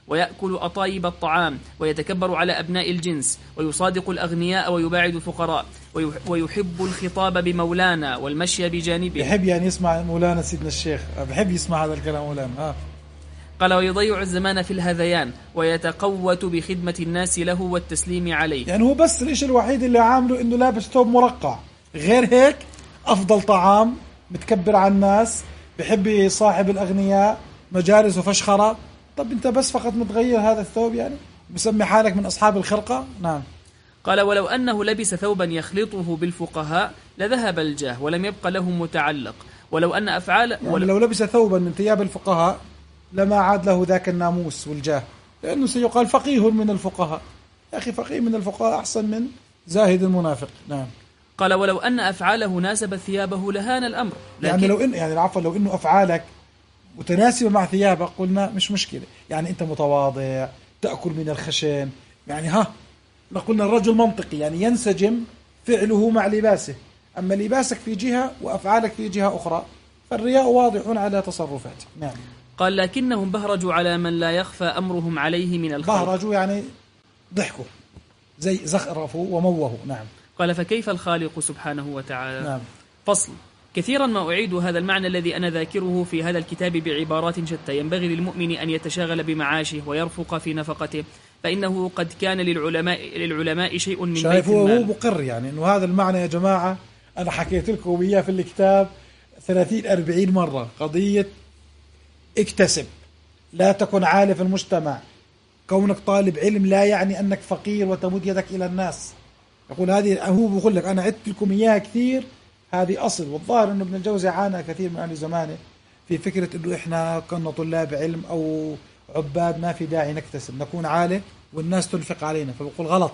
ويأكل أطايب الطعام ويتكبر على أبناء الجنس ويصادق الأغنياء ويباعد الفقراء ويحب الخطاب بمولانا والمشي بجانبه. يحب يعني يسمع مولانا سيدنا الشيخ، بحب يسمع هذا الكلام مولانا. ها. قال ويضيع الزمان في الهذيان ويتقوت بخدمة الناس له والتسليم عليه. يعني هو بس الإشي الوحيد اللي عامله إنه لابس ثوب مرقع، غير هيك أفضل طعام، متكبر على الناس، بحب يصاحب الأغنياء، مجالس وفشخرة. طب أنت بس فقط متغير هذا الثوب يعني بسمي حالك من أصحاب الخرقة؟ نعم. قال ولو أنه لبس ثوبا يخلطه بالفقهاء لذهب الجاه ولم يبقى له متعلق. ولو أن أفعال يعني ولو لبس ثوبا من ثياب الفقهاء لما عاد له ذاك الناموس والجاه، لأنه سيقال فقيه من الفقهاء. يا أخي فقيه من الفقهاء أحسن من زاهد المنافق. نعم. قال ولو أن أفعاله ناسبت ثيابه لهان الأمر. يعني لو إن يعني العفو لو إنه أفعالك متناسبة مع ثيابك قلنا مش مشكلة، يعني أنت متواضع، تأكل من الخشن، يعني ها قلنا الرجل منطقي، يعني ينسجم فعله مع لباسه. أما لباسك في جهة وأفعالك في جهة أخرى فالرياء واضح على تصرفاته. نعم. قال لكنهم بهرجوا على من لا يخفى أمرهم عليه من الخلق. بهرجوا يعني ضحكوا، زي زخرفوا وموهوا. نعم. قال فكيف الخالق سبحانه وتعالى. نعم. فصل. كثيرا ما أعيد هذا المعنى الذي أنا ذاكره في هذا الكتاب بعبارات شتى. ينبغي للمؤمن أن يتشاغل بمعاشه ويرفق في نفقته، فإنه قد كان للعلماء للعلماء شيء من بيت المال. شايفوا هو مقر يعني إنه هذا المعنى يا جماعة أنا حكيت لكم إياه في الكتاب ثلاثين أربعين مرة. قضية اكتسب، لا تكن عالة في المجتمع. كونك طالب علم لا يعني أنك فقير وتمد يدك إلى الناس. يقول هذه هو بقول لك أنا عدت لكم إياها كثير، هذه أصل. والظاهر أنه ابن الجوزي عانى كثير من أهل زمانه في فكرة أنه إحنا كنا طلاب علم أو عباد ما في داعي نكتسب، نكون عالة والناس تنفق علينا. فبقول غلط،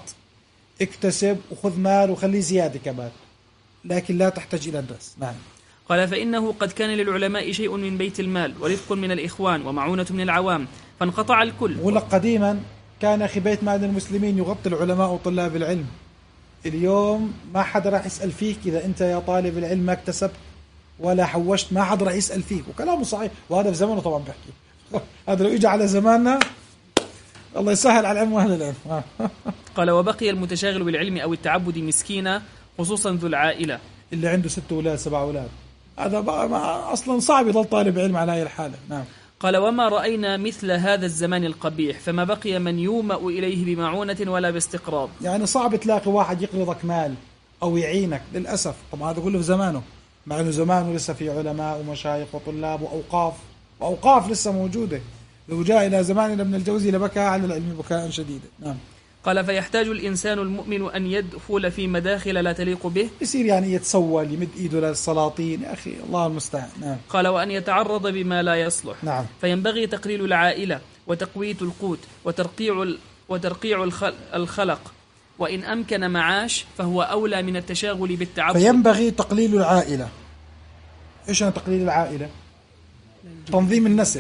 اكتسب وخذ مال وخليه زيادة كمان، لكن لا تحتاج إلى الناس. نعم. قال فإنه قد كان للعلماء شيء من بيت المال ورفق من الإخوان ومعونة من العوام فانقطع الكل. ولك قديما كان أخي بيت مال المسلمين يغطي العلماء وطلاب العلم. اليوم ما حدا راح يسأل فيك إذا أنت يا طالب العلم ما اكتسبت ولا حوشت، ما حدا راح يسأل فيك. وكلامه صحيح، وهذا في زمانه طبعا بحكي هذا لو إجا على زماننا الله يسهل على العلم وأهل العلم. قال وبقي المتشاغل بالعلم أو التعبد مسكينا، خصوصا ذو العائلة اللي عنده ست أولاد سبع أولاد، هذا بقى أصلا صعب يضل طالب علم على هاي الحالة. نعم. قال وما رأينا مثل هذا الزمان القبيح، فما بقي من يومأ إليه بمعونة ولا باستقراض. يعني صعب تلاقي واحد يقرضك مال أو يعينك للأسف. طبعا هذا كله في زمانه، مع أنه زمانه لسه في علماء ومشايخ وطلاب وأوقاف، وأوقاف لسه موجودة. لو جاء إلى زمان ابن الجوزي لبكى على العلم بكاء شديدا. نعم. قال فيحتاج الإنسان المؤمن أن يدخل في مداخل لا تليق به، يصير يعني يتسول، يمد إيده للسلاطين، يا أخي الله المستعان. نعم. قال وأن يتعرض بما لا يصلح. نعم. فينبغي تقليل العائلة وتقوية القوت وترقيع وترقيع الخلق، وإن أمكن معاش فهو أولى من التشاغل بالتعبد. فينبغي تقليل العائلة. إيش أنا تقليل العائلة؟ تنظيم النسل.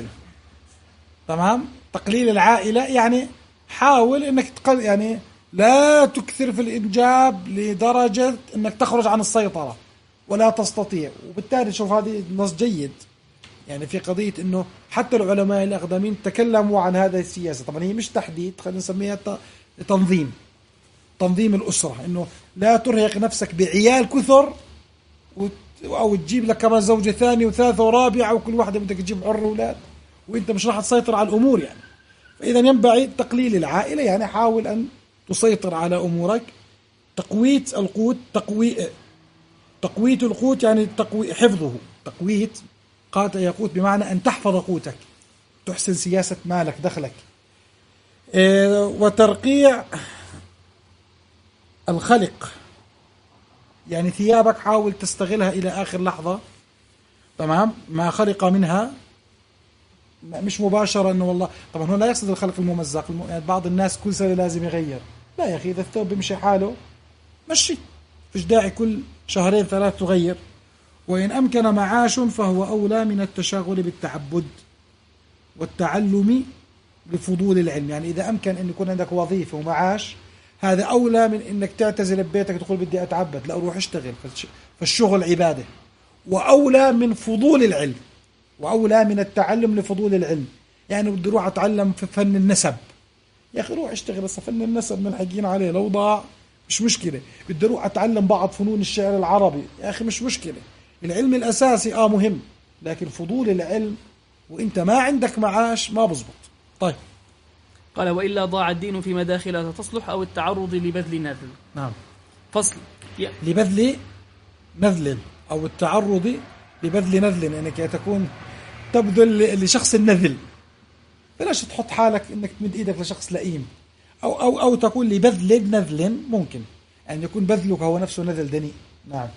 تمام. تقليل العائلة يعني حاول انك تقل يعني لا تكثر في الانجاب لدرجة انك تخرج عن السيطرة ولا تستطيع. وبالتالي شوف هذه نص جيد يعني في قضية انه حتى العلماء الاقدمين تكلموا عن هذه السياسة. طبعا هي مش تحديد، خلينا نسميها تنظيم، تنظيم الاسرة، انه لا ترهق نفسك بعيال كثر او تجيب لك كمان زوجة ثانية وثالثة ورابعة وكل واحدة بدك تجيب عر اولاد وانت مش راح تسيطر على الامور يعني. فإذا ينبغي تقليل العائلة، يعني حاول أن تسيطر على أمورك. تقوية القوت، تقوي تقوية القوت يعني تقوي حفظه. تقوية قات يقوت بمعنى أن تحفظ قوتك، تحسن سياسة مالك دخلك. إيه وترقيع الخلق، يعني ثيابك حاول تستغلها إلى آخر لحظة. تمام. ما خلق منها، مش مباشرة انه والله طبعا هو لا يقصد الخلق الممزق. يعني بعض الناس كل سنة لازم يغير، لا يا اخي اذا الثوب بيمشي حاله مشي، فيش داعي كل شهرين ثلاث تغير. وإن أمكن معاش فهو أولى من التشاغل بالتعبد والتعلم لفضول العلم. يعني إذا أمكن أن يكون عندك وظيفة ومعاش هذا أولى من أنك تعتزل ببيتك تقول بدي أتعبد، لا أروح أشتغل. فالشغل عبادة، وأولى من فضول العلم، وأولى من التعلم لفضول العلم. يعني بدي أروح أتعلم في فن النسب، يا أخي روح اشتغل، بس فن النسب ملحقين عليه، لو ضاع مش مشكلة. بدي أروح أتعلم بعض فنون الشعر العربي، يا أخي مش مشكلة. العلم الأساسي آه مهم، لكن فضول العلم وإنت ما عندك معاش ما بزبط. طيب قال وإلا ضاع الدين في مداخل لا تصلح أو التعرض لبذل نذل. نعم. فصل ي... لبذل نذل أو التعرض لبذل نذل، يعني كي تكون تبذل لشخص النذل، بلاش تحط حالك انك تمد ايدك لشخص لئيم، او او او تقول لبذل نذل، ممكن ان يعني يكون بذلك هو نفسه نذل دنيء. نعم.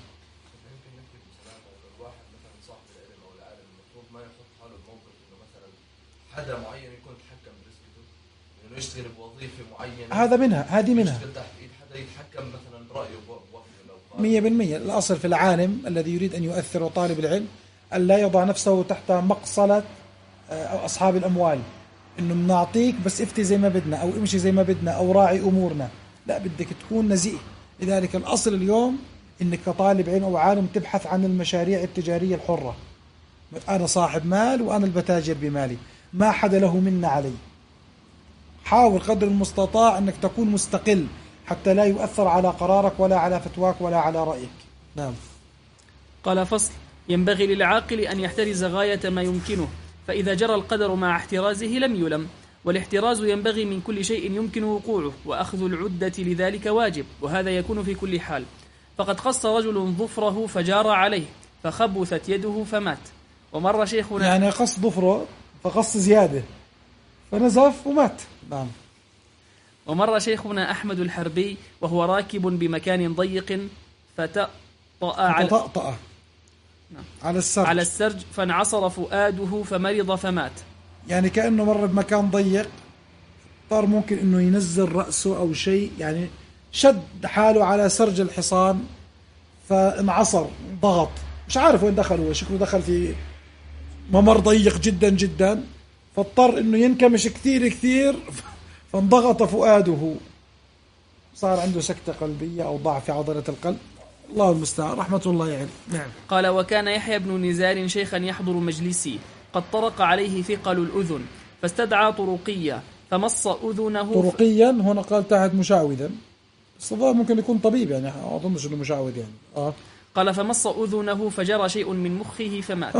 حدا معين يكون يتحكم برزقته، انه يشتغل بوظيفه معينه، هذا منها، هذه منها يشتغل تحت ايد حدا يتحكم مثلا برايه بوقته. مية بالمية الأصل في العالم الذي يريد أن يؤثر وطالب العلم أن لا يضع نفسه تحت مقصلة أو أصحاب الأموال، إنه بنعطيك بس افتي زي ما بدنا أو امشي زي ما بدنا أو راعي أمورنا، لا، بدك تكون نزيه. لذلك الأصل اليوم إنك كطالب علم أو عالم تبحث عن المشاريع التجارية الحرة. أنا صاحب مال وأنا البتاجر بمالي، ما حدا له منا علي. حاول قدر المستطاع أنك تكون مستقل حتى لا يؤثر على قرارك ولا على فتواك ولا على رأيك. نعم. قال فصل ينبغي للعاقل أن يحترز غاية ما يمكنه، فإذا جرى القدر مع احترازه لم يلم، والاحتراز ينبغي من كل شيء يمكن وقوعه، وأخذ العدة لذلك واجب، وهذا يكون في كل حال. فقد قص رجل ظفره فجار عليه فخبثت يده فمات. ومر شيخنا يعني قص ظفره فقص زيادة فنزف ومات. نعم. ومر شيخنا أحمد الحربي وهو راكب بمكان ضيق فتطأ على فتطأ على السرج على السرج فانعصر فؤاده فمرض فمات. يعني كأنه مر بمكان ضيق، صار ممكن إنه ينزل رأسه أو شيء، يعني شد حاله على سرج الحصان فانعصر، ضغط، مش عارف وين دخل، هو شكله دخل في ممر ضيق جدا جدا، فاضطر إنه ينكمش كثير كثير فانضغط فؤاده، صار عنده سكتة قلبية أو ضعف في عضلة القلب. الله المستعان، رحمة الله يعني. نعم. قال وكان يحيى بن نزار شيخا يحضر مجلسي، قد طرق عليه ثقل الأذن فاستدعى طرقيا فمص أذنه. طرقيا هنا قال تحت مشعوذا، بس ممكن يكون طبيب، يعني ما أظنش إنه مشعوذ يعني. آه. قال فمص أذنه فجرى شيء من مخه فمات.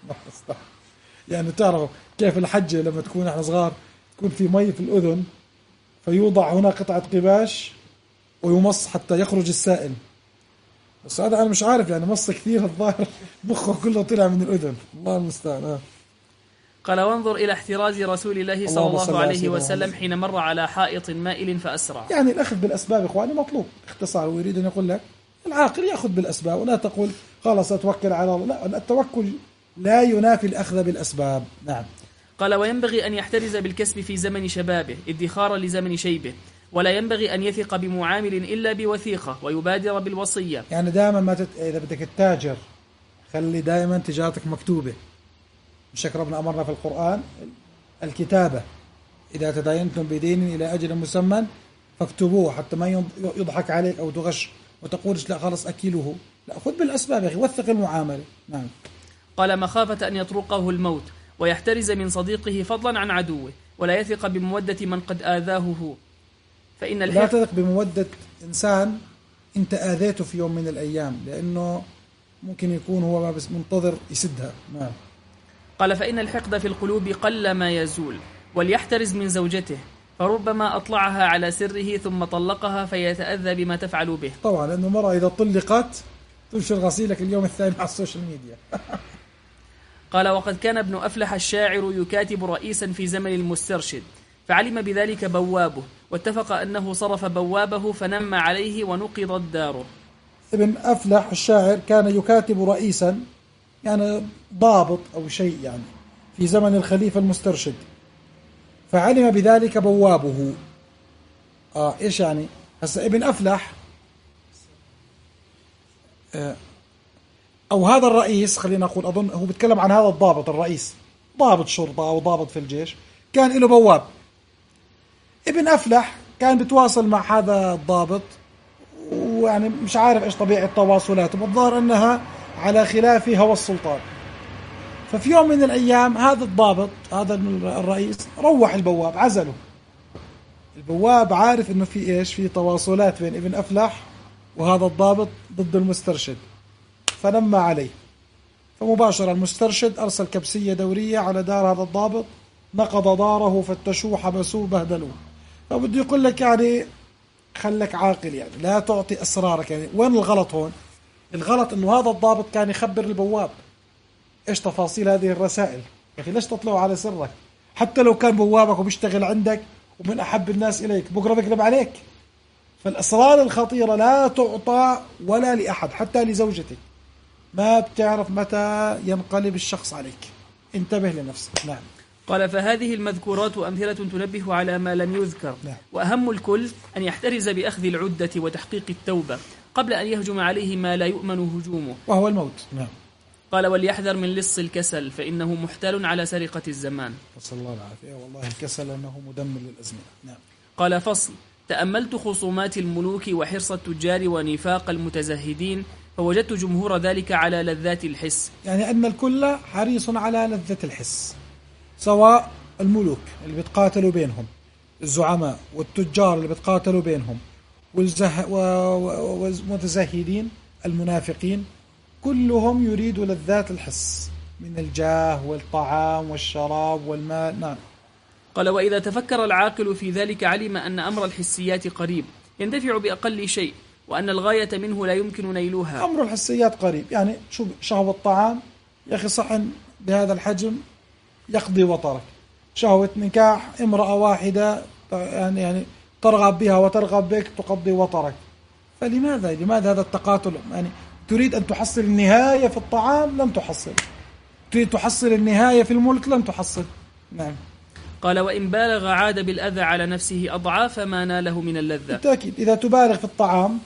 يعني تعرف كيف الحجة لما تكون احنا صغار تكون في مي في الأذن فيوضع هنا قطعة قباش ويمص حتى يخرج السائل، بس هذا أنا مش عارف يعني مص كثير الظاهر مخه كله طلع من الأذن. الله المستعان. آه. قال وانظر إلى احتراز رسول الله صلى الله, الله عليه وسلم حين مر على حائط مائل فأسرع. يعني الأخذ بالأسباب إخواني مطلوب، اختصار، ويريد أن يقول لك العاقل يأخذ بالأسباب ولا تقول خلاص أتوكل على الله، لا، التوكل لا ينافي الأخذ بالأسباب. نعم. قال وينبغي أن يحترز بالكسب في زمن شبابه ادخارا لزمن شيبه، ولا ينبغي أن يثق بمعامل إلا بوثيقة ويبادر بالوصية. يعني دائما ما تت... إذا بدك التاجر خلي دائما تجارتك مكتوبة، مش ربنا أمرنا في القرآن الكتابة، إذا تداينتم بدين إلى أجل مسمى فاكتبوه حتى ما يضحك عليك أو تغش وتقولش لا خلص أكله، لا، خذ بالأسباب يا أخي، وثق المعاملة. نعم. قال مخافة أن يطرقه الموت، ويحترز من صديقه فضلا عن عدوه، ولا يثق بمودة من قد آذاه هو، فإن لا تثق بمودة إنسان أنت آذيته في يوم من الأيام، لأنه ممكن يكون هو ما بس منتظر يسدها. نعم. قال فإن الحقد في القلوب قل ما يزول، وليحترز من زوجته، فربما أطلعها على سره ثم طلقها فيتأذى بما تفعل به. طبعا لأنه مرة إذا طلقت تنشر غسيلك اليوم الثاني على السوشيال ميديا. قال وقد كان ابن أفلح الشاعر يكاتب رئيسا في زمن المسترشد، فعلم بذلك بوابه، واتفق أنه صرف بوابه فنم عليه ونقضت داره. ابن أفلح الشاعر كان يكاتب رئيسا، يعني ضابط أو شيء يعني في زمن الخليفة المسترشد، فعلم بذلك بوابه. آه إيش يعني؟ هسا ابن أفلح آه أو هذا الرئيس، خلينا نقول، أظن هو بيتكلم عن هذا الضابط، الرئيس ضابط شرطة أو ضابط في الجيش، كان له بواب. ابن أفلح كان بتواصل مع هذا الضابط، ويعني مش عارف إيش طبيعة تواصلاته، بالظاهر أنها على خلاف هوى السلطان، ففي يوم من الأيام هذا الضابط هذا الرئيس روح البواب عزله. البواب عارف إنه في إيش في تواصلات بين ابن أفلح وهذا الضابط ضد المسترشد، فنمى عليه. فمباشرة المسترشد أرسل كبسية دورية على دار هذا الضابط، نقض داره، فتشوه، حبسوه، بهدلوه. فبده يقول لك يعني خلك عاقل، يعني لا تعطي أسرارك. يعني وين الغلط هون؟ الغلط إنه هذا الضابط كان يخبر البواب إيش تفاصيل هذه الرسائل. يا أخي ليش تطلعوا على سرك؟ حتى لو كان بوابك وبيشتغل عندك ومن أحب الناس إليك، بكرة بيكذب عليك. فالأسرار الخطيرة لا تعطى ولا لأحد، حتى لزوجتك. ما بتعرف متى ينقلب الشخص عليك، انتبه لنفسك. نعم. قال فهذه المذكورات أمثلة تنبه على ما لم يذكر. نعم. وأهم الكل أن يحترز بأخذ العدة وتحقيق التوبة قبل أن يهجم عليه ما لا يؤمن هجومه، وهو الموت. نعم. قال وليحذر من لص الكسل فإنه محتال على سرقة الزمان. صلى الله العافية. والله الكسل أنه مدمر للأزمنة. نعم. قال فصل: تأملت خصومات الملوك وحرص التجار ونفاق المتزهدين فوجدت جمهور ذلك على لذات الحس. يعني أن الكل حريص على لذة الحس، سواء الملوك اللي بتقاتلوا بينهم، الزعماء والتجار اللي بتقاتلوا بينهم، والزه... والمتزهدين المنافقين، كلهم يريدوا لذات الحس من الجاه والطعام والشراب والمال. نعم. قال وإذا تفكر العاقل في ذلك علم أن أمر الحسيات قريب يندفع بأقل شيء، وأن الغاية منه لا يمكن نيلها. أمر الحسيات قريب، يعني شو شهوة الطعام يا أخي صحن بهذا الحجم يقضي وطرك. شهوة نكاح امرأة واحدة يعني يعني ترغب بها وترغب بك تقضي وطرك. فلماذا لماذا هذا التقاتل؟ يعني تريد أن تحصل النهاية في الطعام لن تحصل، تريد تحصل النهاية في الملك لن تحصل. نعم. قال وإن بالغ عاد بالأذى على نفسه أضعاف ما ناله من اللذة. بالتأكيد إذا تبالغ في الطعام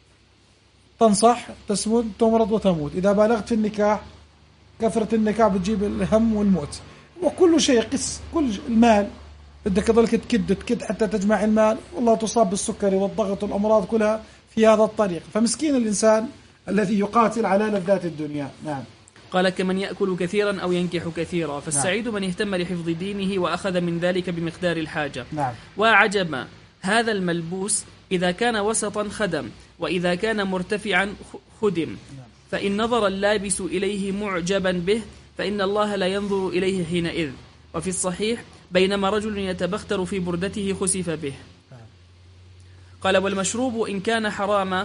تنصح تسمد تمرض وتموت. إذا بالغت في النكاح كثرة النكاح بتجيب الهم والموت. وكل شيء قس، كل المال بدك تضلك تكد تكد حتى تجمع المال، والله تصاب بالسكري والضغط والأمراض كلها في هذا الطريق. فمسكين الإنسان الذي يقاتل على لذات الدنيا. نعم. قال كمن يأكل كثيرا أو ينكح كثيرا، فالسعيد نعم. من اهتم لحفظ دينه وأخذ من ذلك بمقدار الحاجة. نعم. وعجب هذا الملبوس إذا كان وسطا خدم، وإذا كان مرتفعا خدم. نعم. فإن نظر اللابس إليه معجبا به فإن الله لا ينظر إليه حينئذ. وفي الصحيح بينما رجل يتبختر في بردته خسف به. نعم. قال والمشروب إن كان حراما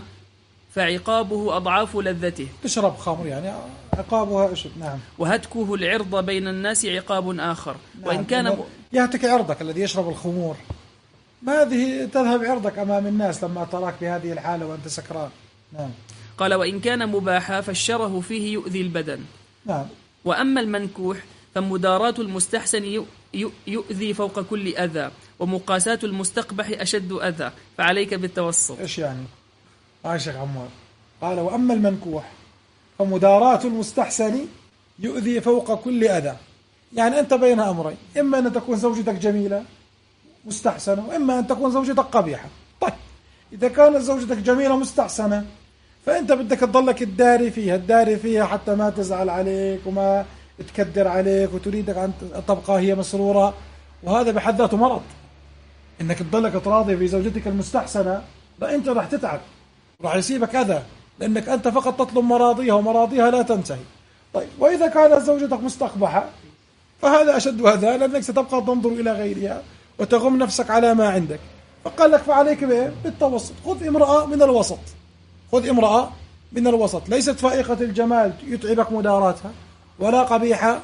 فعقابه أضعاف لذته. تشرب خمر يعني عقابها أشد. نعم. وهتكه العرض بين الناس عقاب آخر. نعم. وإن كان يهتك عرضك الذي يشرب الخمور، ما هذه تذهب عرضك أمام الناس لما تراك بهذه الحالة وأنت سكران. نعم. قال وإن كان مباحا فالشره فيه يؤذي البدن. نعم. وأما المنكوح فمداراة المستحسن يؤذي فوق كل أذى، ومقاساة المستقبح أشد أذى، فعليك بالتوسط. إيش يعني؟ عاشق عمار قال وأما المنكوح فمداراة المستحسن يؤذي فوق كل أذى. يعني أنت بين أمرين، إما أن تكون زوجتك جميلة مستحسنة، وإما أن تكون زوجتك قبيحة. طيب إذا كانت زوجتك جميلة مستحسنة فأنت بدك تضلك الداري فيها الداري فيها حتى ما تزعل عليك وما تكدر عليك، وتريدك أن تبقى هي مسرورة. وهذا بحد ذاته مرض، إنك تضلك تراضي في زوجتك المستحسنة، فأنت راح تتعب، راح يصيبك أذى، لأنك أنت فقط تطلب مراضيها ومراضيها لا تنتهي. طيب وإذا كانت زوجتك مستقبحة فهذا أشد أذى، لأنك ستبقى تنظر إلى غيرها وتغم نفسك على ما عندك. فقال لك فعليك بالتوسط، خذ امرأة من الوسط، خذ امرأة من الوسط، ليست فائقة الجمال يتعبك مداراتها، ولا قبيحة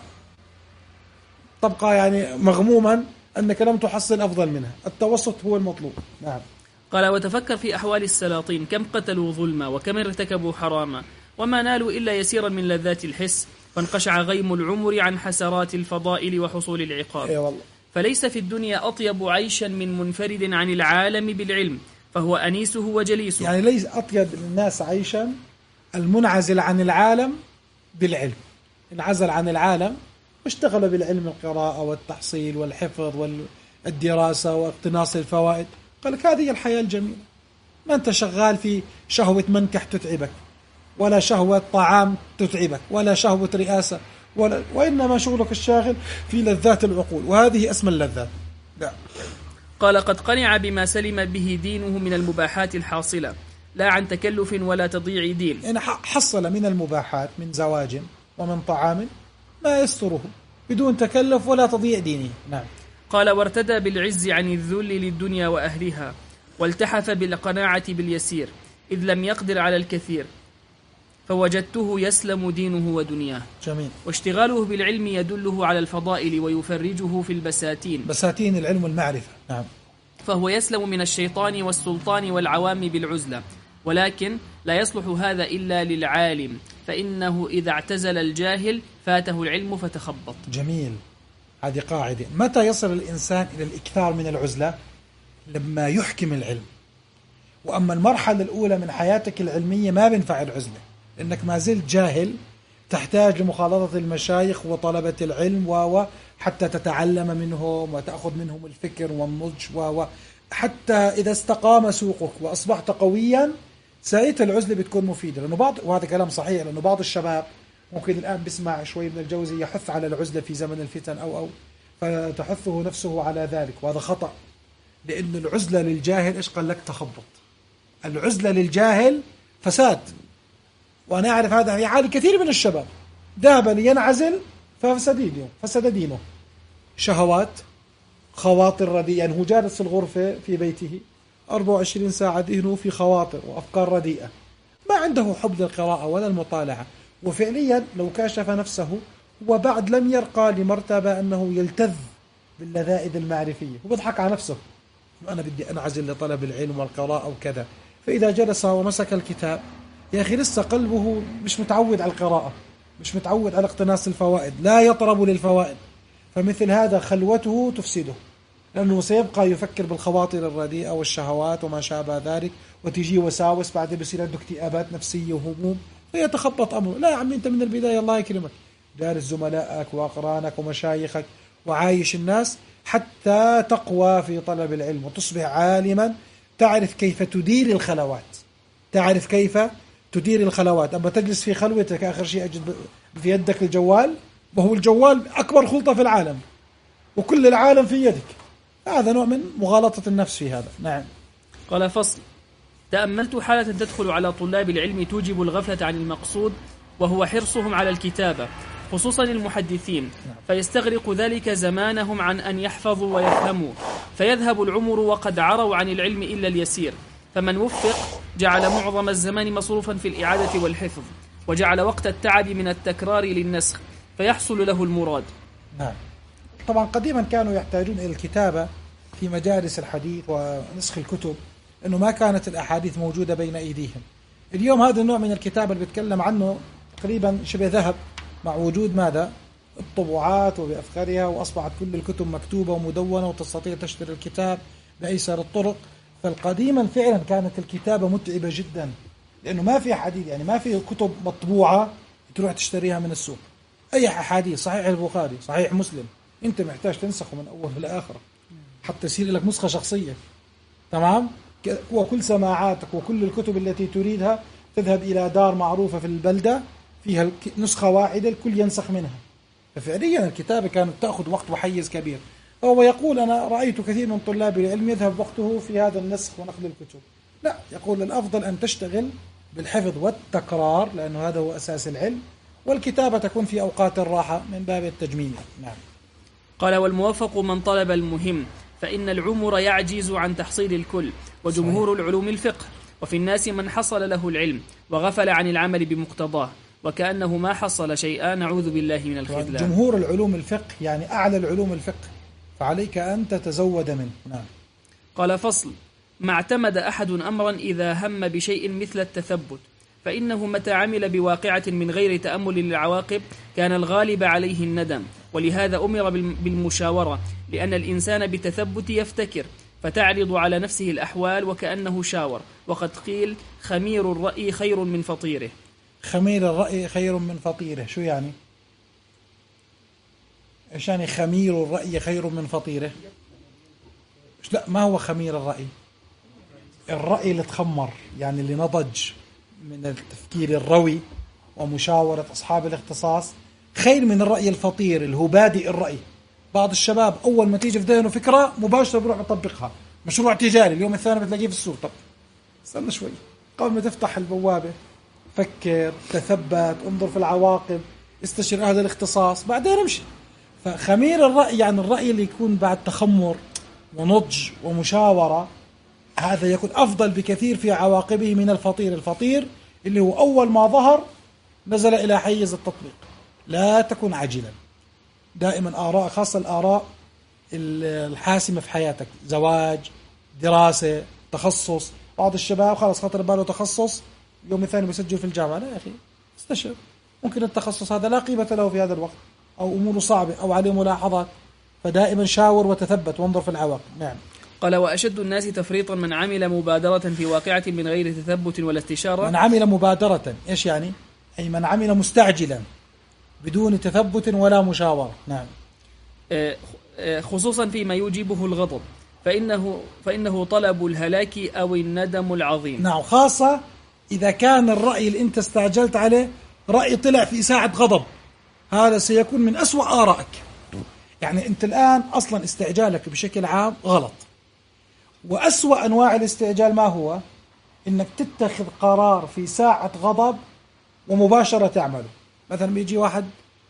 تبقى يعني مغموما أنك لم تحصل أفضل منها. التوسط هو المطلوب. نعم. قال وتفكر في أحوال السلاطين كم قتلوا ظلما وكم ارتكبوا حراما وما نالوا إلا يسيرا من لذات الحس، فانقشع غيم العمر عن حسرات الفضائل وحصول العقاب. أي والله. فليس في الدنيا أطيب عيشا من منفرد عن العالم بالعلم، فهو أنيسه وجليسه. يعني ليس أطيب الناس عيشا المنعزل عن العالم بالعلم، انعزل عن العالم واشتغل بالعلم، القراءة والتحصيل والحفظ والدراسة واقتناص الفوائد. قال لك هذه الحياة الجميلة، ما أنت شغال في شهوة منكح تتعبك، ولا شهوة طعام تتعبك، ولا شهوة رئاسة، وإنما شغلك الشاغل في لذات العقول، وهذه أسمى اللذات. لا. قال قد قنع بما سلم به دينه من المباحات الحاصلة لا عن تكلف ولا تضييع دين. يعني حصل من المباحات من زواج ومن طعام ما يستره بدون تكلف ولا تضييع دينه. نعم. قال وارتدى بالعز عن الذل للدنيا وأهلها، والتحف بالقناعة باليسير إذ لم يقدر على الكثير، فوجدته يسلم دينه ودنياه. جميل. واشتغاله بالعلم يدله على الفضائل ويفرجه في البساتين، بساتين العلم والمعرفة. نعم. فهو يسلم من الشيطان والسلطان والعوام بالعزلة، ولكن لا يصلح هذا إلا للعالم، فإنه إذا اعتزل الجاهل فاته العلم فتخبط. جميل. هذه قاعدة. متى يصل الإنسان إلى الإكثار من العزلة؟ لما يحكم العلم. وأما المرحلة الأولى من حياتك العلمية ما بينفع العزلة، لأنك ما زلت جاهل، تحتاج لمخالطة المشايخ وطلبة العلم وحتى تتعلم منهم وتأخذ منهم الفكر والنضج، وحتى إذا استقام سوقك وأصبحت قويا ساعتها العزلة بتكون مفيدة. لأنه بعض، وهذا كلام صحيح، لأنه بعض الشباب ممكن الآن بسمع شوي من الجوزي يحث على العزلة في زمن الفتن أو أو فتحثه نفسه على ذلك، وهذا خطأ. لأن العزلة للجاهل إيش قال لك؟ تخبط. العزلة للجاهل فساد، وأنا أعرف هذا في حال كثير من الشباب ذهب لينعزل ففسد دينه، فسد دينه. شهوات، خواطر رديئة، يعني هو جالس في الغرفة في بيته أربعة وعشرين ساعة ذهنه في خواطر وأفكار رديئة، ما عنده حب للقراءة ولا المطالعة. وفعليا لو كاشف نفسه وبعد لم يرقى لمرتبة أنه يلتذ باللذائذ المعرفية، وبضحك على نفسه أنا بدي أنعزل لطلب العلم والقراءة وكذا. فإذا جلس ومسك الكتاب يا أخي لسه قلبه مش متعود على القراءة، مش متعود على اقتناص الفوائد، لا يطرب للفوائد، فمثل هذا خلوته تفسده، لأنه سيبقى يفكر بالخواطر الرديئة والشهوات وما شابه ذلك، وتجي وساوس بعد بصير عنده اكتئابات نفسية وهموم فيتخبط أمره. لا يا عمي، أنت من البداية الله يكرمك دارس زملائك وأقرانك ومشايخك وعايش الناس حتى تقوى في طلب العلم وتصبح عالما، تعرف كيف تدير الخلوات، تعرف كيف تدير الخلوات. أما تجلس في خلوتك آخر شيء أجد في يدك الجوال، وهو الجوال أكبر خلطة في العالم وكل العالم في يدك، هذا نوع من مغالطة النفس في هذا. نعم. قال فصل: تأملت حالة تدخل على طلاب العلم توجب الغفلة عن المقصود، وهو حرصهم على الكتابة خصوصا المحدثين، فيستغرق ذلك زمانهم عن أن يحفظوا ويفهموا، فيذهب العمر وقد عروا عن العلم إلا اليسير. فمن وفق جعل معظم الزمان مصروفا في الإعادة والحفظ، وجعل وقت التعب من التكرار للنسخ، فيحصل له المراد. نعم. طبعا قديما كانوا يحتاجون إلى الكتابة في مجالس الحديث ونسخ الكتب، أنه ما كانت الأحاديث موجودة بين أيديهم. اليوم هذا النوع من الكتابة اللي بتكلم عنه تقريبا شبه ذهب مع وجود ماذا؟ الطبوعات وبأفكارها، وأصبحت كل الكتب مكتوبة ومدونة وتستطيع تشتري الكتاب بأيسر الطرق. فالقديما فعلا كانت الكتابة متعبة جدا، لأنه ما في حديث، يعني ما في كتب مطبوعة تروح تشتريها من السوق. أي أحاديث، صحيح البخاري، صحيح مسلم، أنت محتاج تنسخه من أول لآخر حتى يصير لك نسخة شخصية. تمام؟ وكل سماعاتك وكل الكتب التي تريدها تذهب إلى دار معروفة في البلدة فيها نسخة واحدة الكل ينسخ منها. ففعليا الكتابة كانت تأخذ وقت وحيز كبير. هو يقول أنا رأيت كثير من طلاب العلم يذهب وقته في هذا النسخ ونقل الكتب. لا، يقول الأفضل أن تشتغل بالحفظ والتكرار، لأنه هذا هو أساس العلم، والكتابة تكون في أوقات الراحة من باب التجميل. نعم. قال: والموفق من طلب المهم، فإن العمر يعجز عن تحصيل الكل، وجمهور صحيح. العلوم الفقه، وفي الناس من حصل له العلم وغفل عن العمل بمقتضاه، وكأنه ما حصل شيئا، نعوذ بالله من الخذلان. جمهور العلوم الفقه يعني أعلى العلوم الفقه، فعليك أن تتزود منه. نعم. قال فصل: ما اعتمد أحد أمرا إذا هم بشيء مثل التثبت، فإنه متى عمل بواقعة من غير تأمل للعواقب كان الغالب عليه الندم، ولهذا أمر بالمشاورة، لأن الإنسان بالتثبت يفتكر فتعرض على نفسه الأحوال وكأنه شاور. وقد قيل: خمير الرأي خير من فطيره. خمير الرأي خير من فطيره، شو يعني؟ إيش يعني خمير الرأي خير من فطيره؟ لا، ما هو خمير الرأي؟ الرأي اللي تخمر، يعني اللي نضج من التفكير الروي ومشاورة أصحاب الاختصاص، خير من الرأي الفطير اللي هو بادئ الرأي. بعض الشباب أول ما تيجي في ذهنه فكرة مباشرة بروح بيطبقها، مشروع تجاري اليوم الثاني بتلاقيه في السوق. طب استنى شوي، قبل ما تفتح البوابة فكر، تثبت، انظر في العواقب، استشير أهل الاختصاص، بعدين امشي. فخمير الرأي يعني الرأي اللي يكون بعد تخمر ونضج ومشاورة، هذا يكون أفضل بكثير في عواقبه من الفطير. الفطير اللي هو أول ما ظهر نزل إلى حيز التطبيق. لا تكن عاجلا، دائما آراء، خاصة الآراء الحاسمة في حياتك، زواج، دراسة، تخصص. بعض الشباب خلاص خطر باله تخصص، يوم الثاني بيسجل في الجامعة. لا يا أخي، استشر، ممكن التخصص هذا لا قيمة له في هذا الوقت، أو أموره صعبة، أو عليه ملاحظات. فدائما شاور وتثبت وانظر في العواقب. نعم. قال: وأشد الناس تفريطا من عمل مبادرة في واقعة من غير تثبت ولا استشارة. من عمل مبادرة إيش يعني؟ أي من عمل مستعجلا بدون تثبت ولا مشاورة. نعم. خصوصا فيما يوجبه الغضب، فإنه, فإنه طلب الهلاك أو الندم العظيم. نعم، خاصة إذا كان الرأي اللي أنت استعجلت عليه رأي طلع في ساعة غضب، هذا سيكون من أسوأ آرائك. يعني أنت الآن أصلا استعجالك بشكل عام غلط. وأسوأ أنواع الاستعجال ما هو؟ إنك تتخذ قرار في ساعة غضب ومباشرة تعمله. مثلا بيجي واحد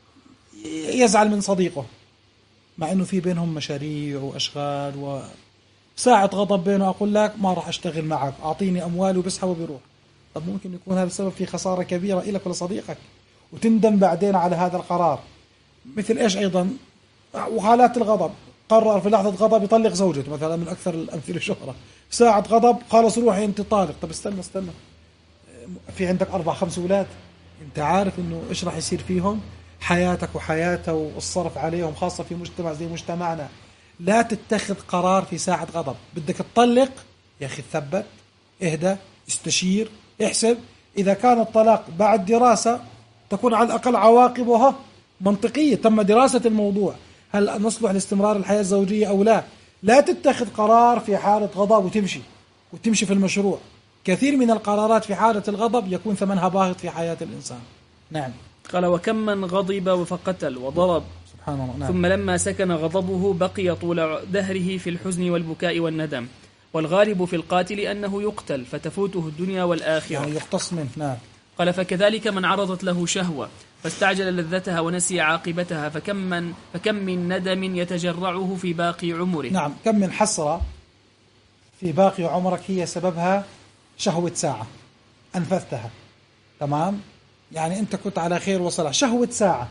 يزعل من صديقه مع إنه في بينهم مشاريع وأشغال، وساعة غضب بينه أقول لك ما راح أشتغل معك، أعطيني أموالي، وبسحب وبيروح. طب ممكن يكون هذا السبب في خسارة كبيرة إلك ولصديقك، وتندم بعدين على هذا القرار. مثل إيش أيضا؟ وحالات الغضب، قرر في لحظة غضب يطلق زوجته مثلا، من أكثر الأمثلة شهرة. ساعة غضب خلص روحي أنت طالق. طب استنى استنى، في عندك أربع خمس أولاد، أنت عارف إنه إيش راح يصير فيهم، حياتك وحياته والصرف عليهم، خاصة في مجتمع زي مجتمعنا. لا تتخذ قرار في ساعة غضب. بدك تطلق يا أخي، تثبت، اهدى، استشير، احسب. إذا كان الطلاق بعد دراسة تكون على الأقل عواقبها منطقية، تم دراسة الموضوع، هل نصلح لاستمرار الحياة الزوجية أو لا. لا تتخذ قرار في حالة غضب وتمشي وتمشي في المشروع. كثير من القرارات في حالة الغضب يكون ثمنها باهظ في حياة الإنسان. نعم. قال: وكم من غضب فقتل وضرب، سبحان الله. نعم. ثم لما سكن غضبه بقي طول دهره في الحزن والبكاء والندم. والغالب في القاتل أنه يقتل فتفوته الدنيا والآخرة، يعني يقتص منه. نعم. قال: فكذلك من عرضت له شهوة فاستعجل لذتها ونسي عاقبتها، فكم من, فكم من ندم يتجرعه في باقي عمره. نعم، كم من حسرة في باقي عمرك هي سببها شهوة ساعة أنفذتها. تمام، يعني أنت كنت على خير وصلاح، شهوة ساعة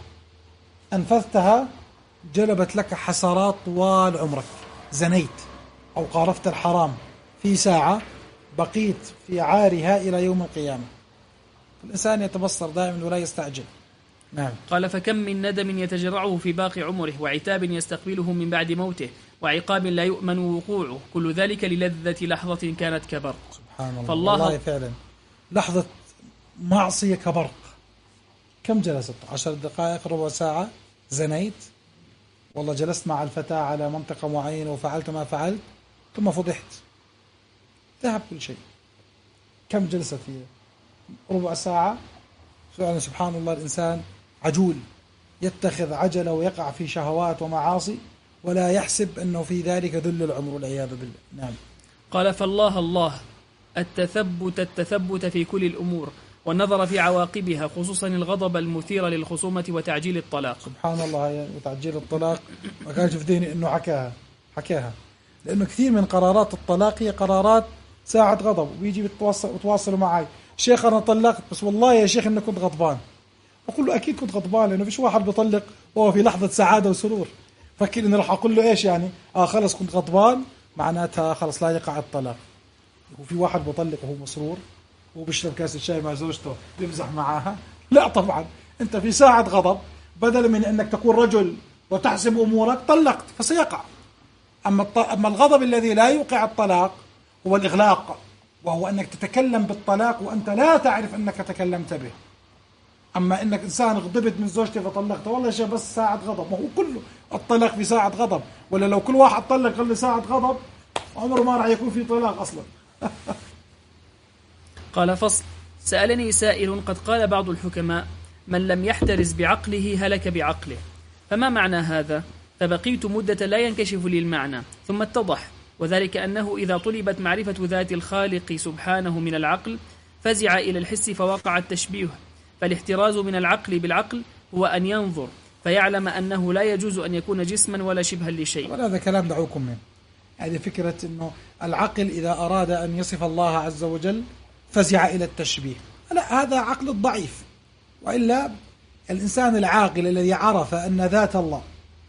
أنفذتها جلبت لك حسرات طوال عمرك. زنيت أو قارفت الحرام في ساعة، بقيت في عارها إلى يوم القيامة. الإنسان يتبصر دائما ولا يستعجل. نعم. قال: فكم من ندم يتجرعه في باقي عمره، وعتاب يستقبله من بعد موته، وعقاب لا يؤمن وقوعه، كل ذلك للذة لحظة كانت كبرق. سبحان الله. فالله والله فعلا لحظة معصية كبرق. كم جلست؟ عشر دقائق، ربع ساعة، زنيت، والله جلست مع الفتاة على منطقة معينة وفعلت ما فعلت، ثم فضحت، ذهب كل شيء. كم جلست فيه؟ ربع ساعة. فعلا سبحان الله، الإنسان عجول، يتخذ عجلة ويقع في شهوات ومعاصي ولا يحسب أنه في ذلك ذل العمر والعياذ بالله. نعم. قال: فالله الله التثبت التثبت في كل الأمور، والنظر في عواقبها، خصوصا الغضب المثير للخصومة وتعجيل الطلاق. سبحان الله، يعني وتعجيل الطلاق ما كانش في ذهني أنه حكاها حكاها لأنه كثير من قرارات الطلاق هي قرارات ساعة غضب، ويجي بتواصل وتواصلوا معي، شيخ أنا طلقت بس والله يا شيخ إني كنت غضبان. أقول له أكيد كنت غضبان، لأنه فيش واحد بيطلق وهو في لحظة سعادة وسرور. فكر إني راح أقول له إيش يعني؟ آه خلص كنت غضبان، معناتها خلص لا يقع الطلاق. وفي واحد بيطلق وهو مسرور وبيشرب كاس الشاي مع زوجته بيمزح معاها. لا طبعا، أنت في ساعة غضب بدل من أنك تكون رجل وتحسب أمورك طلقت فسيقع. أما أما الغضب الذي لا يوقع الطلاق هو الإغلاق، وهو أنك تتكلم بالطلاق وأنت لا تعرف أنك تكلمت به. أما أنك إنسان غضبت من زوجتي فطلقت، والله يا شيخ بس ساعة غضب، ما هو كله الطلاق في ساعة غضب، ولا لو كل واحد طلق قال لي ساعة غضب عمره ما راح يكون في طلاق أصلا. قال: فصل. سألني سائل: قد قال بعض الحكماء: من لم يحترز بعقله هلك بعقله. فما معنى هذا؟ فبقيت مدة لا ينكشف لي المعنى، ثم اتضح، وذلك أنه إذا طلبت معرفة ذات الخالق سبحانه من العقل فزع إلى الحس فوقع التشبيه. فالاحتراز من العقل بالعقل هو أن ينظر فيعلم أنه لا يجوز أن يكون جسما ولا شبها لشيء. هذا كلام دعوكم منه. هذه فكرة أنه العقل إذا أراد أن يصف الله عز وجل فزع إلى التشبيه، لا، هذا عقل الضعيف. وإلا الإنسان العاقل الذي عرف أن ذات الله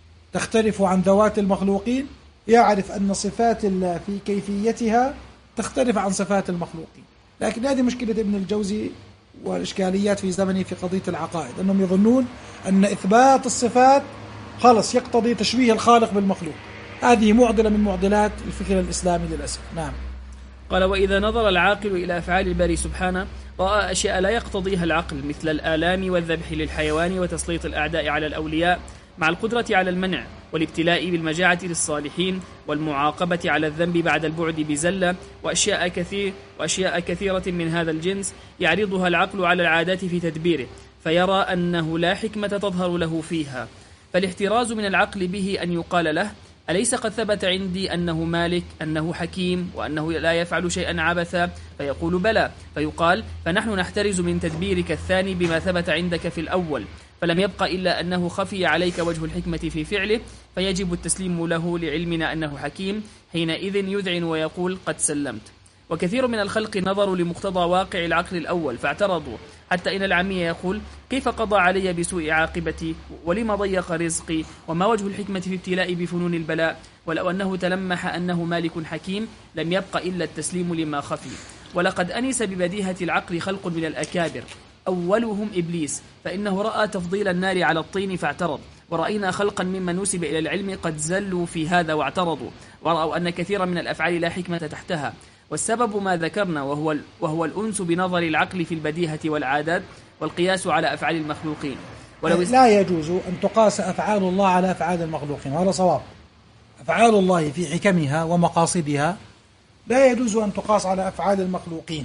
تختلف عن ذوات المخلوقين يعرف أن صفات الله في كيفيتها تختلف عن صفات المخلوقين. لكن هذه مشكلة ابن الجوزي والإشكاليات في زمنه في قضية العقائد، أنهم يظنون أن إثبات الصفات خلص يقتضي تشبيه الخالق بالمخلوق. هذه معضلة من معضلات الفكر الإسلامي للأسف. نعم. قال: وإذا نظر العاقل إلى أفعال الباري سبحانه رأى أشياء لا يقتضيها العقل، مثل الآلام والذبح للحيوان وتسليط الأعداء على الأولياء مع القدرة على المنع، والابتلاء بالمجاعة للصالحين، والمعاقبة على الذنب بعد البعد بزلة، وأشياء كثير وأشياء كثيرة من هذا الجنس يعرضها العقل على العادات في تدبيره، فيرى أنه لا حكمة تظهر له فيها. فالاحتراز من العقل به أن يقال له: أليس قد ثبت عندي أنه مالك، أنه حكيم، وأنه لا يفعل شيئا عبثا؟ فيقول: بلى. فيقال: فنحن نحترز من تدبيرك الثاني بما ثبت عندك في الأول، فلم يبق إلا أنه خفي عليك وجه الحكمة في فعله، فيجب التسليم له لعلمنا أنه حكيم. حينئذ يذعن ويقول: قد سلمت. وكثير من الخلق نظروا لمقتضى واقع العقل الأول فاعترضوا، حتى إن العامية يقول: كيف قضى علي بسوء عاقبتي؟ ولما ضيق رزقي؟ وما وجه الحكمة في ابتلاء بفنون البلاء؟ ولو أنه تلمح أنه مالك حكيم لم يبق إلا التسليم لما خفي. ولقد أنس ببديهة العقل خلق من الأكابر، أولهم إبليس، فإنه رأى تفضيل النار على الطين فاعترض. ورأينا خلقا ممن نسب إلى العلم قد زلوا في هذا واعترضوا، ورأوا أن كثيرا من الأفعال لا حكمة تحتها. والسبب ما ذكرنا، وهو, وهو الأنس بنظر العقل في البديهة والعادات والقياس على أفعال المخلوقين. ولو لا يجوز أن تقاس أفعال الله على أفعال المخلوقين، وهذا صواب. أفعال الله في حكمها ومقاصدها لا يجوز أن تقاس على أفعال المخلوقين،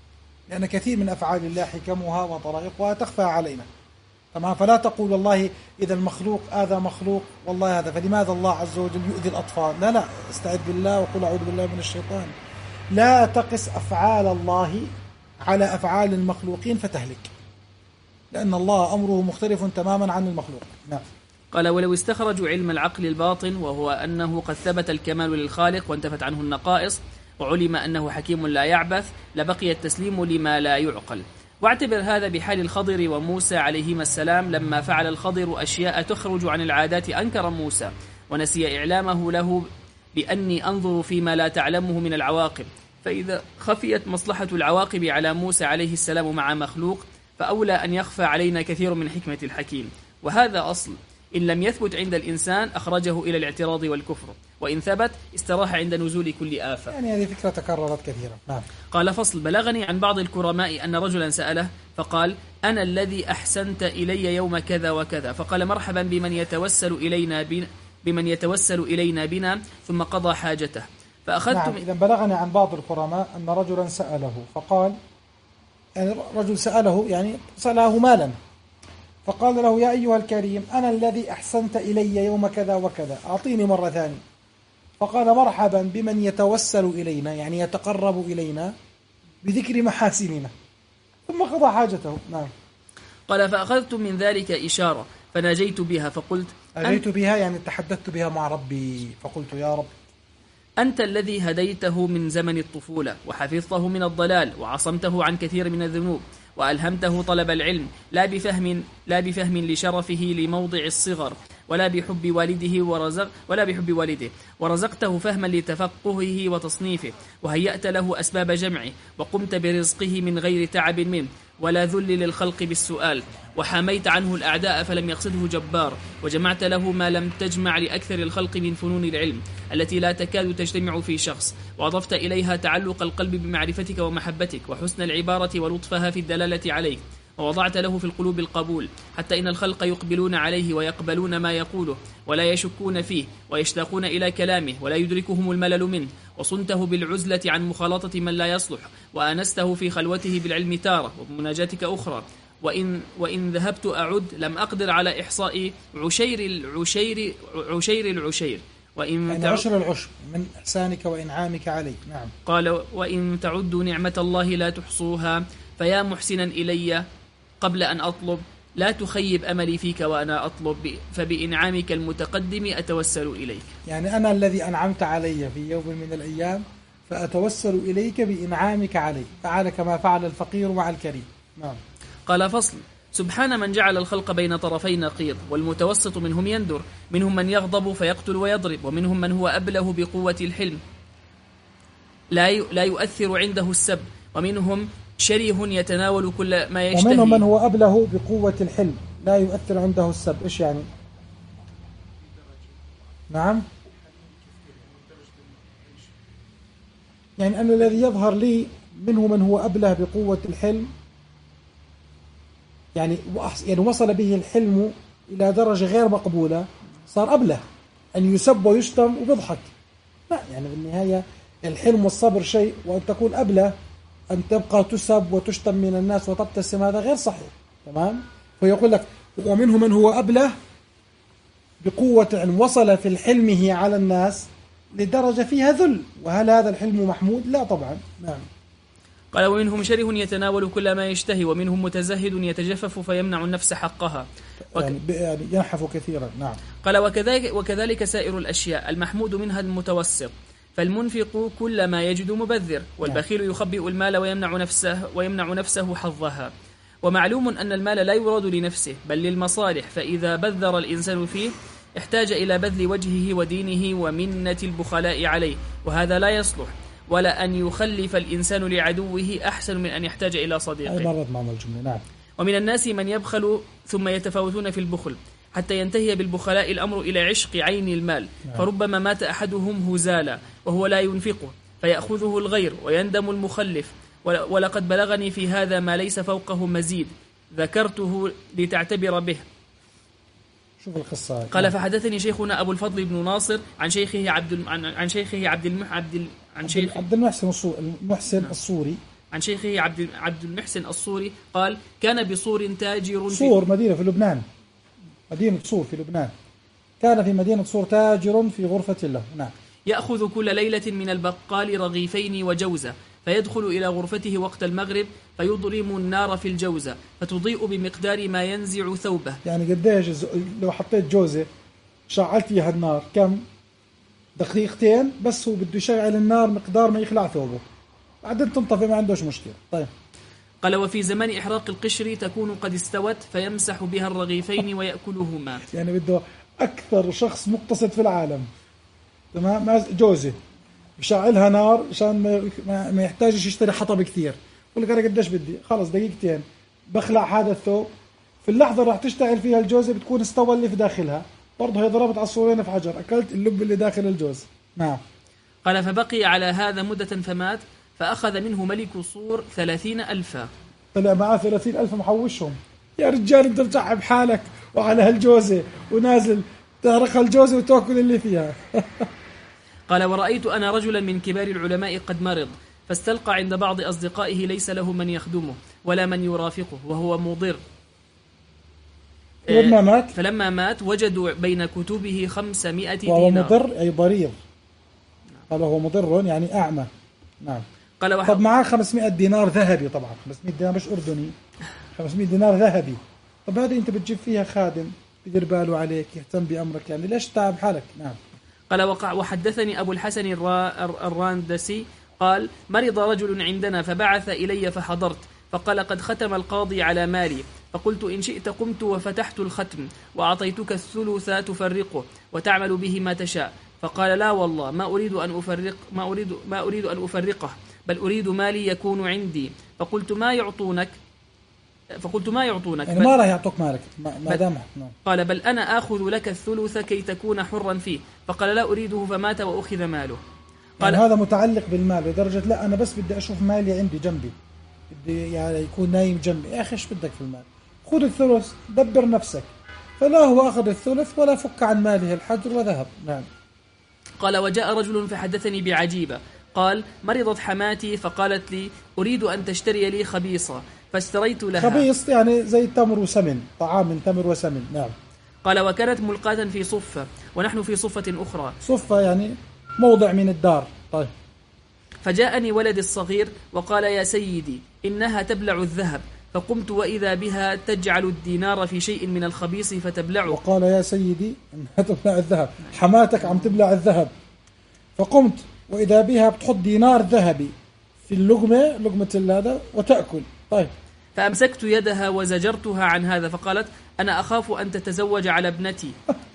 لأن كثير من أفعال الله حكمها وطرائقها تخفى علينا. تمام. فلا تقول والله إذا المخلوق هذا مخلوق والله هذا، فلماذا الله عز وجل يؤذي الأطفال؟ لا لا، استعذ بالله وقل أعوذ بالله من الشيطان. لا تقس أفعال الله على أفعال المخلوقين فتهلك، لأن الله أمره مختلف تماما عن المخلوق. نعم. قال: ولو استخرجوا علم العقل الباطن، وهو أنه قد ثبت الكمال للخالق وانتفت عنه النقائص، وعلم أنه حكيم لا يعبث، لبقي التسليم لما لا يعقل. واعتبر هذا بحال الخضر وموسى عليهما السلام، لما فعل الخضر أشياء تخرج عن العادات أنكر موسى، ونسي إعلامه له بأني أنظر فيما لا تعلمه من العواقب. فإذا خفيت مصلحة العواقب على موسى عليه السلام مع مخلوق، فأولى أن يخفى علينا كثير من حكمة الحكيم. وهذا أصل، إن لم يثبت عند الإنسان أخرجه إلى الاعتراض والكفر، وإن ثبت استراح عند نزول كل آفة. يعني هذه فكرة تكررت كثيرا. نعم. قال: فصل: بلغني عن بعض الكرماء أن رجلا سأله فقال: أنا الذي أحسنت إلي يوم كذا وكذا، فقال: مرحبا بمن يتوسل إلينا بنا بمن يتوسل إلينا بنا ثم قضى حاجته. فأخذت نعم. إذا بلغني عن بعض الكرماء أن رجلا سأله فقال، يعني رجل سأله يعني سأله مالا، فقال له: يا أيها الكريم، أنا الذي أحسنت إلي يوم كذا وكذا، أعطيني مرة ثانية. فقال: مرحبا بمن يتوسل إلينا، يعني يتقرب إلينا بذكر محاسننا، ثم قضى حاجته. نعم. قال: فأخذت من ذلك إشارة فناجيت بها فقلت: ناجيت بها يعني تحدثت بها مع ربي، فقلت: يا رب، أنت الذي هديته من زمن الطفولة، وحفظته من الضلال، وعصمته عن كثير من الذنوب، وألهمته طلب العلم لا بفهم لا بفهم لشرفه لموضع الصغر، ولا بحب والده ورزق ولا بحب والده ورزقته فهما لتفقهه وتصنيفه، وهيأت له أسباب جمعه، وقمت برزقه من غير تعب منه ولا ذل للخلق بالسؤال، وحميت عنه الأعداء فلم يقصده جبار، وجمعت له ما لم تجمع لأكثر الخلق من فنون العلم التي لا تكاد تجتمع في شخص، وأضفت إليها تعلق القلب بمعرفتك ومحبتك، وحسن العبارة ولطفها في الدلالة عليك، ووضعت له في القلوب القبول، حتى إن الخلق يقبلون عليه ويقبلون ما يقوله ولا يشكون فيه ويشتاقون إلى كلامه ولا يدركهم الملل منه، وصنته بالعزلة عن مخالطة من لا يصلح، وآنسته في خلوته بالعلم تارة وبمناجاتك أخرى، وإن, وإن ذهبت أعد لم أقدر على إحصاء عشير العشير عشير العشير وإن يعني عشر العشر من إحسانك وإنعامك علي. نعم. قال وإن تعدوا نعمة الله لا تحصوها فيا محسنا إلي قبل أن أطلب لا تخيب أملي فيك وأنا أطلب فبإنعامك المتقدم أتوسل إليك. يعني أنا الذي أنعمت علي في يوم من الأيام فأتوسل إليك بإنعامك علي، فعل كما فعل الفقير مع الكريم. نعم. قال فصل: سبحان من جعل الخلق بين طرفي نقيض، والمتوسط منهم يندر، منهم من يغضب فيقتل ويضرب، ومنهم من هو أبله بقوة الحلم لا لا يؤثر عنده السب، ومنهم شره يتناول كل ما يشتهي، ومنهم من هو أبله بقوة الحلم لا يؤثر عنده السب. إيش يعني؟ نعم، يعني أن الذي يظهر لي منه من هو أبله بقوة الحلم، يعني يعني وصل به الحلم إلى درجة غير مقبولة، صار أبله أن يسب ويشتم وبيضحك. لا، يعني بالنهاية الحلم والصبر شيء، وأن تكون أبله أن تبقى تسب وتشتم من الناس وتبتسم هذا غير صحيح. تمام. فيقول لك ومنه من هو أبله بقوة علم، وصل في حلمه على الناس لدرجة فيها ذل، وهل هذا الحلم محمود؟ لا طبعا. نعم. قال ومنهم شره يتناول كل ما يشتهي، ومنهم متزهد يتجفف فيمنع النفس حقها وك... يعني ينحف كثيرا. نعم. قال وكذلك, وكذلك سائر الأشياء المحمود منها المتوسط، فالمنفق كل ما يجد مبذر، والبخيل يخبئ المال ويمنع نفسه, ويمنع نفسه حظها. ومعلوم أن المال لا يراد لنفسه بل للمصالح، فإذا بذر الإنسان فيه احتاج إلى بذل وجهه ودينه ومنة البخلاء عليه، وهذا لا يصلح. ولا أن يخلف الإنسان لعدوه أحسن من أن يحتاج إلى صديقه. مرت معنا الجملة. نعم. ومن الناس من يبخل ثم يتفاوتون في البخل حتى ينتهي بالبخلاء الأمر إلى عشق عين المال. نعم. فربما مات أحدهم هزالا وهو لا ينفقه فيأخذه الغير ويندم المخلف. ولقد بلغني في هذا ما ليس فوقه مزيد، ذكرته لتعتبر به. شوف القصة. قال فحدثني شيخنا أبو الفضل بن ناصر عن شيخه عبد عن, عن شيخه عبد المح عبد عن شيخ عبد المحسن المحسن الصوري عن شيخه عبد عبد المحسن الصوري قال كان بصور تاجر صور مدينة في لبنان، مدينة صور في لبنان، كان في مدينة صور تاجر في غرفة له. نعم. يأخذ كل ليلة من البقال رغيفين وجوزة، فيدخل إلى غرفته وقت المغرب فيضرم النار في الجوزة فتضيء بمقدار ما ينزع ثوبه. يعني قديش لو حطيت جوزة شعلت فيها النار كم دقيقتين بس، هو بده يشعل النار مقدار ما يخلع ثوبه، بعدين تنطفي ما عندوش مشكلة. طيب. قال وفي زمان إحراق القشر تكون قد استوت فيمسح بها الرغيفين ويأكلهما. يعني بده أكثر شخص مقتصد في العالم. تمام. جوزة بشعلها نار عشان ما ما يحتاجش يشتري حطب كثير، يقول لك أنا قديش بدي، خلص دقيقتين بخلع هذا الثوب، في اللحظة راح تشتعل فيها الجوزة بتكون استوى اللي في داخلها، برضه هي ضربت عصفورين في حجر، أكلت اللب اللي داخل الجوز. نعم. قال فبقي على هذا مدة فمات، فأخذ منه ملك صور ثلاثين ألفا. طلع معاه ثلاثين ألف محوشهم. يا رجال انت متعب حالك وعلى هالجوزة ونازل تهرق الجوزة وتأكل اللي فيها. قال ورأيت أنا رجلا من كبار العلماء قد مرض، فاستلقى عند بعض أصدقائه ليس له من يخدمه ولا من يرافقه وهو مضر. فلما مات فلما مات وجدوا بين كتبه خمسمائة دينار. وهو مضر أي ضرير. قال هو مضر يعني أعمى. نعم. قال وح... طب معاه خمسمائة دينار ذهبي، طبعا خمسمائة دينار مش أردني، خمسمائة دينار ذهبي. طب هذه أنت بتجيب فيها خادم يدير باله عليك يهتم بأمرك، يعني ليش تعب حالك؟ نعم. قال وقع وحدثني أبو الحسن الراندسي قال مرض رجل عندنا فبعث إلي فحضرت، فقال قد ختم القاضي على مالي، فقلت إن شئت قمت وفتحت الختم وأعطيتك الثلث تفرقه وتعمل به ما تشاء. فقال لا والله ما أريد أن أفرق ما أريد ما أريد أن أفرقه، بل أريد مالي يكون عندي. فقلت ما يعطونك فقلت ما يعطونك يعني ما راح يعطوك مالك ما دام. قال بل أنا آخذ لك الثلث كي تكون حرا فيه. فقال لا أريده، فمات وأخذ ماله. قال يعني هذا متعلق بالمال لدرجة لا أنا بس بدي أشوف مالي عندي جنبي، بدي يعني يكون نايم جنبي. يا أخي إيش بدك في المال؟ خذ الثلث دبر نفسك. فلا هو أخذ الثلث ولا فك عن ماله الحجر وذهب. نعم. قال وجاء رجل فحدثني بعجيبة قال مرضت حماتي فقالت لي أريد أن تشتري لي خبيصة، فاشتريت لها. خبيص يعني زي التمر وسمن، طعام من تمر وسمن. نعم. قال وكانت ملقاة في صفة ونحن في صفة أخرى. صفة يعني موضع من الدار. طيب. فجاءني ولدي الصغير وقال يا سيدي إنها تبلع الذهب، فقمت وإذا بها تجعل الدينار في شيء من الخبيص فتبلعه. وقال يا سيدي إنها تبلع الذهب، حماتك عم تبلع الذهب، فقمت وإذا بها بتحط دينار ذهبي في اللقمة، لقمة هذا، وتأكل. طيب. فأمسكت يدها وزجرتها عن هذا، فقالت أنا أخاف أن تتزوج على ابنتي.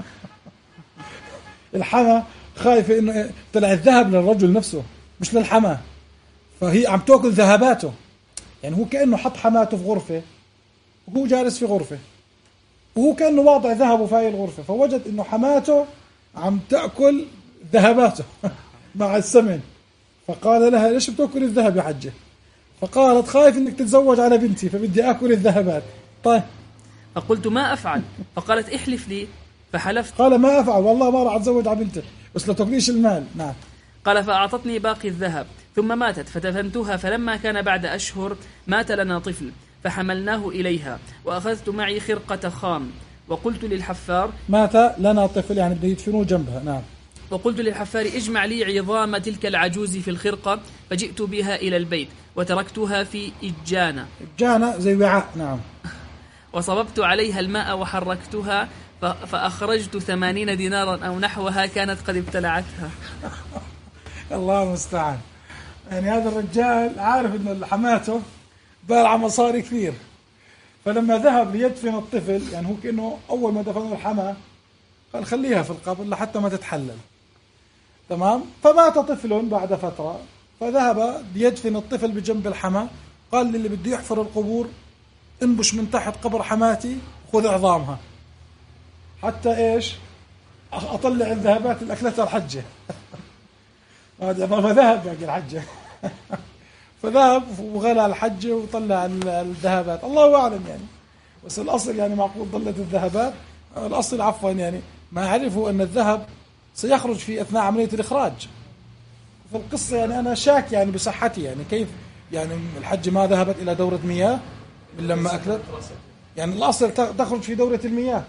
الحما خايفة إنه طلع الذهب للرجل نفسه مش للحما، فهي عم تأكل ذهباته. يعني هو كأنه حط حماته في غرفة وهو جالس في غرفة، وهو كأنه واضع ذهبه في هاي الغرفة، فوجد إنه حماته عم تأكل ذهباته مع السمن، فقال لها ليش بتأكل الذهب يا حجة؟ فقالت خايف إنك تتزوج على بنتي فبدي أكل الذهبات. طيب. فقلت ما أفعل، فقالت احلف لي، فحلفت. قال ما أفعل والله ما راح أتزوج على بنتك بس لا تأكليش المال. نعم. قال فأعطتني باقي الذهب ثم ماتت، فدفنتها، فلما كان بعد أشهر مات لنا طفل فحملناه إليها وأخذت معي خرقة خام وقلت للحفار مات لنا طفل يعني بده يدفنوه جنبها. نعم. وقلت للحفار اجمع لي عظام تلك العجوز في الخرقة، فجئت بها إلى البيت وتركتها في إجانة. إجانة زي وعاء. نعم. وصببت عليها الماء وحركتها فأخرجت ثمانين دينارا أو نحوها كانت قد ابتلعتها. الله المستعان. يعني هذا الرجال عارف إنه حماته بالع مصاري كثير، فلما ذهب ليدفن الطفل يعني هو كأنه أول ما دفنوا الحما قال خليها في القبر لحتى ما تتحلل. تمام. فمات طفل بعد فترة، فذهب ليدفن الطفل بجنب الحما، قال للي بده يحفر القبور انبش من تحت قبر حماتي خذ عظامها حتى ايش اطلع الذهبات اللي اكلتها الحجه. فذهب باقي الحجه فذهب وغلى الحجه وطلع الذهبات. الله اعلم يعني، بس الاصل يعني معقول ضلت الذهبات. الاصل عفوا يعني ما عرفوا ان الذهب سيخرج في اثناء عمليه الاخراج. فالقصه يعني انا شاك يعني بصحتي، يعني كيف يعني الحجه ما ذهبت الى دوره مياه من لما اكلت؟ يعني الاصل تخرج في دوره المياه،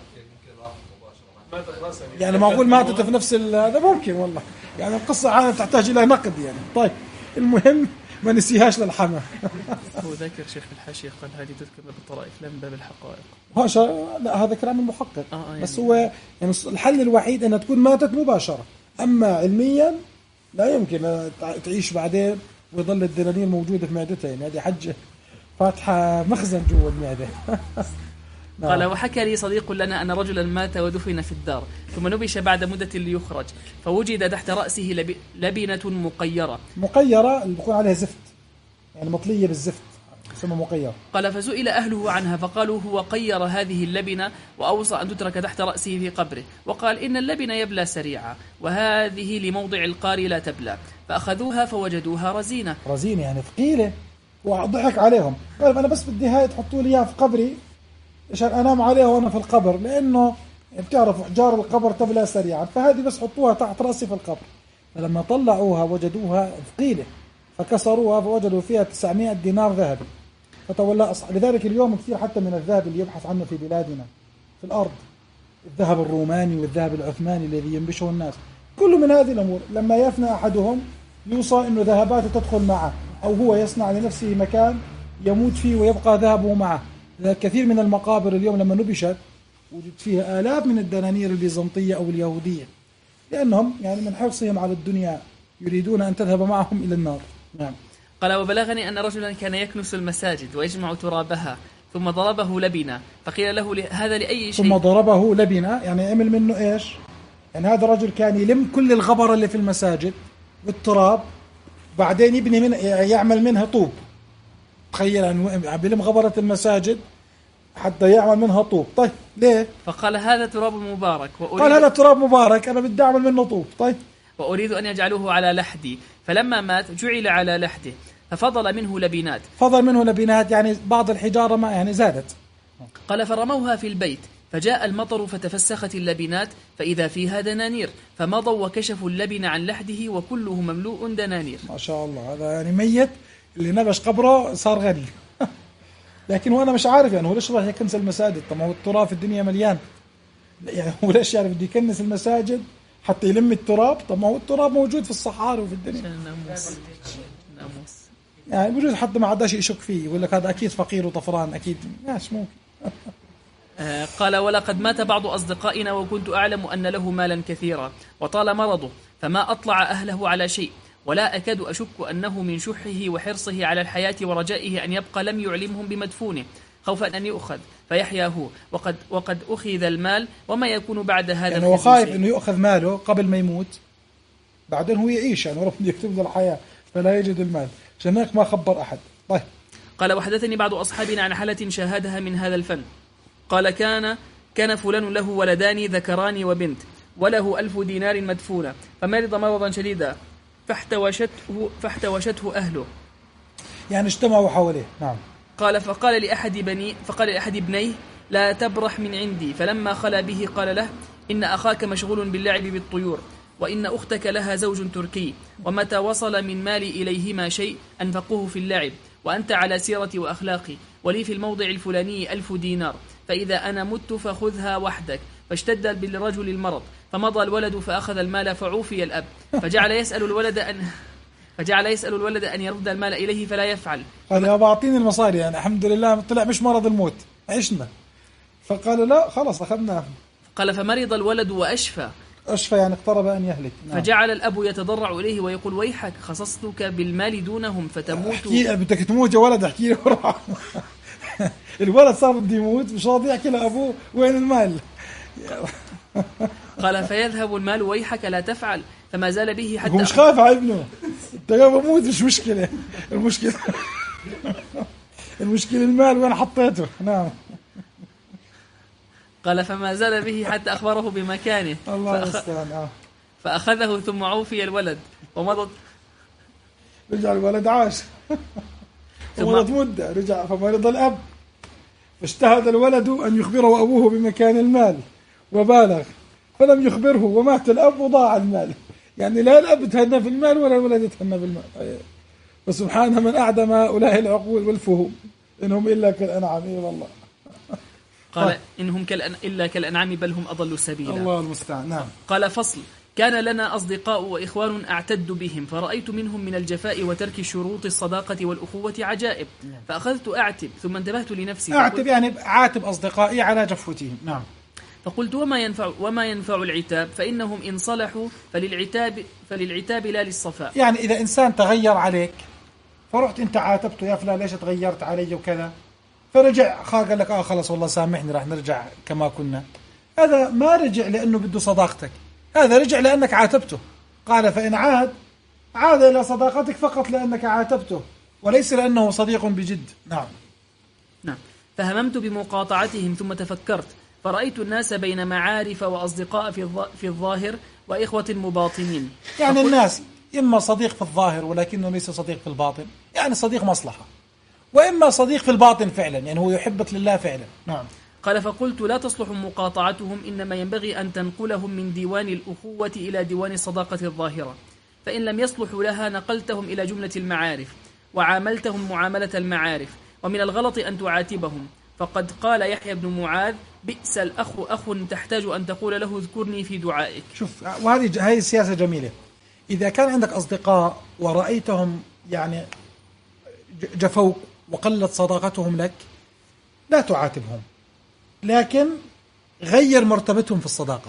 يعني معقول ماتت في نفس هذا؟ ممكن والله. يعني القصة عالم تحتاج إلى نقد يعني. طيب المهم ما نسيهاش للحما. هو ذكر شيخ الحاشية قال هذه تذكر بالطرائف لا من باب الحقائق. هاشا لا هذا كلام المحقق. آه يعني بس هو يعني الحل الوحيد أنها تكون ماتت مباشرة، أما علميا لا يمكن تعيش بعدين ويظل الدنانير موجودة في معدتها. يعني هذه حجة فاتحة مخزن جوا المعدة. قال وحكى لي صديق لنا أن رجلا مات ودفن في الدار ثم نبش بعد مدة ليخرج، فوجد تحت رأسه لب... لبنة مقيرة. مقيرة اللي بيكون عليها زفت، يعني مطلية بالزفت اسمها مقيرة. قال فسئل أهله عنها فقالوا هو قير هذه اللبنة وأوصى أن تترك تحت رأسه في قبره، وقال إن اللبنة يبلى سريعا وهذه لموضع القاري لا تبلى، فأخذوها فوجدوها رزينة. رزينة يعني ثقيلة. وضحك عليهم قال أنا بس بدي هاي تحطوا لي إياها في قبري عشان أنام عليها وأنا في القبر، لأنه بتعرفوا حجار القبر تبلى سريعا، فهذه بس حطوها تحت رأسي في القبر. فلما طلعوها وجدوها ثقيلة فكسروها فوجدوا فيها تسعمائة دينار ذهبي فتولى أصح. لذلك اليوم كثير حتى من الذهب اللي يبحث عنه في بلادنا في الأرض، الذهب الروماني والذهب العثماني الذي ينبشه الناس، كل من هذه الأمور لما يفنى أحدهم يوصى أنه ذهباته تدخل معه، أو هو يصنع لنفسه مكان يموت فيه ويبقى ذهبه معه. كثير من المقابر اليوم لما نبشت وجد فيها آلاف من الدنانير البيزنطية أو اليهودية، لأنهم يعني من حرصهم على الدنيا يريدون أن تذهب معهم إلى النار. نعم. قال وبلغني أن رجلا كان يكنس المساجد ويجمع ترابها ثم ضربه لبنة، فقيل له هذا لأي شيء؟ ثم ضربه لبنة يعني عمل منه إيش؟ يعني هذا الرجل كان يلم كل الغبر اللي في المساجد والتراب بعدين يبني من يعمل منها طوب. تخيل أن بيلم غبرة المساجد حتى يعمل منها طوب. طيب ليه؟ فقال هذا تراب مبارك قال هذا تراب مبارك أنا بدي أعمل منه طوب. طيب وأريد أن يجعلوه على لحدي، فلما مات جعل على لحده ففضل منه لبنات. فضل منه لبنات يعني بعض الحجارة ما يعني زادت. قال فرموها في البيت فجاء المطر فتفسخت اللبنات فإذا فيها دنانير، فمضوا وكشفوا اللبن عن لحده وكله مملوء دنانير. ما شاء الله. هذا يعني ميت اللي نبش قبره صار غني. لكن هو أنا مش عارف يعني هو ليش راح يكنس المساجد؟ طب ما هو التراب في الدنيا مليان، يعني هو ليش يعرف بده يكنس المساجد حتى يلم التراب؟ طب ما هو التراب موجود في الصحاري وفي الدنيا. ناموس ناموس يعني بجوز حتى ما عداش يشك فيه، يقول لك هذا أكيد فقير وطفران أكيد، ماش ممكن. قال: ولقد مات بعض أصدقائنا وكنت أعلم أن له مالا كثيرا وطال مرضه، فما أطلع أهله على شيء، ولا أكاد أشك أنه من شحه وحرصه على الحياة ورجائه أن يبقى لم يعلمهم بمدفونه، خوفا أن يؤخذ فيحيا هو، وقد, وقد أخذ المال، وما يكون بعد هذا. يعني هو خايف أنه يؤخذ ماله قبل ما يموت، بعدين هو يعيش، يعني ربنا يكتب له الحياة فلا يجد المال، عشان هيك ما خبر أحد. طيب. قال: وحدثني بعض أصحابنا عن حالة شاهدها من هذا الفن. قال: كان كان فلان له ولدان ذكران وبنت، وله ألف دينار مدفونة، فمرض مرضا شديدا فاحتوشته فاحتوشته أهله، يعني اجتمعوا حواليه. نعم. قال: فقال لأحد بني فقال لأحد ابنيه: لا تبرح من عندي. فلما خلا به قال له: إن أخاك مشغول باللعب بالطيور، وإن أختك لها زوج تركي، ومتى وصل من مالي إليهما شيء أنفقوه في اللعب، وأنت على سيرتي وأخلاقي، ولي في الموضع الفلاني ألف دينار، فإذا أنا مت فخذها وحدك. فاشتد بالرجل المرض، فمضى الولد فأخذ المال، فعوفي الأب، فجعل يسأل الولد أن فجعل يسأل الولد أن يرد المال إليه فلا يفعل. قال: يا بعطيني المصاري، يعني الحمد لله طلع مش مرض الموت، عشنا. فقال: لا خلاص أخذناه. قال: فمرض الولد وأشفى أشفى يعني اقترب أن يهلك. نعم. فجعل الأب يتضرع إليه ويقول: ويحك، خصصتك بالمال دونهم فتموت. احكي بدك تموت يا ولد، احكي له بسرعة. الولد صار بده يموت، مش راضي يحكي لأبوه وين المال. قال: فيذهب المال، ويحك لا تفعل، فما زال به حتى هو مش خايف على ابنه، انت يا بموت مش مشكلة، المشكلة المشكلة المال وين حطيته. نعم. قال: فما زال به حتى أخبره بمكانه، الله فأخ... يستعان. فأخذه ثم عوفي الولد ومضت. رجع الولد عاش. ومضت مدة، رجع فمرض الأب، فاجتهد الولد أن يخبره أبوه بمكان المال، وبالغ فلم يخبره، ومات الأب وضاع المال. يعني لا الأب تهنى في المال ولا الولد تهنى في المال. فسبحان من أعدم هؤلاء العقول والفهوم، إنهم إلا كالأنعام. إيه والله. قال: إنهم كالأن... إلا كالأنعام بل هم أضل سبيلا. الله المستعان. نعم. قال: فصل: كان لنا أصدقاء وإخوان أعتد بهم، فرأيت منهم من الجفاء وترك شروط الصداقة والأخوة عجائب، فأخذت أعتب، ثم انتبهت لنفسي. أعتب يعني عاتب أصدقائي على جفوتهم. نعم. فقلت: وما ينفع وما ينفع العتاب، فإنهم إن صلحوا فللعتاب فللعتاب لا للصفاء. يعني إذا إنسان تغير عليك فرحت أنت عاتبته: يا فلان ليش تغيرت علي وكذا، فرجع قال لك آه خلاص والله سامحني راح نرجع كما كنا، هذا ما رجع لأنه بده صداقتك، هذا رجع لأنك عاتبته. قال: فإن عاد عاد إلى صداقتك فقط لأنك عاتبته، وليس لأنه صديق بجد. نعم. نعم. فهممت بمقاطعتهم ثم تفكرت، فرأيت الناس بين معارف وأصدقاء في الظاهر وإخوة مباطنين. يعني الناس إما صديق في الظاهر ولكنه ليس صديق في الباطن، يعني صديق مصلحة، وإما صديق في الباطن فعلا، يعني هو يحبك لله فعلا. نعم. قال: فقلت: لا تصلح مقاطعتهم، إنما ينبغي أن تنقلهم من ديوان الأخوة إلى ديوان الصداقة الظاهرة، فإن لم يصلحوا لها نقلتهم إلى جملة المعارف وعاملتهم معاملة المعارف، ومن الغلط أن تعاتبهم، فقد قال يحيى بن معاذ: بئس الأخ أخ تحتاج أن تقول له اذكرني في دعائك. شوف، وهذه هذه السياسة جميلة. إذا كان عندك أصدقاء ورأيتهم يعني جفوك وقلت صداقتهم لك، لا تعاتبهم، لكن غير مرتبتهم في الصداقة.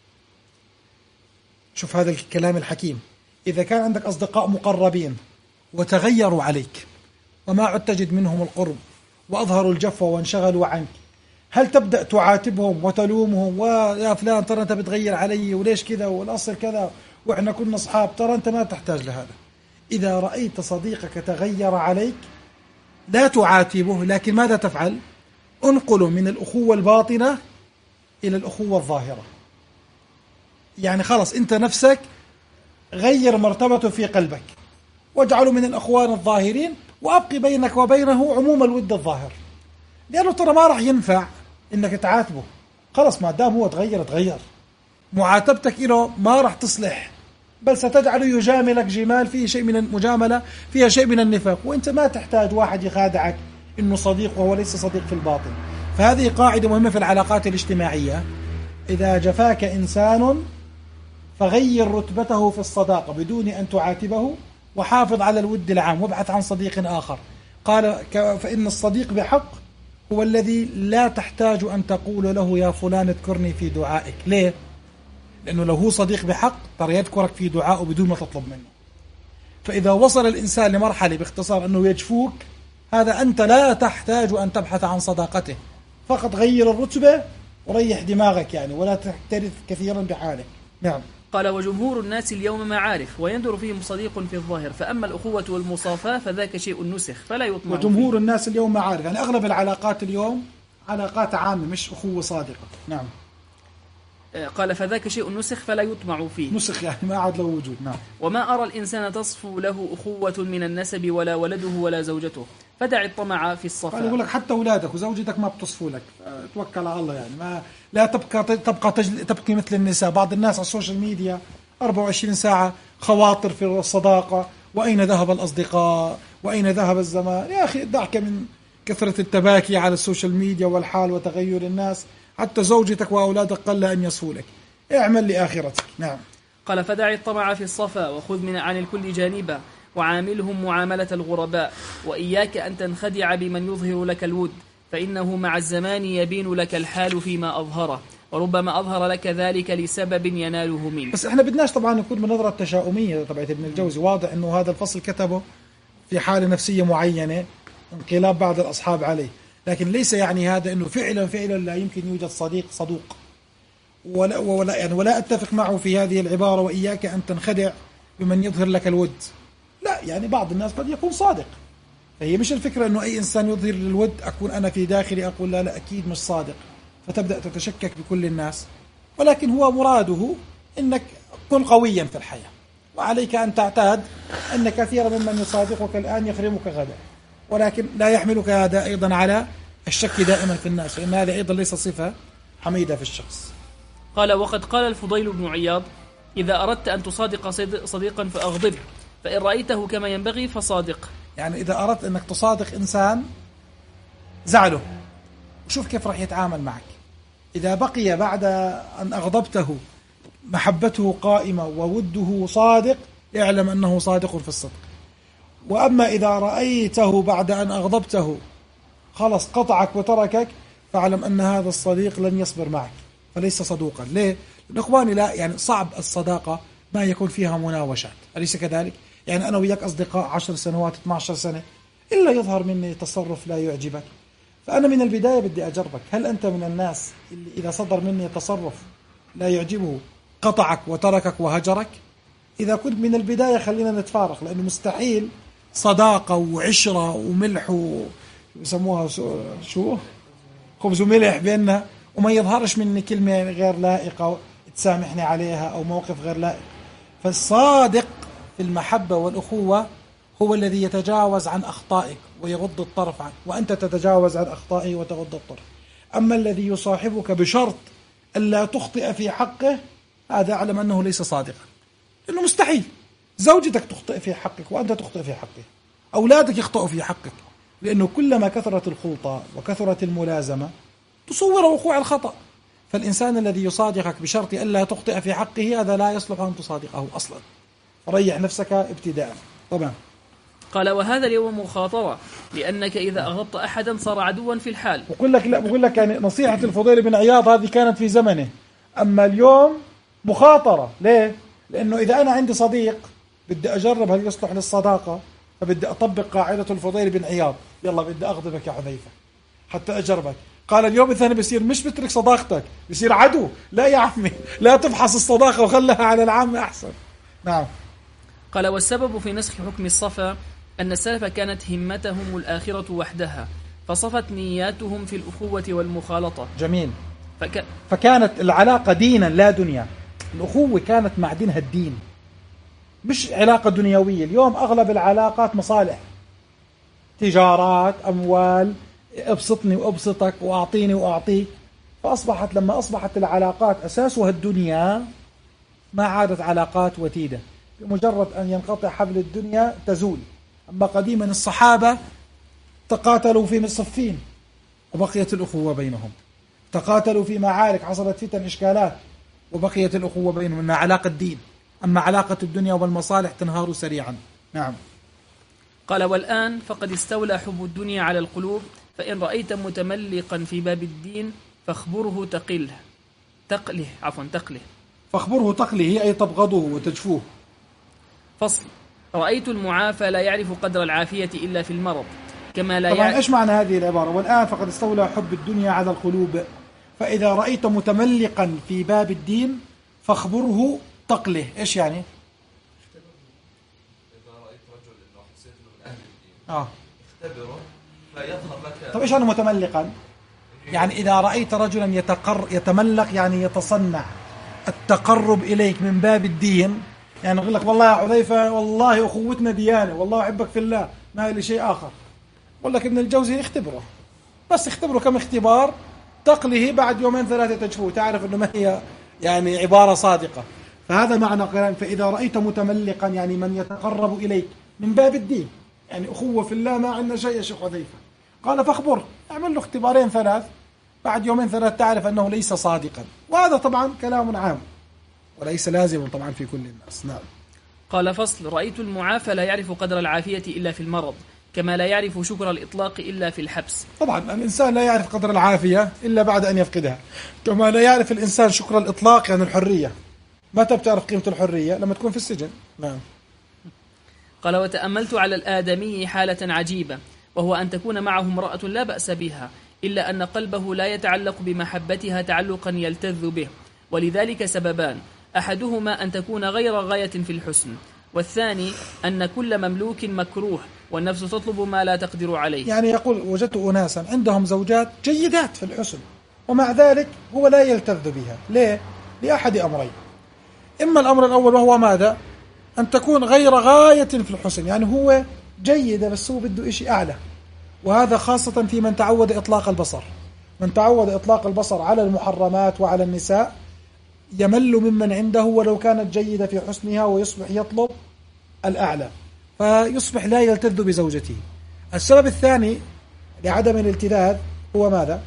شوف هذا الكلام الحكيم. إذا كان عندك أصدقاء مقربين وتغيروا عليك وما عدت تجد منهم القرب وأظهروا الجفوة وانشغلوا عنك، هل تبدأ تعاتبهم وتلومهم: ويا فلان ترى أنت بتغير علي وليش كذا والأصل كذا وإحنا كنا أصحاب، ترى أنت ما تحتاج لهذا. إذا رأيت صديقك تغير عليك لا تعاتبه، لكن ماذا تفعل؟ انقله من الأخوة الباطنة إلى الأخوة الظاهرة. يعني خلاص أنت نفسك غير مرتبته في قلبك، واجعله من الأخوان الظاهرين، وأبقي بينك وبينه عموم الود الظاهر، لأنه ترى ما راح ينفع إنك تعاتبه، خلاص ما دام هو تغير تغير، معاتبتك له ما راح تصلح، بل ستجعله يجاملك جمال فيه شيء من المجاملة، فيها شيء من النفاق، وإنت ما تحتاج واحد يخادعك إنه صديق وهو ليس صديق في الباطن. فهذه قاعدة مهمة في العلاقات الاجتماعية. إذا جفاك إنسان فغير رتبته في الصداقة بدون أن تعاتبه، وحافظ على الود العام، وابحث عن صديق آخر. قال فإن الصديق بحق هو الذي لا تحتاج أن تقول له يا فلان اذكرني في دعائك. ليه؟ لأنه لو هو صديق بحق ترى يذكرك في دعائه بدون ما تطلب منه. فإذا وصل الإنسان لمرحلة باختصار أنه يجفوك، هذا أنت لا تحتاج أن تبحث عن صداقته، فقط غير الرتبة وريح دماغك يعني، ولا تحترث كثيرا بحالك. نعم. قال وجمهور الناس اليوم معارف ويندر فيهم صديق في الظاهر، فأما الأخوة والمصافاة فذاك شيء نسخ فلا يطمع. وجمهور فيه. الناس اليوم معارف، يعني أغلب العلاقات اليوم علاقات عامة مش أخوة صادقة. نعم. قال فذاك شيء نسخ فلا يطمع فيه. نسخ يعني ما عاد له وجود. نعم. وما أرى الإنسان تصفو له أخوة من النسب ولا ولده ولا زوجته، فدع الطمع في الصفاء. قال يقول لك حتى أولادك وزوجتك ما بتصفوا لك، توكل على الله يعني، ما لا تبقى تبقى تجل تبقي مثل النساء. بعض الناس على السوشيال ميديا أربعة وعشرين ساعة خواطر في الصداقة، وأين ذهب الأصدقاء وأين ذهب الزمان. يا أخي دعك من كثرة التباكي على السوشيال ميديا والحال وتغير الناس، حتى زوجتك وأولادك قل أن يصفوا لك. اعمل لآخرتك. نعم. قال فدع الطمع في الصفا وخذ من عن الكل جانبا وعاملهم معاملة الغرباء، وإياك أن تنخدع بمن يظهر لك الود، فإنه مع الزمان يبين لك الحال فيما أظهره، وربما أظهر لك ذلك لسبب يناله منه. بس احنا بدناش طبعا نكون بنظرة التشاؤمية تبعت ابن الجوزي. واضح أنه هذا الفصل كتبه في حالة نفسية معينة، انقلاب بعض الأصحاب عليه، لكن ليس يعني هذا أنه فعلا فعلا لا يمكن يوجد صديق صدوق. ولا, ولا, يعني ولا أتفق معه في هذه العبارة وإياك أن تنخدع بمن يظهر لك الود. لا، يعني بعض الناس قد يكون صادق، فهي مش الفكرة أنه أي إنسان يظهر للود أكون أنا في داخلي أقول لا لا أكيد مش صادق، فتبدأ تتشكك بكل الناس. ولكن هو مراده أنك كن قويا في الحياة، وعليك أن تعتاد أن كثيرا ممن يصادقك الآن يخرمك غدا، ولكن لا يحملك هذا أيضا على الشك دائما في الناس، لأن هذا أيضا ليس صفة حميدة في الشخص. قال وقد قال الفضيل بن عياض إذا أردت أن تصادق صديقا فأغضبه، فإن رأيته كما ينبغي فصادق. يعني إذا أردت أنك تصادق إنسان زعله، وشوف كيف رح يتعامل معك. إذا بقي بعد أن أغضبته محبته قائمة ووده صادق، اعلم أنه صادق في الصدق. وأما إذا رأيته بعد أن أغضبته خلص قطعك وتركك، فاعلم أن هذا الصديق لن يصبر معك، فليس صدوقا. ليه؟ إخواني لا يعني صعب الصداقة ما يكون فيها مناوشات، أليس كذلك؟ يعني أنا وياك أصدقاء عشر سنوات اثنتي عشرة سنة، إلا يظهر مني تصرف لا يعجبك، فأنا من البداية بدي أجربك. هل أنت من الناس اللي إذا صدر مني تصرف لا يعجبه قطعك وتركك وهجرك؟ إذا كنت من البداية خلينا نتفارق، لأنه مستحيل صداقة وعشرة وملح ويسموها شو خبز وملح بيننا وما يظهرش مني كلمة غير لائقة تسامحني عليها أو موقف غير لائق. فالصادق في المحبة والأخوة هو الذي يتجاوز عن أخطائك ويغض الطرف عنك، وأنت تتجاوز عن أخطائه وتغض الطرف. أما الذي يصاحبك بشرط ألا تخطئ في حقه، هذا أعلم أنه ليس صادقا، لأنه مستحيل زوجتك تخطئ في حقك وأنت تخطئ في حقه، أولادك يخطئوا في حقك، لأنه كلما كثرت الخلطة وكثرت الملازمة تصور وقوع الخطأ. فالإنسان الذي يصادقك بشرط ألا تخطئ في حقه هذا لا يصلح أن تصادقه أصلا، ريح نفسك ابتداء. طبعا. قال وهذا اليوم مخاطرة، لأنك إذا أغضبت أحدا صار عدوا في الحال. بقول لك لا بقول لك يعني نصيحة الفضيل بن عياض هذه كانت في زمنه، أما اليوم مخاطرة. ليه؟ لأنه إذا أنا عندي صديق بدي أجرب هل يصلح للصداقة، فبدي أطبق قاعدة الفضيل بن عياض، يلا بدي أغضبك يا حذيفة حتى أجربك. قال اليوم الثاني بيصير مش بترك صداقتك، بيصير عدو. لا يا عمي، لا تفحص الصداقة وخلها على العام أحسن. نعم. قال والسبب في نسخ حكم الصفا أن السلف كانت همتهم الآخرة وحدها، فصفت نياتهم في الأخوة والمخالطة. جميل. فك... فكانت العلاقة دينا لا دنيا. الأخوة كانت معدنها الدين، مش علاقة دنيوية. اليوم أغلب العلاقات مصالح، تجارات، أموال، ابسطني وابسطك وأعطيني وأعطيك. فأصبحت لما أصبحت العلاقات أساسها الدنيا ما عادت علاقات وتيدة، بمجرد أن ينقطع حبل الدنيا تزول. أما قديما الصحابة تقاتلوا في صفين وبقيت الأخوة بينهم، تقاتلوا في معارك حصلت فتن إشكالات وبقيت الأخوة بينهم، إنها علاقة الدين. أما علاقة الدنيا والمصالح تنهار سريعا. نعم. قال والآن فقد استولى حب الدنيا على القلوب، فإن رأيت متملقا في باب الدين فاخبره تقله تقله عفوا تقله فاخبره تقله أي تبغضه وتجفوه. فصل. رأيت المعافى لا يعرف قدر العافية إلا في المرض كما لا طبعا يعرف. إيش معنى هذه العبارة؟ والآن فقد استولى حب الدنيا على القلوب، فإذا رأيت متملقا في باب الدين فاخبره تقله. إيش يعني؟ إذا رأيت رجل إنه حسيت إنه من أهل الدين آه. اختبره فيظهر لك. طب إيش يعني متملقا؟ يعني إذا رأيت رجلا يتقر يتملق يعني يتصنع التقرب إليك من باب الدين، يعني يقول لك والله يا حذيفة والله أخوتنا ديانة، والله أحبك في الله، ما لي شيء آخر. يقول لك ابن الجوزي اختبره، بس اختبره كم اختبار، تقله بعد يومين ثلاثة تجفوه، تعرف أنه ما هي يعني عبارة صادقة. فهذا معنى قرآن فإذا رأيت متملقا يعني من يتقرب إليك من باب الدين، يعني أخوة في الله، ما عندنا شيء يا شيخ حذيفة. قال فاخبر، اعمل له اختبارين ثلاث، بعد يومين ثلاث تعرف أنه ليس صادقا. وهذا طبعا كلام عام وليس لازم طبعا في كل الناس. نعم. قال فصل. رأيت المعافى لا يعرف قدر العافية إلا في المرض كما لا يعرف شكر الإطلاق إلا في الحبس. طبعا الإنسان لا يعرف قدر العافية إلا بعد أن يفقدها، كما لا يعرف الإنسان شكر الإطلاق يعني الحرية. متى بتعرف قيمة الحرية؟ لما تكون في السجن. نعم. قال وتأملت على الآدمي حالة عجيبة، وهو أن تكون معه امرأة لا بأس بها، إلا أن قلبه لا يتعلق بمحبتها تعلقا يلتذ به، ولذلك سببان: أحدهما أن تكون غير غاية في الحسن، والثاني أن كل مملوك مكروه والنفس تطلب ما لا تقدر عليه. يعني يقول وجدت أناسا عندهم زوجات جيدات في الحسن ومع ذلك هو لا يلتذ بها. ليه؟ لأحد أمرين: إما الأمر الأول وهو ماذا؟ أن تكون غير غاية في الحسن، يعني هو جيدة بس هو بده إشي أعلى، وهذا خاصة في من تعود إطلاق البصر. من تعود إطلاق البصر على المحرمات وعلى النساء يمل ممن عنده ولو كانت جيدة في حسنها، ويصبح يطلب الأعلى فيصبح لا يلتذ بزوجته. السبب الثاني لعدم الالتذاذ هو ماذا؟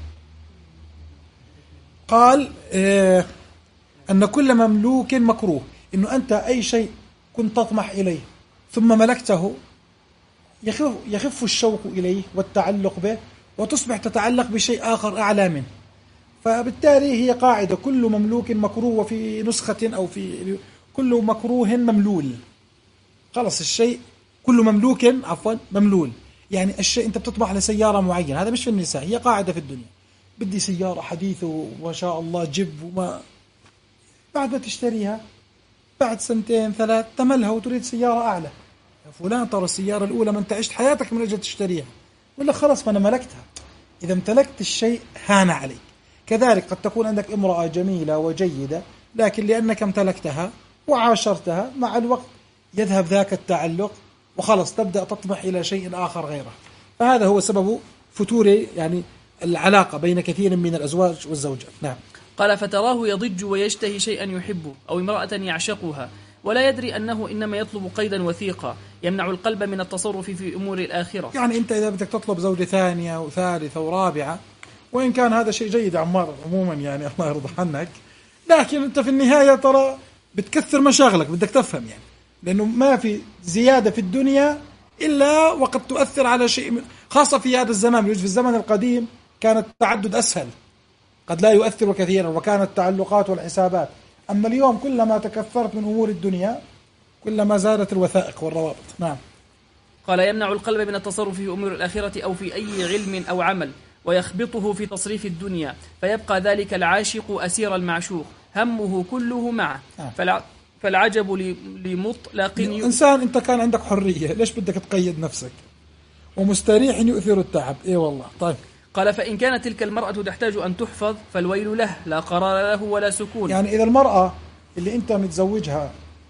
قال إيه أن كل مملوك مكروه، إنه أنت أي شيء كنت تطمح إليه ثم ملكته يخف, يخف الشوق إليه والتعلق به، وتصبح تتعلق بشيء آخر أعلى منه. فبالتالي هي قاعدة: كل مملوك مكروه، وفي نسخة أو في كل مكروه مملول. خلص الشيء كل مملوك عفوا مملول، يعني الشيء أنت بتطمح لسيارة معينة، هذا مش في النساء، هي قاعدة في الدنيا: بدي سيارة حديثة وما شاء الله جب، وما بعد ما تشتريها بعد سنتين ثلاث تملها وتريد سيارة أعلى. يا فلان ترى السيارة الأولى ما أنت عشت حياتك من أجل تشتريها، ولا خلص ما أنا ملكتها. إذا امتلكت الشيء هان عليك. كذلك قد تكون عندك امرأة جميلة وجيدة، لكن لأنك امتلكتها وعاشرتها مع الوقت يذهب ذاك التعلق وخلص تبدأ تطمح إلى شيء آخر غيره. فهذا هو سبب فتور يعني العلاقة بين كثير من الأزواج والزوجات. نعم. قال فتراه يضج ويشتهي شيئا يحبه أو امرأة يعشقها، ولا يدري أنه إنما يطلب قيدا وثيقا يمنع القلب من التصرف في أمور الآخرة. يعني أنت إذا بدك تطلب زوجة ثانية وثالثة ورابعة، وإن كان هذا شيء جيد عمار عموما يعني الله يرضى عنك، لكن أنت في النهاية ترى بتكثر مشاغلك. بدك تفهم يعني، لأنه ما في زيادة في الدنيا إلا وقد تؤثر على شيء، خاصة في هذا الزمان. في الزمن القديم كان التعدد أسهل، قد لا يؤثر كثيرا، وكانت التعلقات والحسابات. أما اليوم كلما تكثرت من أمور الدنيا كلما زادت الوثائق والروابط. نعم. قال يمنع القلب من التصرف في أمور الآخرة أو في أي علم أو عمل، ويخبطه في تصريف الدنيا، فيبقى ذلك العاشق أسير المعشوق همه كله معه. نعم. فالع... فالعجب لمطلق إنسان أنت كان عندك حرية، ليش بدك تقيد نفسك؟ ومستريح يؤثر التعب. إيه والله. طيب. قال فإن كانت تلك المرأة تحتاج أن تحفظ فالويل له، لا قرار له ولا سكون. يعني إذا المرأة اللي أنت متزوجها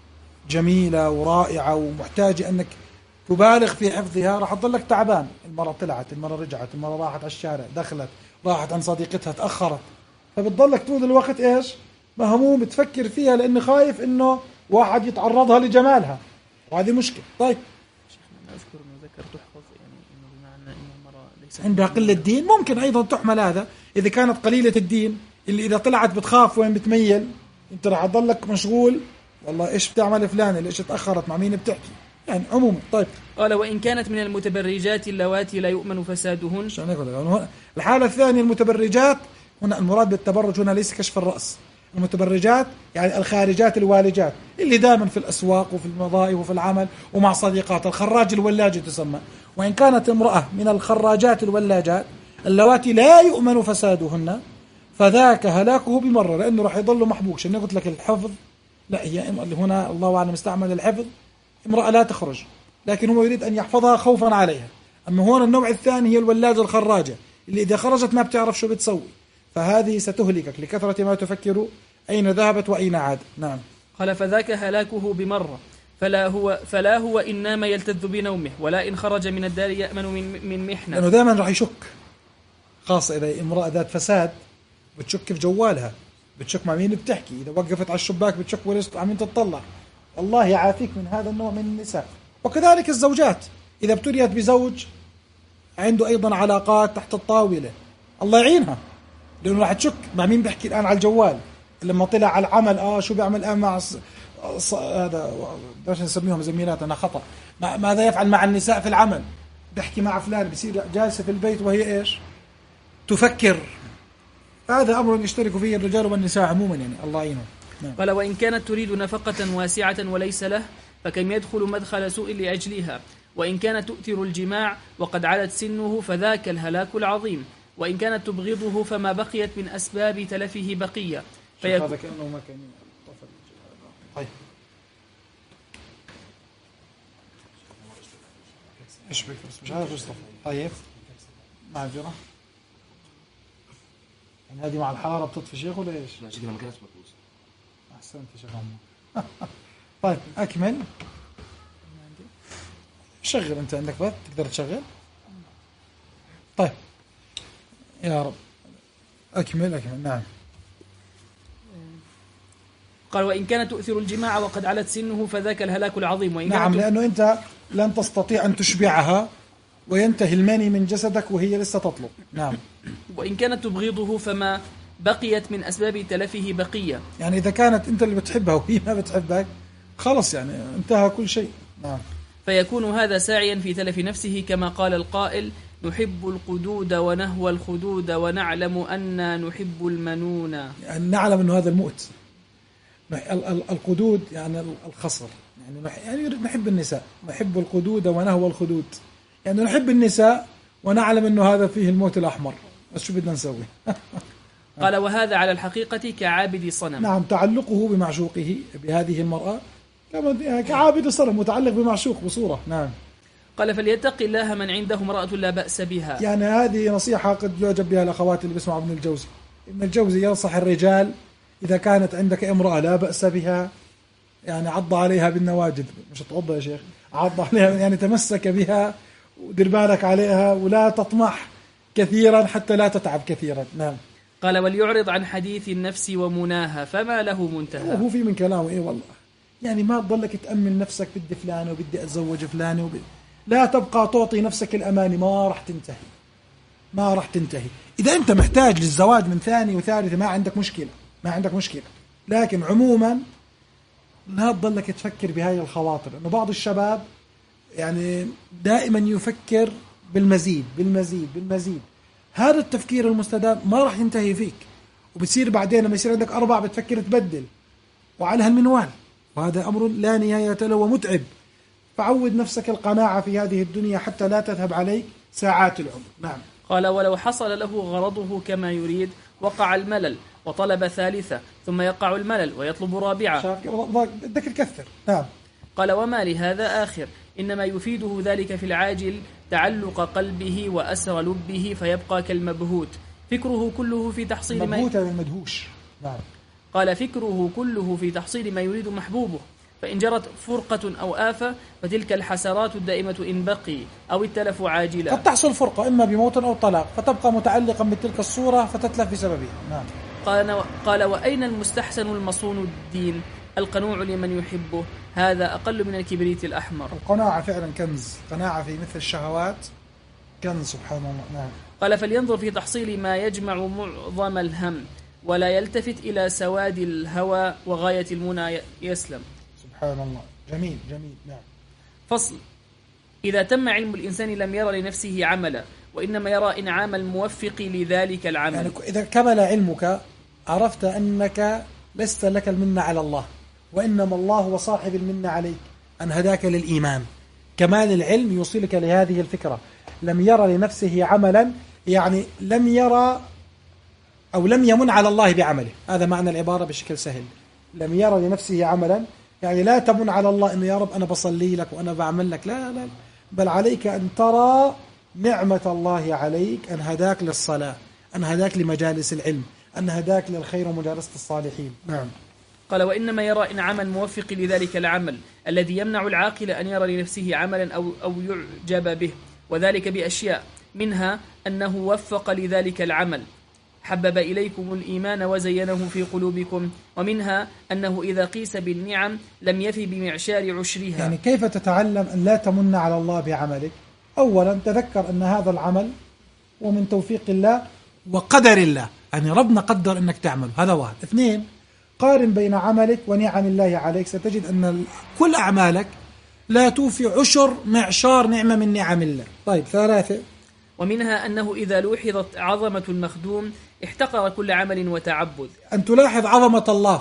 جميلة ورائعة ومحتاجة أنك تبالغ في حفظها، راح تظلك تعبان. المرأة طلعت، المرأة رجعت، المرأة راحت على الشارع، دخلت، راحت عن صديقتها، تأخرت، فبتظلك طول الوقت إيش؟ مهموم تفكر فيها، لأنه خايف إنه واحد يتعرضها لجمالها، وهذه مشكلة. طيب. شيخنا أذكر إنه ذكر تحفظ، يعني إنه بمعنى إنه المرأة عندها قلة دين ممكن أيضا تحمل هذا. إذا كانت قليلة الدين اللي إذا طلعت بتخاف وين بتميل، أنت راح تضلك مشغول والله إيش بتعمل فلان، ليش تأخرت، مع مين بتحكي، يعني عموما. طيب قال وإن كانت من المتبرجات اللواتي لا يؤمن فسادهن. الحالة الثانية المتبرجات، هنا المراد بالتبرج هنا ليس كشف الرأس، المتبرجات يعني الخارجات الوالجات اللي دائما في الأسواق وفي المضائق وفي العمل ومع صديقات، الخراج الولاجة تسمى. وإن كانت امرأة من الخراجات الولاجات اللواتي لا يؤمن فسادهن فذاك هلاكه بمرة، لأنه راح يضل محبوك. أنا قلت لك الحفظ لا، هي اللي هنا الله أعلم استعمل الحفظ، امرأة لا تخرج لكن هو يريد أن يحفظها خوفا عليها. أما هون النوع الثاني هي الولاجة الخراجة اللي إذا خرجت ما بتعرف شو بتسوي، فهذه ستهلكك لكثرة ما تفكر أين ذهبت وأين عاد. نعم. قال فذاك هلاكه بمرة، فلا هو فلا هو إن نام يلتذ بنومه، ولا إن خرج من الدار يأمن من من محنة، لأنه دائما راح يشك، خاصة إذا امرأة ذات فساد بتشك في جوالها، بتشك مع مين بتحكي، إذا وقفت على الشباك بتشك وليش مع مين تتطلع. الله يعافيك من هذا النوع من النساء. وكذلك الزوجات إذا ابتليت بزوج عنده أيضا علاقات تحت الطاولة، الله يعينها، لأنه راح تشك مع مين بحكي الآن على الجوال، لما طلع على العمل آه شو بيعمل الآن مع ص... ص... هذا باش نسميهم زميلات، أنا خطأ، ما... ماذا يفعل مع النساء في العمل، بحكي مع فلان، بصير جالسة في البيت وهي إيش تفكر. هذا أمر يشترك فيه الرجال والنساء عموما، يعني الله يعينهم. نعم. قال وإن كانت تريد نفقة واسعة وليس له فكم يدخل مدخل سوء لأجلها، وإن كانت تؤثر الجماع وقد علت سنه فذاك الهلاك العظيم، وإن كانت تبغضه فما بقيت من أسباب تلفه بقية. هذا كأنه ما كان. طيب ايش بك مش عارف ايش. طيب معذرة، يعني هذه مع الحرارة بتطفي شيخ ولا ايش؟ لا شكلها ما كانت مكبوسة. احسنت يا شيخ عمو. طيب اكمل. شغل انت عندك بث تقدر تشغل. طيب يا رب اكمل اكمل. نعم. قال وإن كانت تؤثر الجماع وقد علت سنه فذاك الهلاك العظيم. وإن نعم، لأنه أنت لن تستطيع أن تشبعها وينتهي المني من جسدك وهي لسه تطلب. نعم. وإن كانت تبغضه فما بقيت من أسباب تلفه بقية، يعني إذا كانت أنت اللي بتحبها وهي ما بتحبك خلص يعني انتهى كل شيء. نعم. فيكون هذا ساعيا في تلف نفسه كما قال القائل نحب القدود ونهوى الخدود ونعلم أننا نحب المنون. يعني نعلم أنه هذا المؤت. القدود يعني الخصر، يعني يعني نحب النساء، نحب القدود ونهوى الخدود، يعني نحب النساء ونعلم أنه هذا فيه الموت الأحمر، بس شو بدنا نسوي؟ قال وهذا على الحقيقة كعابد صنم. نعم، تعلقه بمعشوقه بهذه المرأة كعابد صنم، متعلق بمعشوق بصورة. نعم. قال فليتق الله من عنده امرأة لا بأس بها. يعني هذه نصيحة قد يعجب بها الأخوات اللي بيسمعوا ابن الجوزي. ابن الجوزي ينصح الرجال إذا كانت عندك امرأة لا بأس بها، يعني عض عليها بالنواجذ، مش تغض يا شيخ، عض عليها يعني تمسك بها ودير بالك عليها ولا تطمح كثيرا حتى لا تتعب كثيرا. نعم. قال وليعرض عن حديث النفس ومناها فما له منتهى. وهو في من كلامه إيه والله، يعني ما تضلك تأمن نفسك بدي فلان وبدي أتزوج فلان وبدي، لا تبقى تعطي نفسك الأماني، ما راح تنتهي ما راح تنتهي. إذا أنت محتاج للزواج من ثاني وثالث ما عندك مشكلة، ما عندك مشكلة، لكن عموما لا تضلك تفكر بهاي الخواطر، لأنه بعض الشباب يعني دائما يفكر بالمزيد بالمزيد بالمزيد. هذا التفكير المستدام ما راح ينتهي فيك، وبتصير بعدين لما يصير عندك أربع بتفكر تبدل وعلى هالمنوال، وهذا أمر لا نهاية له ومتعب. فعود نفسك القناعة في هذه الدنيا حتى لا تذهب عليك ساعات العمر. نعم. قال ولو حصل له غرضه كما يريد وقع الملل وطلب ثالثة ثم يقع الملل ويطلب رابعة. بدك تكثر. نعم. قال وما لهذا آخر، إنما يفيده ذلك في العاجل تعلق قلبه وأسر لبه فيبقى كالمبهوت فكره كله في تحصيل ما مبهوت المدهوش. نعم. قال فكره كله في تحصيل ما يريد محبوبه، فإن جرت فرقة أو آفة فتلك الحسرات الدائمة إن بقي أو التلف عاجلا. قد تحصل فرقة إما بموت أو طلاق فتبقى متعلقا بتلك الصورة فتتلف بسببها. نعم. قال, قال وأين المستحسن المصون الدين القنوع لمن يحبه، هذا أقل من الكبريت الأحمر. القناعة فعلا كنز، قناعة في مثل الشهوات كان سبحان الله. نعم. قال فلينظر في تحصيل ما يجمع معظم الهم ولا يلتفت إلى سواد الهوى وغاية المنى يسلم. سبحان الله. جميل جميل. نعم. فصل. إذا تم علم الإنسان لم يرى لنفسه عملا وإنما يرى إنعام الموفق لذلك العمل. يعني إذا كمل علمك عرفت أنك لست لك المنة على الله، وإنما الله هو صاحب المنة عليك أن هداك للإيمان. كمال العلم يوصلك لهذه الفكرة. لم يرى لنفسه عملا يعني لم يرى أو لم يمن على الله بعمله، هذا معنى العبارة بشكل سهل. لم يرى لنفسه عملا يعني لا تمن على الله إنه يا رب أنا بصلي لك وأنا بعمل لك، لا لا، بل عليك أن ترى نعمة الله عليك أن هداك للصلاة، أن هداك لمجالس العلم، أن هداك للخير ومجالسة الصالحين. نعم. قال وإنما يرى إنعام الموفق لذلك العمل الذي يمنع العاقل أن يرى لنفسه عملا أو, أو يعجب به، وذلك بأشياء منها أنه وفق لذلك العمل، حبب إليكم الإيمان وزينه في قلوبكم، ومنها أنه إذا قيس بالنعم لم يفي بمعشار عشرها. يعني كيف تتعلم أن لا تمن على الله بعملك؟ أولا تذكر أن هذا العمل ومن توفيق الله وقدر الله، يعني ربنا قدر أنك تعمل، هذا واحد. اثنين، قارن بين عملك ونعم الله عليك، ستجد أن كل أعمالك لا توفي عشر معشار نعمة من نعم الله. طيب. ثلاثة، ومنها أنه إذا لوحظت عظمة المخدوم احتقر كل عمل وتعبد. أن تلاحظ عظمة الله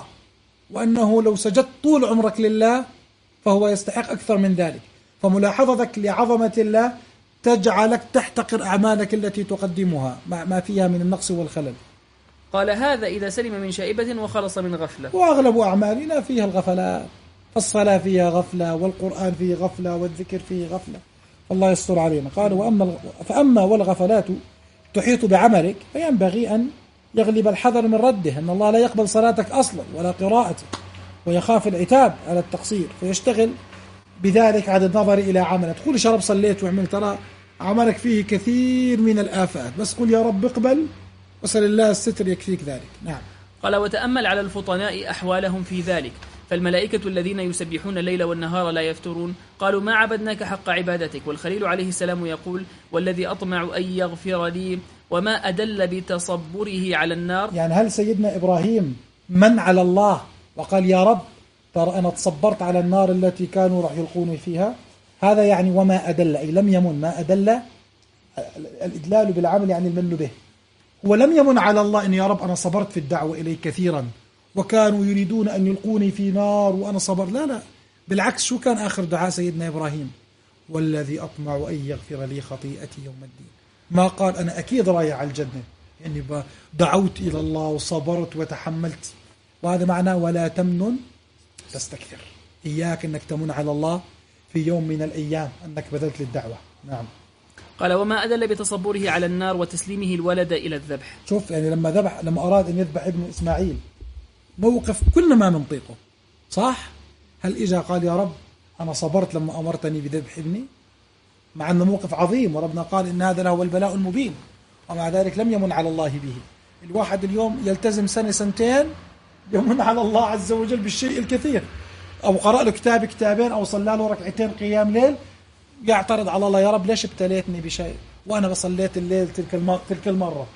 وأنه لو سجدت طول عمرك لله فهو يستحق أكثر من ذلك، فملاحظتك لعظمة الله تجعلك تحتقر أعمالك التي تقدمها ما فيها من النقص والخلل. قال هذا إذا سلم من شائبة وخلص من غفلة. وأغلب أعمالنا فيها الغفلات، الصلاة فيها غفلة، والقرآن فيه غفلة، والذكر فيه غفلة، الله يستر علينا. قال وأما فأما والغفلات تحيط بعملك فينبغي أن يغلب الحذر من رده، أن الله لا يقبل صلاتك أصلا ولا قراءتك، ويخاف العتاب على التقصير، فيشتغل بذلك عن النظر إلى عملك. تقول شرب صليت وعملت، ترى عملك فيه كثير من الآفات، بس قل يا رب اقبل وسل الله الستر يكفيك ذلك. نعم. قال وتأمل على الفطناء أحوالهم في ذلك، فالملائكة الذين يسبحون الليل والنهار لا يفترون قالوا ما عبدناك حق عبادتك، والخليل عليه السلام يقول والذي أطمع أن يغفر لي، وما أدل بتصبره على النار. يعني هل سيدنا إبراهيم من على الله وقال يا رب ترى أنا تصبرت على النار التي كانوا راح يلقوني فيها؟ هذا يعني وما أدل، أي لم يمن. ما أدل الإدلال بالعمل يعني المن به. ولم يمن على الله أن يا رب أنا صبرت في الدعوة إليك كثيرا وكانوا يريدون أن يلقوني في نار وأنا صبر، لا لا، بالعكس. شو كان آخر دعاء سيدنا إبراهيم؟ والذي أطمع أن يغفر لي خطيئتي يوم الدين. ما قال أنا أكيد رايح على الجنة، يعني دعوت إلى الله وصبرت وتحملت، وهذا معناه ولا تمنن تستكثر. إياك أنك تمن على الله في يوم من الأيام أنك بذلت للدعوة. نعم. قال وما أدل بتصبره على النار وتسليمه الولد إلى الذبح. شوف يعني لما ذبح، لما أراد أن يذبح ابن إسماعيل موقف كل ما منطقه صح. هل إجا قال يا رب أنا صبرت لما أمرتني بذبح ابني؟ مع أنه موقف عظيم وربنا قال إن هذا له البلاء المبين، ومع ذلك لم يمن على الله به. الواحد اليوم يلتزم سنة سنتين يمن على الله عز وجل بالشيء الكثير، أو قرأ له كتاب كتابين أو صلى له ركعتين قيام ليل، يعترض على الله يا رب ليش ابتليتني بشيء وأنا بصليت الليل تلك تلك المرة.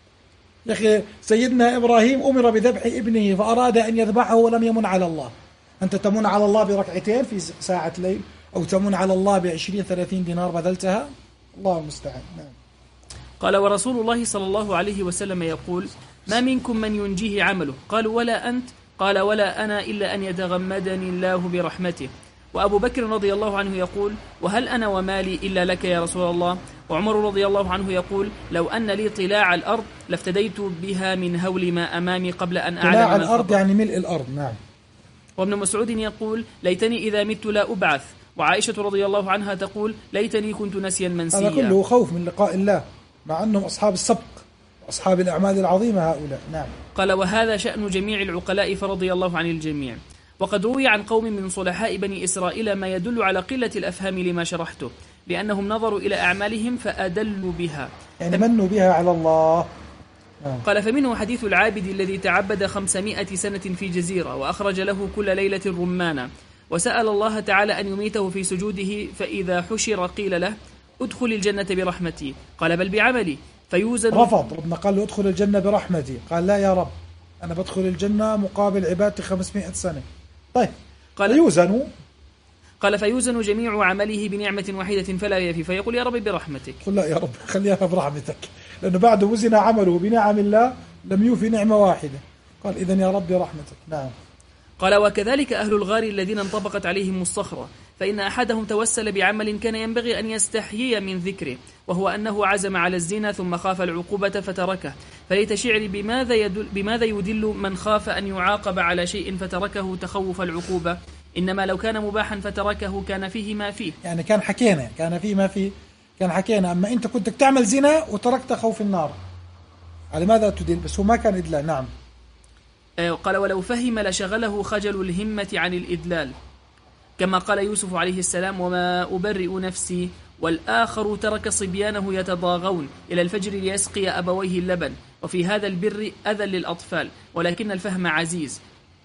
يا أخي سيدنا إبراهيم أمر بذبح ابنه فأراد أن يذبحه ولم يمن على الله. أنت تمن على الله بركعتين في ساعة ليل، أو تمن على الله بعشرين ثلاثين دينار بذلتها، الله المستعان. نعم. قال ورسول الله صلى الله عليه وسلم يقول ما منكم من ينجيه عمله، قالوا ولا أنت؟ قال ولا أنا إلا أن يتغمدني الله برحمته. وأبو بكر رضي الله عنه يقول وهل أنا ومالي إلا لك يا رسول الله. وعمر رضي الله عنه يقول لو أن لي طلاع الأرض لافتديت بها من هول ما أمامي قبل أن أعلم. طلاع الأرض يعني ملء الأرض. نعم. وابن مسعود يقول ليتني إذا مت لا أبعث. وعائشة رضي الله عنها تقول ليتني كنت نسيا منسيا. هذا كله خوف من لقاء الله، مع أنهم أصحاب السبق أصحاب الأعمال العظيمة هؤلاء. نعم. قال وهذا شأن جميع العقلاء فرضي الله عن الجميع. وقد روي عن قوم من صلحاء بني إسرائيل ما يدل على قلة الأفهام لما شرحته، لأنهم نظروا إلى أعمالهم فأدلوا بها، يعني منوا بها على الله. آه. قال فمنه حديث العابد الذي تعبد خمسمائة سنة في جزيرة وأخرج له كل ليلة رمانا، وسأل الله تعالى أن يميته في سجوده، فإذا حشر قيل له ادخل الجنة برحمتي، قال بل بعملي، فيوزن. رفض، ربنا قال له ادخل الجنة برحمتي، قال لا يا رب أنا بدخل الجنة مقابل عبادتي خمسمائة سنة. طيب قال يوزن، قال فيوزن جميع عمله بنعمة واحدة فلا يفي، فيقول يا رب برحمتك. قل لا يا رب خليها برحمتك، لأنه بعد وزن عمله بنعم الله لم يوفي نعمة واحدة، قال إذن يا رب برحمتك. نعم. قال وكذلك أهل الغار الذين انطبقت عليهم الصخرة، فإن أحدهم توسل بعمل كان ينبغي أن يستحيي من ذكره، وهو أنه عزم على الزنا ثم خاف العقوبة فتركه، فليت شعري بماذا يدل, بماذا يدل من خاف أن يعاقب على شيء فتركه تخوف العقوبة، إنما لو كان مباحا فتركه كان فيه ما فيه. يعني كان حكينا كان فيه ما فيه كان حكينا، أما أنت كنت تعمل زنا وتركت خوف النار، على ماذا تدل؟ بس هو ما كان إدلال. نعم. قال ولو فهم لشغله خجل الهمة عن الإدلال، كما قال يوسف عليه السلام وما أبرئ نفسي، والآخر ترك صبيانه يتضاغون إلى الفجر ليسقي أبويه اللبن، وفي هذا البر أذى للأطفال ولكن الفهم عزيز.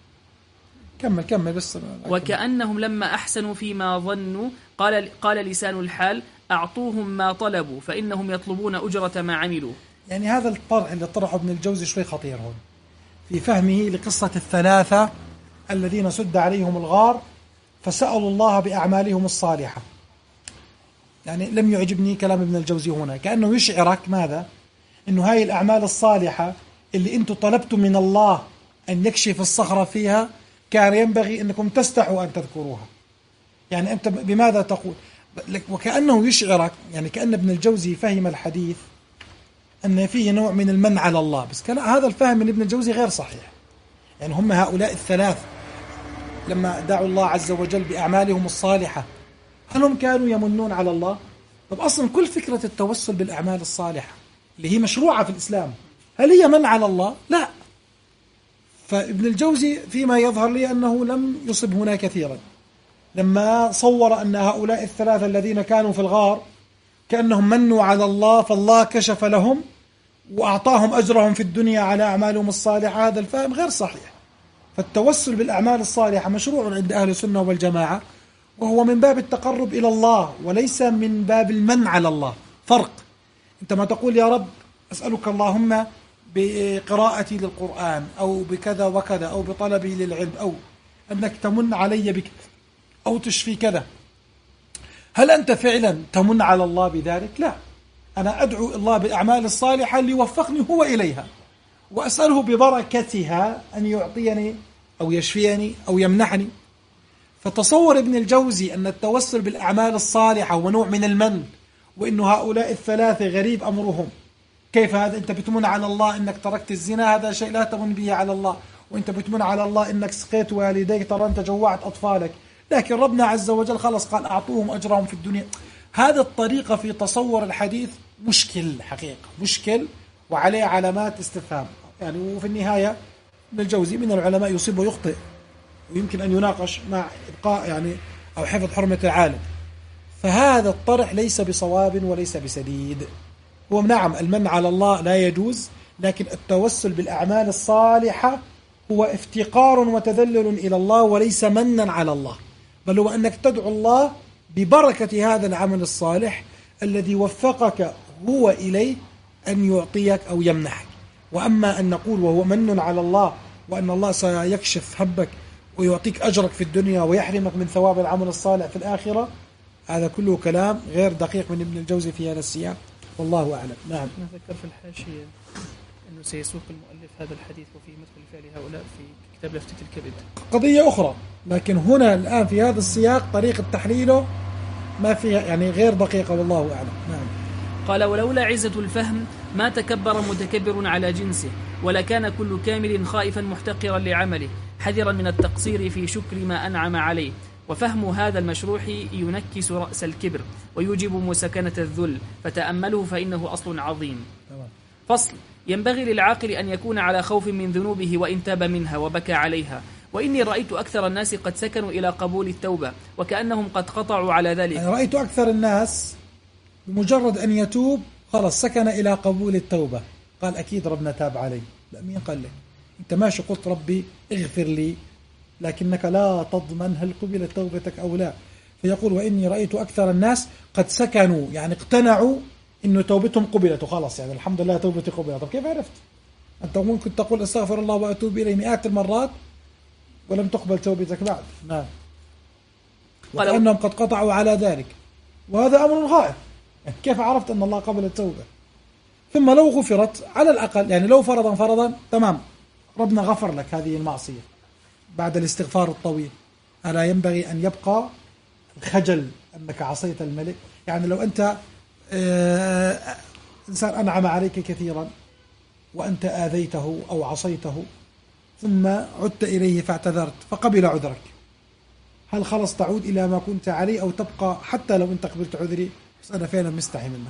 كمل كمل بس. وكأنهم لما أحسنوا فيما ظنوا قال, قال لسان الحال أعطوهم ما طلبوا فإنهم يطلبون أجرة ما عملوا. يعني هذا الطرح اللي طرحه ابن الجوزي شوي خطير هون في فهمه لقصة الثلاثة الذين سد عليهم الغار فسألوا الله بأعمالهم الصالحة. يعني لم يعجبني كلام ابن الجوزي هنا، كأنه يشعرك ماذا؟ إنه هاي الأعمال الصالحة اللي أنتم طلبتم من الله أن يكشف الصخرة فيها كان ينبغي أنكم تستحوا أن تذكروها. يعني أنت بماذا تقول؟ وكأنه يشعرك، يعني كأن ابن الجوزي فهم الحديث أن فيه نوع من المن على الله، بس كان هذا الفهم من ابن الجوزي غير صحيح. يعني هم هؤلاء الثلاث لما دعوا الله عز وجل بأعمالهم الصالحة هل هم كانوا يمنون على الله؟ طب أصلا كل فكرة التوسل بالأعمال الصالحة اللي هي مشروعة في الإسلام هل هي من على الله؟ لا. فابن الجوزي فيما يظهر لي أنه لم يصب هنا كثيرا لما صور أن هؤلاء الثلاثة الذين كانوا في الغار كأنهم منوا على الله فالله كشف لهم وأعطاهم أجرهم في الدنيا على أعمالهم الصالحة. هذا الفهم غير صحيح. فالتوسل بالأعمال الصالحة مشروع عند أهل السنة والجماعة، وهو من باب التقرب إلى الله وليس من باب المن على الله. فرق. أنت ما تقول يا رب أسألك اللهم بقراءتي للقرآن أو بكذا وكذا أو بطلبي للعلم أو أنك تمن علي بك أو تشفي كذا، هل أنت فعلا تمن على الله بذلك؟ لا. أنا أدعو الله بالأعمال الصالحة ليوفقني هو إليها وأسأله ببركتها أن يعطيني أو يشفيني أو يمنحني. فتصور ابن الجوزي أن التوسل بالأعمال الصالحة هو نوع من المن، وإنه هؤلاء الثلاثة غريب أمرهم. كيف هذا؟ أنت بتمن على الله أنك تركت الزنا، هذا شيء لا تمن به على الله. وأنت بتمن على الله أنك سقيت والديك، ترى أنت جوعت أطفالك، لكن ربنا عز وجل خلص قال أعطوهم أجرهم في الدنيا. هذا الطريقة في تصور الحديث مشكل حقيقة، مشكل وعليه علامات استفهام. يعني وفي النهاية ابن الجوزي من العلماء يصيب ويخطئ ويمكن أن يناقش مع إبقاء يعني أو حفظ حرمة العالم. فهذا الطرح ليس بصواب وليس بسديد. هو نعم المن على الله لا يجوز، لكن التوسل بالأعمال الصالحة هو افتقار وتذلل إلى الله وليس منا على الله، بل هو أنك تدعو الله ببركة هذا العمل الصالح الذي وفقك هو إليه أن يعطيك أو يمنحك. وأما أن نقول وهو من على الله وأن الله سيكشف همك ويعطيك أجرك في الدنيا ويحرمك من ثواب العمل الصالح في الآخرة، هذا كله كلام غير دقيق من ابن الجوزي في هذا السياق، والله أعلم. نعم. نذكر في الحاشية أنه سيسوق المؤلف هذا الحديث وفي مثل فعل هؤلاء في كتاب لفتة الكبد قضية أخرى، لكن هنا الآن في هذا السياق طريقة تحليله ما فيها يعني غير دقيقة، والله أعلم. نعم. قال ولولا عزة الفهم ما تكبر متكبر على جنسه، ولا كان كل كامل خائفا محتقرا لعمله حذرا من التقصير في شكر ما أنعم عليه. وفهم هذا المشروح ينكس رأس الكبر ويوجب مسكنة الذل، فتأمله فإنه أصل عظيم. فصل. ينبغي للعاقل أن يكون على خوف من ذنوبه وإن تاب منها وبكى عليها. وإني رأيت أكثر الناس قد سكنوا إلى قبول التوبة وكأنهم قد قطعوا على ذلك. أنا رأيت أكثر الناس بمجرد أن يتوب خلاص سكن إلى قبول التوبة، قال أكيد ربنا تاب علي. لا، مين قال لك؟ أنت ماشي قلت ربي اغفر لي، لكنك لا تضمن هل قبلت توبتك أو لا. فيقول وإني رأيت أكثر الناس قد سكنوا، يعني اقتنعوا إنه توبتهم قبلت وخلاص، يعني الحمد لله توبتي قبلت. طب كيف عرفت؟ أنت ممكن تقول استغفر الله وأتوب إليه مئات المرات ولم تقبل توبتك بعد. نعم. وكأنهم قد قطعوا على ذلك، وهذا أمر غائب. كيف عرفت أن الله قبل التوبة؟ ثم لو غفرت على الأقل، يعني لو فرضا فرضا تمام ربنا غفر لك هذه المعصية بعد الاستغفار الطويل، ألا ينبغي أن يبقى الخجل أنك عصيت الملك؟ يعني لو أنت آه إنسان أنعم عليك كثيرا وأنت آذيته أو عصيته ثم عدت إليه فاعتذرت فقبل عذرك، هل خلص تعود إلى ما كنت عليه أو تبقى حتى لو أنت قبلت عذري بس أنا فعلا مستحي منك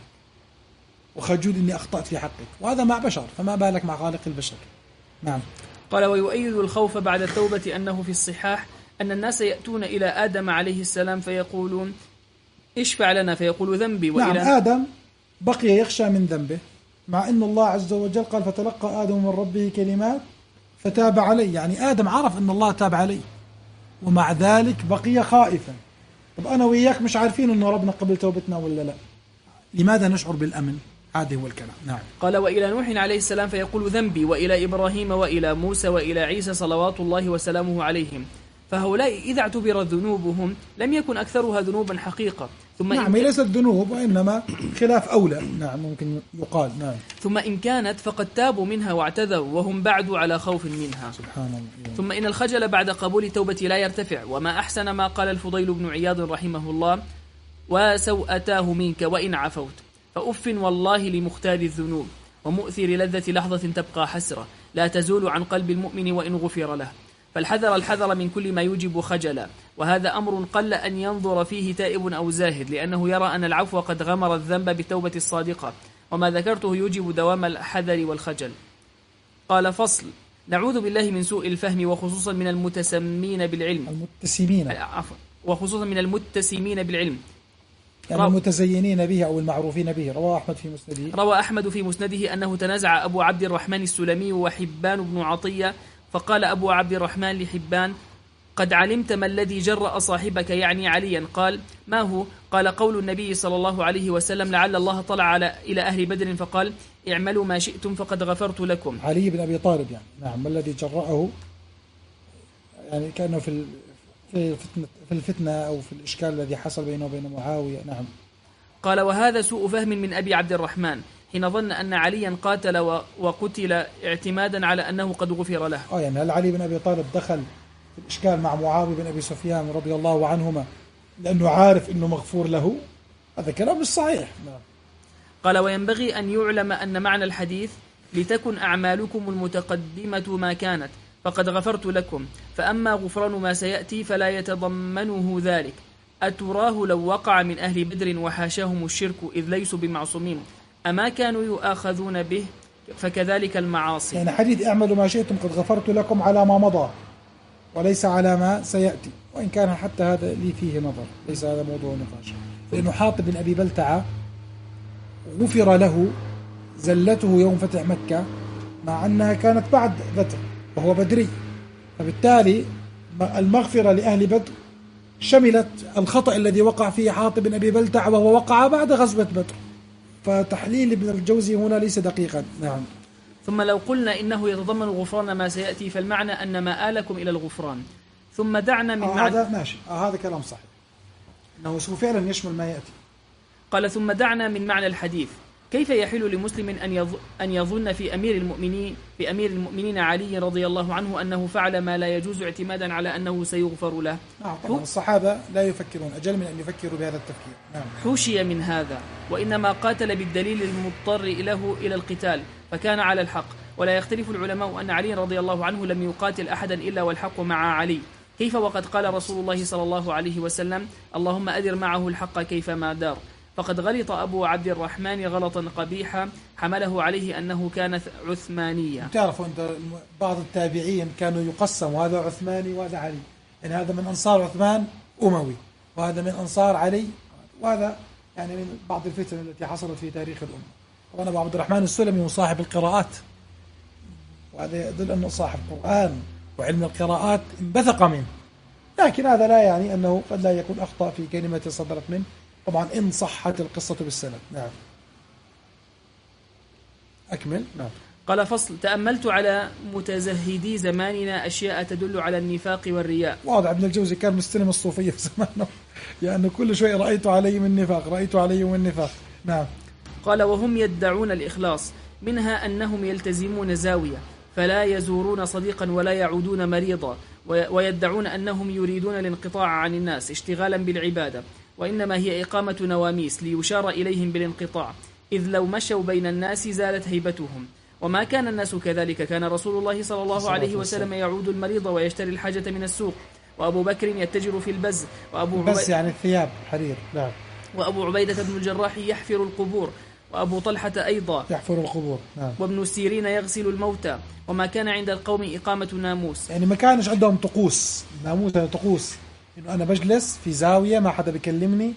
وخجول إني أخطأت في حقك؟ وهذا مع بشر، فما بالك مع خالق البشر. نعم. قال ويؤيد الخوف بعد التوبة أنه في الصحاح أن الناس يأتون إلى آدم عليه السلام فيقولون اشفع لنا، فيقول ذنبي. وإلى نعم، آدم بقي يخشى من ذنبه، مع أن الله عز وجل قال فتلقى آدم من ربه كلمات فتاب عليه، يعني آدم عرف أن الله تاب عليه ومع ذلك بقي خائفا. طب أنا وياك مش عارفين أنه ربنا قبل توبتنا ولا لا، لماذا نشعر بالأمن؟ هذا هو الكلام. نعم. قال وإلى نوح عليه السلام فيقول ذنبي، وإلى إبراهيم وإلى موسى وإلى عيسى صلوات الله وسلامه عليهم، فهؤلاء إذا اعتبرت ذنوبهم لم يكن أكثرها ذنوبا حقيقة. ثم نعم، ليست ذنوب وإنما خلاف أولى. نعم، ممكن يقال. نعم. ثم إن كانت فقد تابوا منها واعتذروا وهم بعد على خوف منها. سبحان الله. ثم إن الخجل بعد قبول التوبة لا يرتفع، وما أحسن ما قال الفضيل بن عياض رحمه الله وسوءتاه منك وإن عفوت، فأف والله لمختار الذنوب ومؤثر لذة لحظة تبقى حسرة لا تزول عن قلب المؤمن وإن غفر له. فالحذر الحذر من كل ما يوجب خجلا، وهذا أمر قل أن ينظر فيه تائب أو زاهد، لأنه يرى أن العفو قد غمر الذنب بالتوبة الصادقة، وما ذكرته يوجب دوام الحذر والخجل. قال فصل: نعوذ بالله من سوء الفهم، وخصوصا من المتسمين بالعلم المتسمين عفوا وخصوصا من المتسمين بالعلم يعني المتزينين به أو المعروفين به. روى أحمد في مسنده روى أحمد في مسنده أنه تنازع أبو عبد الرحمن السلمي وحبان بن عطية، فقال أبو عبد الرحمن لحبان: قد علمت ما الذي جرأ صاحبك، يعني عليا. قال: ما هو؟ قال: قول النبي صلى الله عليه وسلم: لعل الله طلع على إلى أهل بدر فقال: اعملوا ما شئتم فقد غفرت لكم. علي بن أبي طالب يعني. نعم. ما الذي جرأه؟ يعني كأنه في في الفتنة, في الفتنة أو في الإشكال الذي حصل بينه وبين معاوية. نعم. قال: وهذا سوء فهم من أبي عبد الرحمن حين ظن أن عليا قاتل وقتل اعتمادا على أنه قد غفر له. آه يعني هل علي بن أبي طالب دخل في الإشكال مع معاوية بن أبي سفيان رضي الله عنهما لأنه عارف أنه مغفور له؟ هذا كلام مش صحيح. نعم. قال: وينبغي أن يعلم أن معنى الحديث لتكن أعمالكم المتقدمة ما كانت فقد غفرت لكم، فأما غفران ما سيأتي فلا يتضمنه ذلك. أتراه لو وقع من أهل بدر وحاشاهم الشرك إذ ليسوا بمعصومين أما كانوا يؤاخذون به؟ فكذلك المعاصي. يعني حديث اعملوا ما شئتم قد غفرت لكم على ما مضى وليس على ما سيأتي، وإن كان حتى هذا لي فيه نظر، ليس هذا موضوع نقاش، لأنه حاطب بن أبي بلتعة غفر له زلته يوم فتح مكة مع أنها كانت بعد بدر وهو بدري، فبالتالي المغفرة لأهل بدر شملت الخطأ الذي وقع فيه حاطب بن أبي بلتعة وهو وقع بعد غزوة بدر، فتحليل ابن الجوزي هنا ليس دقيقا. نعم. ثم لو قلنا إنه يتضمن غفران ما سيأتي فالمعنى أن مآلكم إلى الغفران. ثم دعنا من آه معنى هذا ماشي. آه هذا كلام صحيح أنه فعلا يشمل ما يأتي. قال: ثم دعنا من معنى الحديث. كيف يحل لمسلم أن أن يظن في أمير المؤمنين في أمير المؤمنين علي رضي الله عنه أنه فعل ما لا يجوز اعتمادا على أنه سيغفر له؟ نعم طبعا الصحابة لا يفكرون أجل من أن يفكروا بهذا التفكير. نعم. حوشي من هذا، وإنما قاتل بالدليل المضطر له إلى القتال فكان على الحق. ولا يختلف العلماء أن علي رضي الله عنه لم يقاتل أحدا إلا والحق مع علي. كيف وقد قال رسول الله صلى الله عليه وسلم: اللهم أدر معه الحق كيفما دار. فقد غلط أبو عبد الرحمن غلطا قبيحا حمله عليه أنه كان عثمانيا. تعرفوا أنت بعض التابعين كانوا يقسم وهذا عثماني وهذا علي، يعني هذا من أنصار عثمان أموي وهذا من أنصار علي، وهذا يعني من بعض الفتن التي حصلت في تاريخ الأمة. طبعا أبو عبد الرحمن السلمي صاحب القراءات، وهذا يدل أنه صاحب قرآن وعلم القراءات انبثق منه، لكن هذا لا يعني أنه قد لا يكون أخطأ في كلمة صدرت منه، طبعا إن صحت القصة بالسند. نعم أكمل. نعم. قال فصل: تأملت على متزهدي زماننا أشياء تدل على النفاق والرياء. واضح ابن الجوزي كان مستلم الصوفية في زمانه، يعني كل شوي رأيت عليهم النفاق رأيت عليهم النفاق. نعم. قال: وهم يدعون الإخلاص، منها أنهم يلتزمون زاوية فلا يزورون صديقا ولا يعودون مريضا، ويدعون أنهم يريدون الانقطاع عن الناس اشتغالا بالعبادة، وإنما هي إقامة نواميس ليشار إليهم بالانقطاع، إذ لو مشوا بين الناس زالت هيبتهم. وما كان الناس كذلك، كان رسول الله صلى الله عليه وسلم يعود المريض ويشتري الحاجة من السوق، وأبو بكر يتجر في البز، وأبو بس يعني الثياب حرير. نعم. وأبو عبيدة بن الجراح يحفر القبور، وأبو طلحة أيضا يحفر القبور. نعم. وابن سيرين يغسل الموتى. وما كان عند القوم إقامة ناموس، يعني ما كانش عندهم طقوس. ناموس يعني طقوس، إنه أنا بجلس في زاوية ما حدا بيكلمني،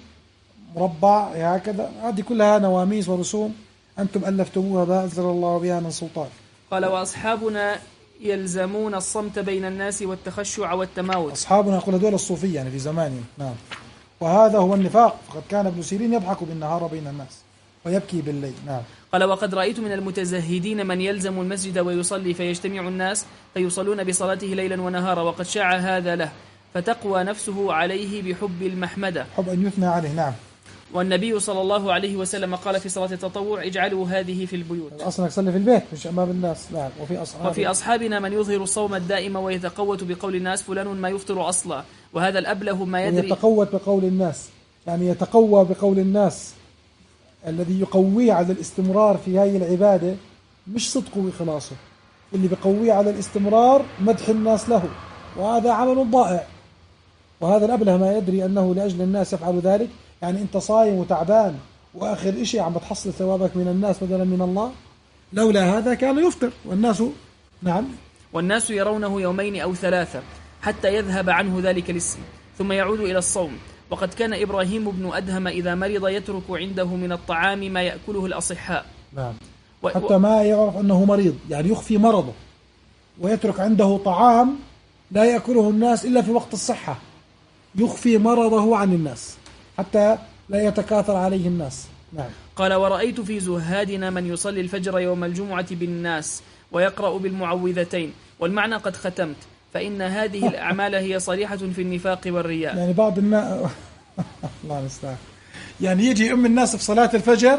مربع هكذا، هذه كلها نواميس ورسوم أنتم ألفتموها ما أنزل الله بها من سلطان. قال: وأصحابنا يلزمون الصمت بين الناس والتخشع والتماوت. أصحابنا يقول هذول الصوفية يعني في زمانهم. نعم. وهذا هو النفاق، فقد كان ابن سيرين يضحك بالنهار بين الناس ويبكي بالليل. نعم. قال: وقد رأيت من المتزهدين من يلزم المسجد ويصلي فيجتمع الناس فيصلون بصلاته ليلا ونهارا، وقد شاع هذا له فتقوى نفسه عليه بحب المحمدة، حب أن يثنى عليه. نعم. والنبي صلى الله عليه وسلم قال في صلاة التطوع: اجعلوا هذه في البيوت. أصلا يصلي في البيت مش أمام الناس. نعم. وفي أصحابنا وفي أصحابنا من يظهر الصوم الدائم ويتقوت بقول الناس فلان ما يفطر أصلا، وهذا الأبله ما يدري. يتقوت بقول الناس يعني يتقوى بقول الناس، الذي يقويه على الاستمرار في هذه العبادة مش صدقه وإخلاصه، اللي بقويه على الاستمرار مدح الناس له، وهذا عمل ضائع. وهذا الأبله ما يدري أنه لأجل الناس يفعل ذلك. يعني أنت صايم وتعبان وآخر إشي عم بتحصل ثوابك من الناس بدلا من الله، لولا هذا كان يفطر والناس. نعم. والناس يرونه يومين أو ثلاثة حتى يذهب عنه ذلك الاسم ثم يعود إلى الصوم. وقد كان إبراهيم بن أدهم إذا مرض يترك عنده من الطعام ما يأكله الأصحاء. نعم. و... حتى ما يعرف أنه مريض، يعني يخفي مرضه ويترك عنده طعام لا يأكله الناس إلا في وقت الصحة، يخفي مرضه عن الناس حتى لا يتكاثر عليه الناس. نعم. قال: ورأيت في زهادنا من يصلي الفجر يوم الجمعة بالناس ويقرأ بالمعوذتين، والمعنى قد ختمت، فإن هذه الأعمال هي صريحة في النفاق والرياء. يعني بعض الناس الله المستعان، يعني يجي أم الناس في صلاة الفجر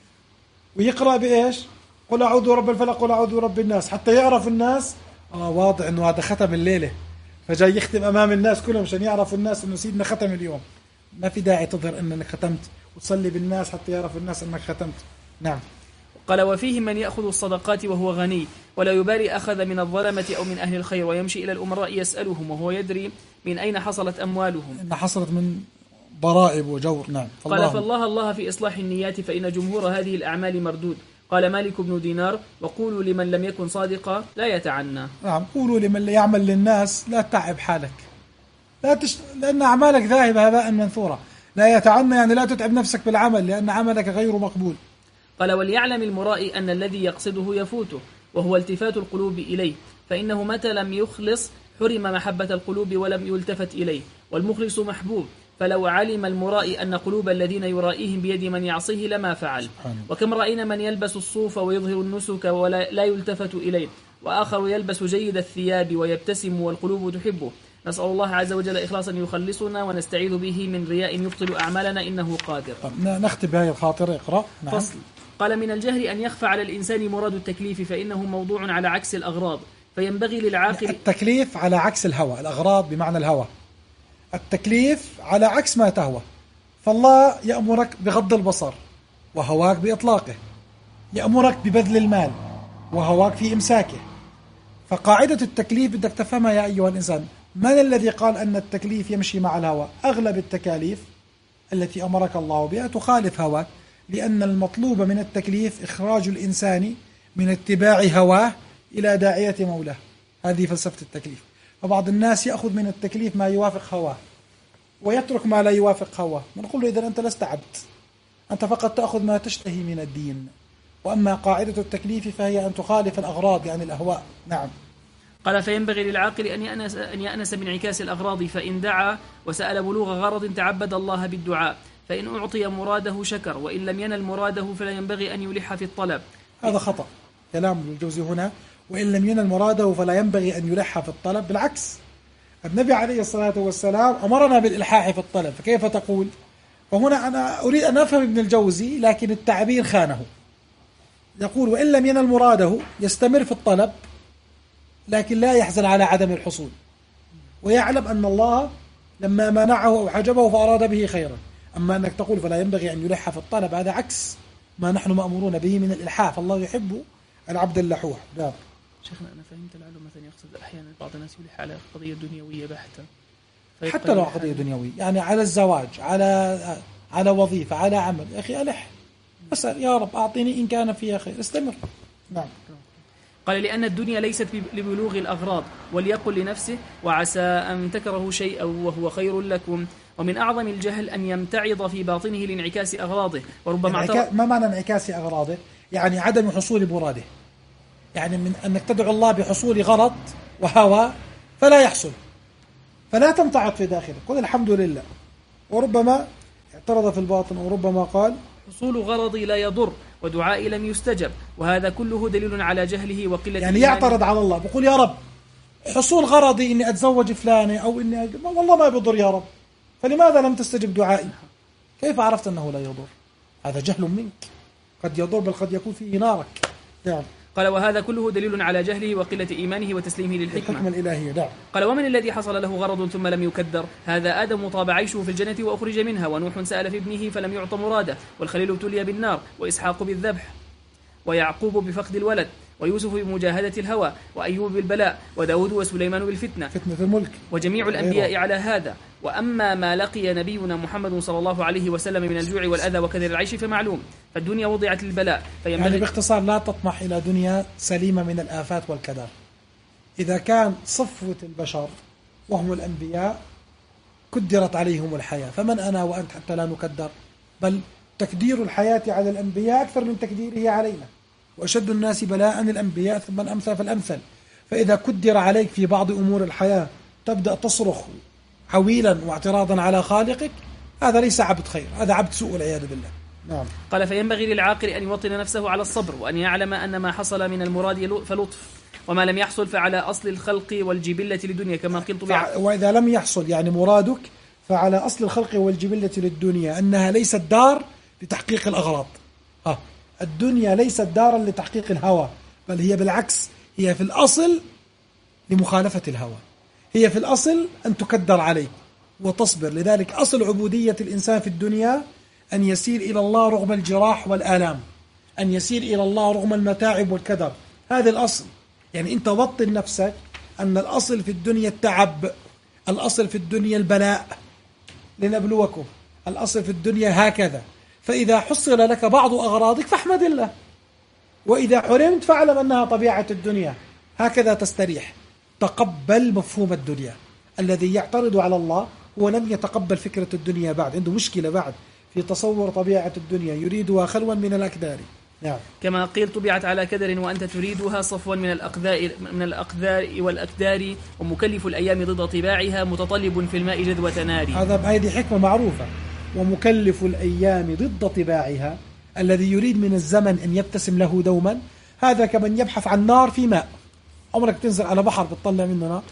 ويقرأ بإيش؟ قل أعوذ برب الفلق قل أعوذ برب الناس، حتى يعرف الناس آه واضح إنه هذا ختم الليلة، فجاي يختم أمام الناس كلهم عشان يعرف الناس إنه سيدنا ختم اليوم. ما في داعي تظهر إنك ختمت وتصلي بالناس حتى يعرف الناس إنك ختمت. نعم. قال: وفيه من يأخذ الصدقات وهو غني ولا يبالي أخذ من الظلمة أو من أهل الخير، ويمشي إلى الأمراء يسألهم وهو يدري من أين حصلت أموالهم، إن حصلت من ضرائب وجور. نعم. قال: فالله الله في إصلاح النيات، فإن جمهور هذه الأعمال مردود. قال مالك بن دينار: وقولوا لمن لم يكن صادقا لا يتعنى. نعم. قولوا لمن يعمل للناس لا تتعب حالك، لا تش... لأن أعمالك ذاهبة هباء منثورا. لا يتعنى يعني لا تتعب نفسك بالعمل لأن عملك غير مقبول. قال: وليعلم المرائي أن الذي يقصده يفوته، وهو التفات القلوب إليه، فإنه متى لم يخلص حرم محبة القلوب ولم يلتفت إليه، والمخلص محبوب. فلو علم المرائي أن قلوب الذين يرائيهم بيد من يعصيه لما فعل. وكم رأينا من يلبس الصوف ويظهر النسك ولا لا يلتفت إليه، وآخر يلبس جيد الثياب ويبتسم والقلوب تحبه. نسأل الله عز وجل إخلاصا يخلصنا، ونستعيذ به من رياء يبطل أعمالنا إنه قادر. نختم بهذه الخاطرة. اقرأ. نعم. فصل. قال: من الجهل أن يخفى على الإنسان مراد التكليف، فإنه موضوع على عكس الأغراض، فينبغي للعاقل. التكليف على عكس الهوى، الأغراض بمعنى الهوى، التكليف على عكس ما تهوى. فالله يأمرك بغض البصر وهواك بإطلاقه، يأمرك ببذل المال وهواك في إمساكه. فقاعدة التكليف بدك تفهمها يا أيها الإنسان. من الذي قال أن التكليف يمشي مع الهوى؟ أغلب التكاليف التي أمرك الله بها تخالف هواك، لأن المطلوب من التكليف إخراج الإنسان من اتباع هواه إلى داعية مولاه. هذه فلسفة التكليف. فبعض الناس يأخذ من التكليف ما يوافق هواه ويترك ما لا يوافق هواه. نقول له: إذا أنت لست عبد، أنت فقط تأخذ ما تشتهي من الدين. وأما قاعدة التكليف فهي أن تخالف الأغراض يعني الأهواء. نعم. قال فينبغي للعاقل أن يأنس, أن يأنس بانعكاس الأغراض، فإن دعا وسأل بلوغ غرض تعبد الله بالدعاء، فإن أعطي مراده شكر، وإن لم ينل مراده فلا ينبغي أن يلح في الطلب. هذا خطأ كلام ابن الجوزي هنا، وإن لم ينل مراده فلا ينبغي أن يلح في الطلب. بالعكس، النبي عليه الصلاة والسلام أمرنا بالإلحاح في الطلب، فكيف تقول؟ فهنا أنا أريد أن أفهم ابن الجوزي، لكن التعبير خانه. يقول وإن لم ينل مراده يستمر في الطلب، لكن لا يحزن على عدم الحصول، ويعلم أن الله لما منعه أو حجبه فأراد به خيرا. أما أنك تقول فلا ينبغي أن يلح في الطلب، هذا عكس ما نحن مأمورون به من الإلحاح، فالله يحب العبد اللحوح. نعم شيخنا، أنا فهمت لعله مثلا يقصد أحيانا بعض الناس يلح على قضية دنيوية بحتة، حتى لو قضية دنيوية، يعني على الزواج، على على وظيفة، على عمل، يا أخي ألح، أسأل يا رب أعطيني إن كان فيها خير، استمر. نعم. قال لأن الدنيا ليست لبلوغ الأغراض، وليقل لنفسه وعسى أن تكرهوا شيئا وهو خير لكم. ومن أعظم الجهل أن يمتعض في باطنه لانعكاس أغراضه، وربما انعكا... ما معنى انعكاس أغراضه؟ يعني عدم حصول مراده، يعني من أنك تدعو الله بحصول غرض وهوى فلا يحصل، فلا تمتعض في داخلك، قل الحمد لله. وربما اعترض في الباطن، وربما قال حصول غرضي لا يضر ودعائي لم يستجب، وهذا كله دليل على جهله وقلة يعني يعترض على الله، بقول يا رب حصول غرضي إني أتزوج فلانة أو إني أج... والله ما بيضر يا رب، فلماذا لم تستجب دعائي؟ كيف عرفت أنه لا يضر؟ هذا جهل منك، قد يضر بل قد يكون فيه نارك. نعم. قال وهذا كله دليل على جهله وقلة إيمانه وتسليمه للحكمة الحكمة الإلهية. نعم. قال ومن الذي حصل له غرض ثم لم يكدر؟ هذا آدم طاب عيشه في الجنة وأخرج منها، ونوح سأل في ابنه فلم يعط مراده، والخليل ابتلي بالنار، وإسحاق بالذبح، ويعقوب بفقد الولد، ويوسف بمجاهدة الهوى، وأيوب بالبلاء، وداود وسليمان بالفتنة، فتنة الملك، وجميع الأنبياء على هذا. وأما ما لقي نبينا محمد صلى الله عليه وسلم من الجوع والأذى وكدر العيش فمعلوم، فالدنيا وضعت للبلاء. يعني باختصار لا تطمح إلى دنيا سليمة من الآفات والكدر. إذا كان صفوة البشر وهم الأنبياء كدرت عليهم الحياة، فمن أنا وأنت حتى لا نكدر؟ بل تكدير الحياة على الأنبياء أكثر من تكديره علينا، وأشد الناس بلاء الأنبياء ثم الأمثل فالأمثل. فإذا كدر عليك في بعض أمور الحياة تبدأ تصرخ عويلا واعتراضا على خالقك، هذا ليس عبد خير، هذا عبد سوء والعياذ بالله. نعم. قال فينبغي للعاقل أن يوطن نفسه على الصبر، وأن يعلم أن ما حصل من المراد فلطف، وما لم يحصل فعلى أصل الخلق والجبلة للدنيا كما قلت فع... وإذا لم يحصل يعني مرادك فعلى أصل الخلق والجبلة للدنيا أنها ليست دار لتحقيق الأغراض. ها. الدنيا ليست دارا لتحقيق الهوى، بل هي بالعكس، هي في الأصل لمخالفة الهوى، هي في الأصل أن تكدر عليك وتصبر. لذلك أصل عبودية الإنسان في الدنيا أن يسير إلى الله رغم الجراح والآلام، أن يسير إلى الله رغم المتاعب والكدر، هذا الأصل. يعني أنت وطن نفسك أن الأصل في الدنيا التعب، الأصل في الدنيا البلاء لنبلوكم، الأصل في الدنيا هكذا. فإذا حصل لك بعض أغراضك فاحمد الله، وإذا حرمت فاعلم أنها طبيعة الدنيا، هكذا تستريح. تقبل مفهوم الدنيا. الذي يعترض على الله هو لم يتقبل فكرة الدنيا بعد، عنده مشكلة بعد في تصور طبيعة الدنيا، يريدها خلوا من الأكدار. نعم. كما قيل طبعت على كدر وأنت تريدها صفوا من الأقدار من الأقدار والأكدار، ومكلف الأيام ضد طباعها متطلب في الماء جذوة نار. هذا هذه حكمة معروفة. ومكلف الأيام ضد طباعها، الذي يريد من الزمن أن يبتسم له دوما، هذا كمن يبحث عن نار في ماء. عمرك تنزل على بحر بتطلع منه نار؟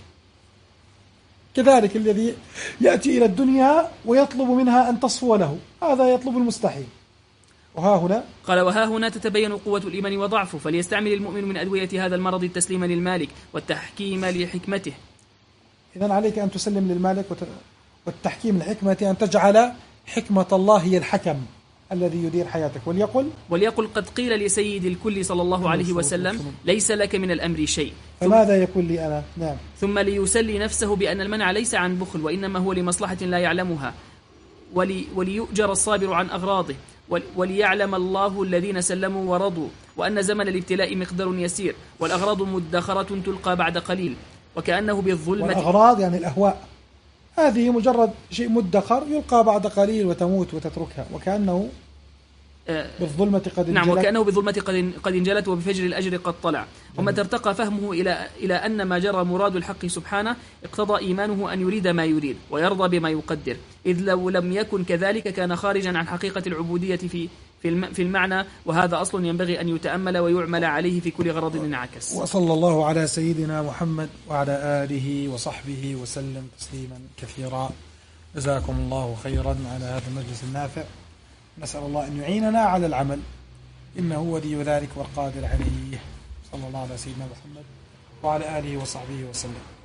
كذلك الذي يأتي إلى الدنيا ويطلب منها أن تصفو له، هذا يطلب المستحيل. وها هنا قال وها هنا تتبين قوة الإيمان وضعفه، فليستعمل المؤمن من أدوية هذا المرض التسليم للمالك والتحكيم لحكمته. إذن عليك أن تسلم للمالك والتحكيم لحكمته، أن تجعل حكمة الله هي الحكم الذي يدير حياتك. وليقل وليقل قد قيل لسيد الكل صلى الله عليه وسلم ليس لك من الأمر شيء، فماذا يكون لي أنا؟ نعم. ثم ليسلي نفسه بأن المنع ليس عن بخل، وإنما هو لمصلحة لا يعلمها، ولي وليؤجر الصابر عن أغراضه، وليعلم الله الذين سلموا ورضوا، وأن زمن الابتلاء مقدار يسير، والأغراض مدخرة تلقى بعد قليل، وكأنه بالظلمة. والأغراض يعني الأهواء، هذه مجرد شيء مدخر يلقى بعد قليل وتموت وتتركها، وكأنه بالظلمة قد انجلت. نعم، وكأنه بالظلمة قد قد انجلت وبفجر الأجر قد طلع. ومتى ارتقى فهمه إلى إلى أن ما جرى مراد الحق سبحانه اقتضى إيمانه أن يريد ما يريد ويرضى بما يقدر، إذ لو لم يكن كذلك كان خارجا عن حقيقة العبودية في في المعنى، وهذا أصل ينبغي أن يتأمل ويعمل عليه في كل غرض انعكس. وصلى الله على سيدنا محمد وعلى آله وصحبه وسلم تسليما كثيرا. جزاكم الله خيرا على هذا المجلس النافع. نسأل الله أن يعيننا على العمل، إنه ولي ذلك والقادر عليه. صلى الله على سيدنا محمد وعلى آله وصحبه وسلم.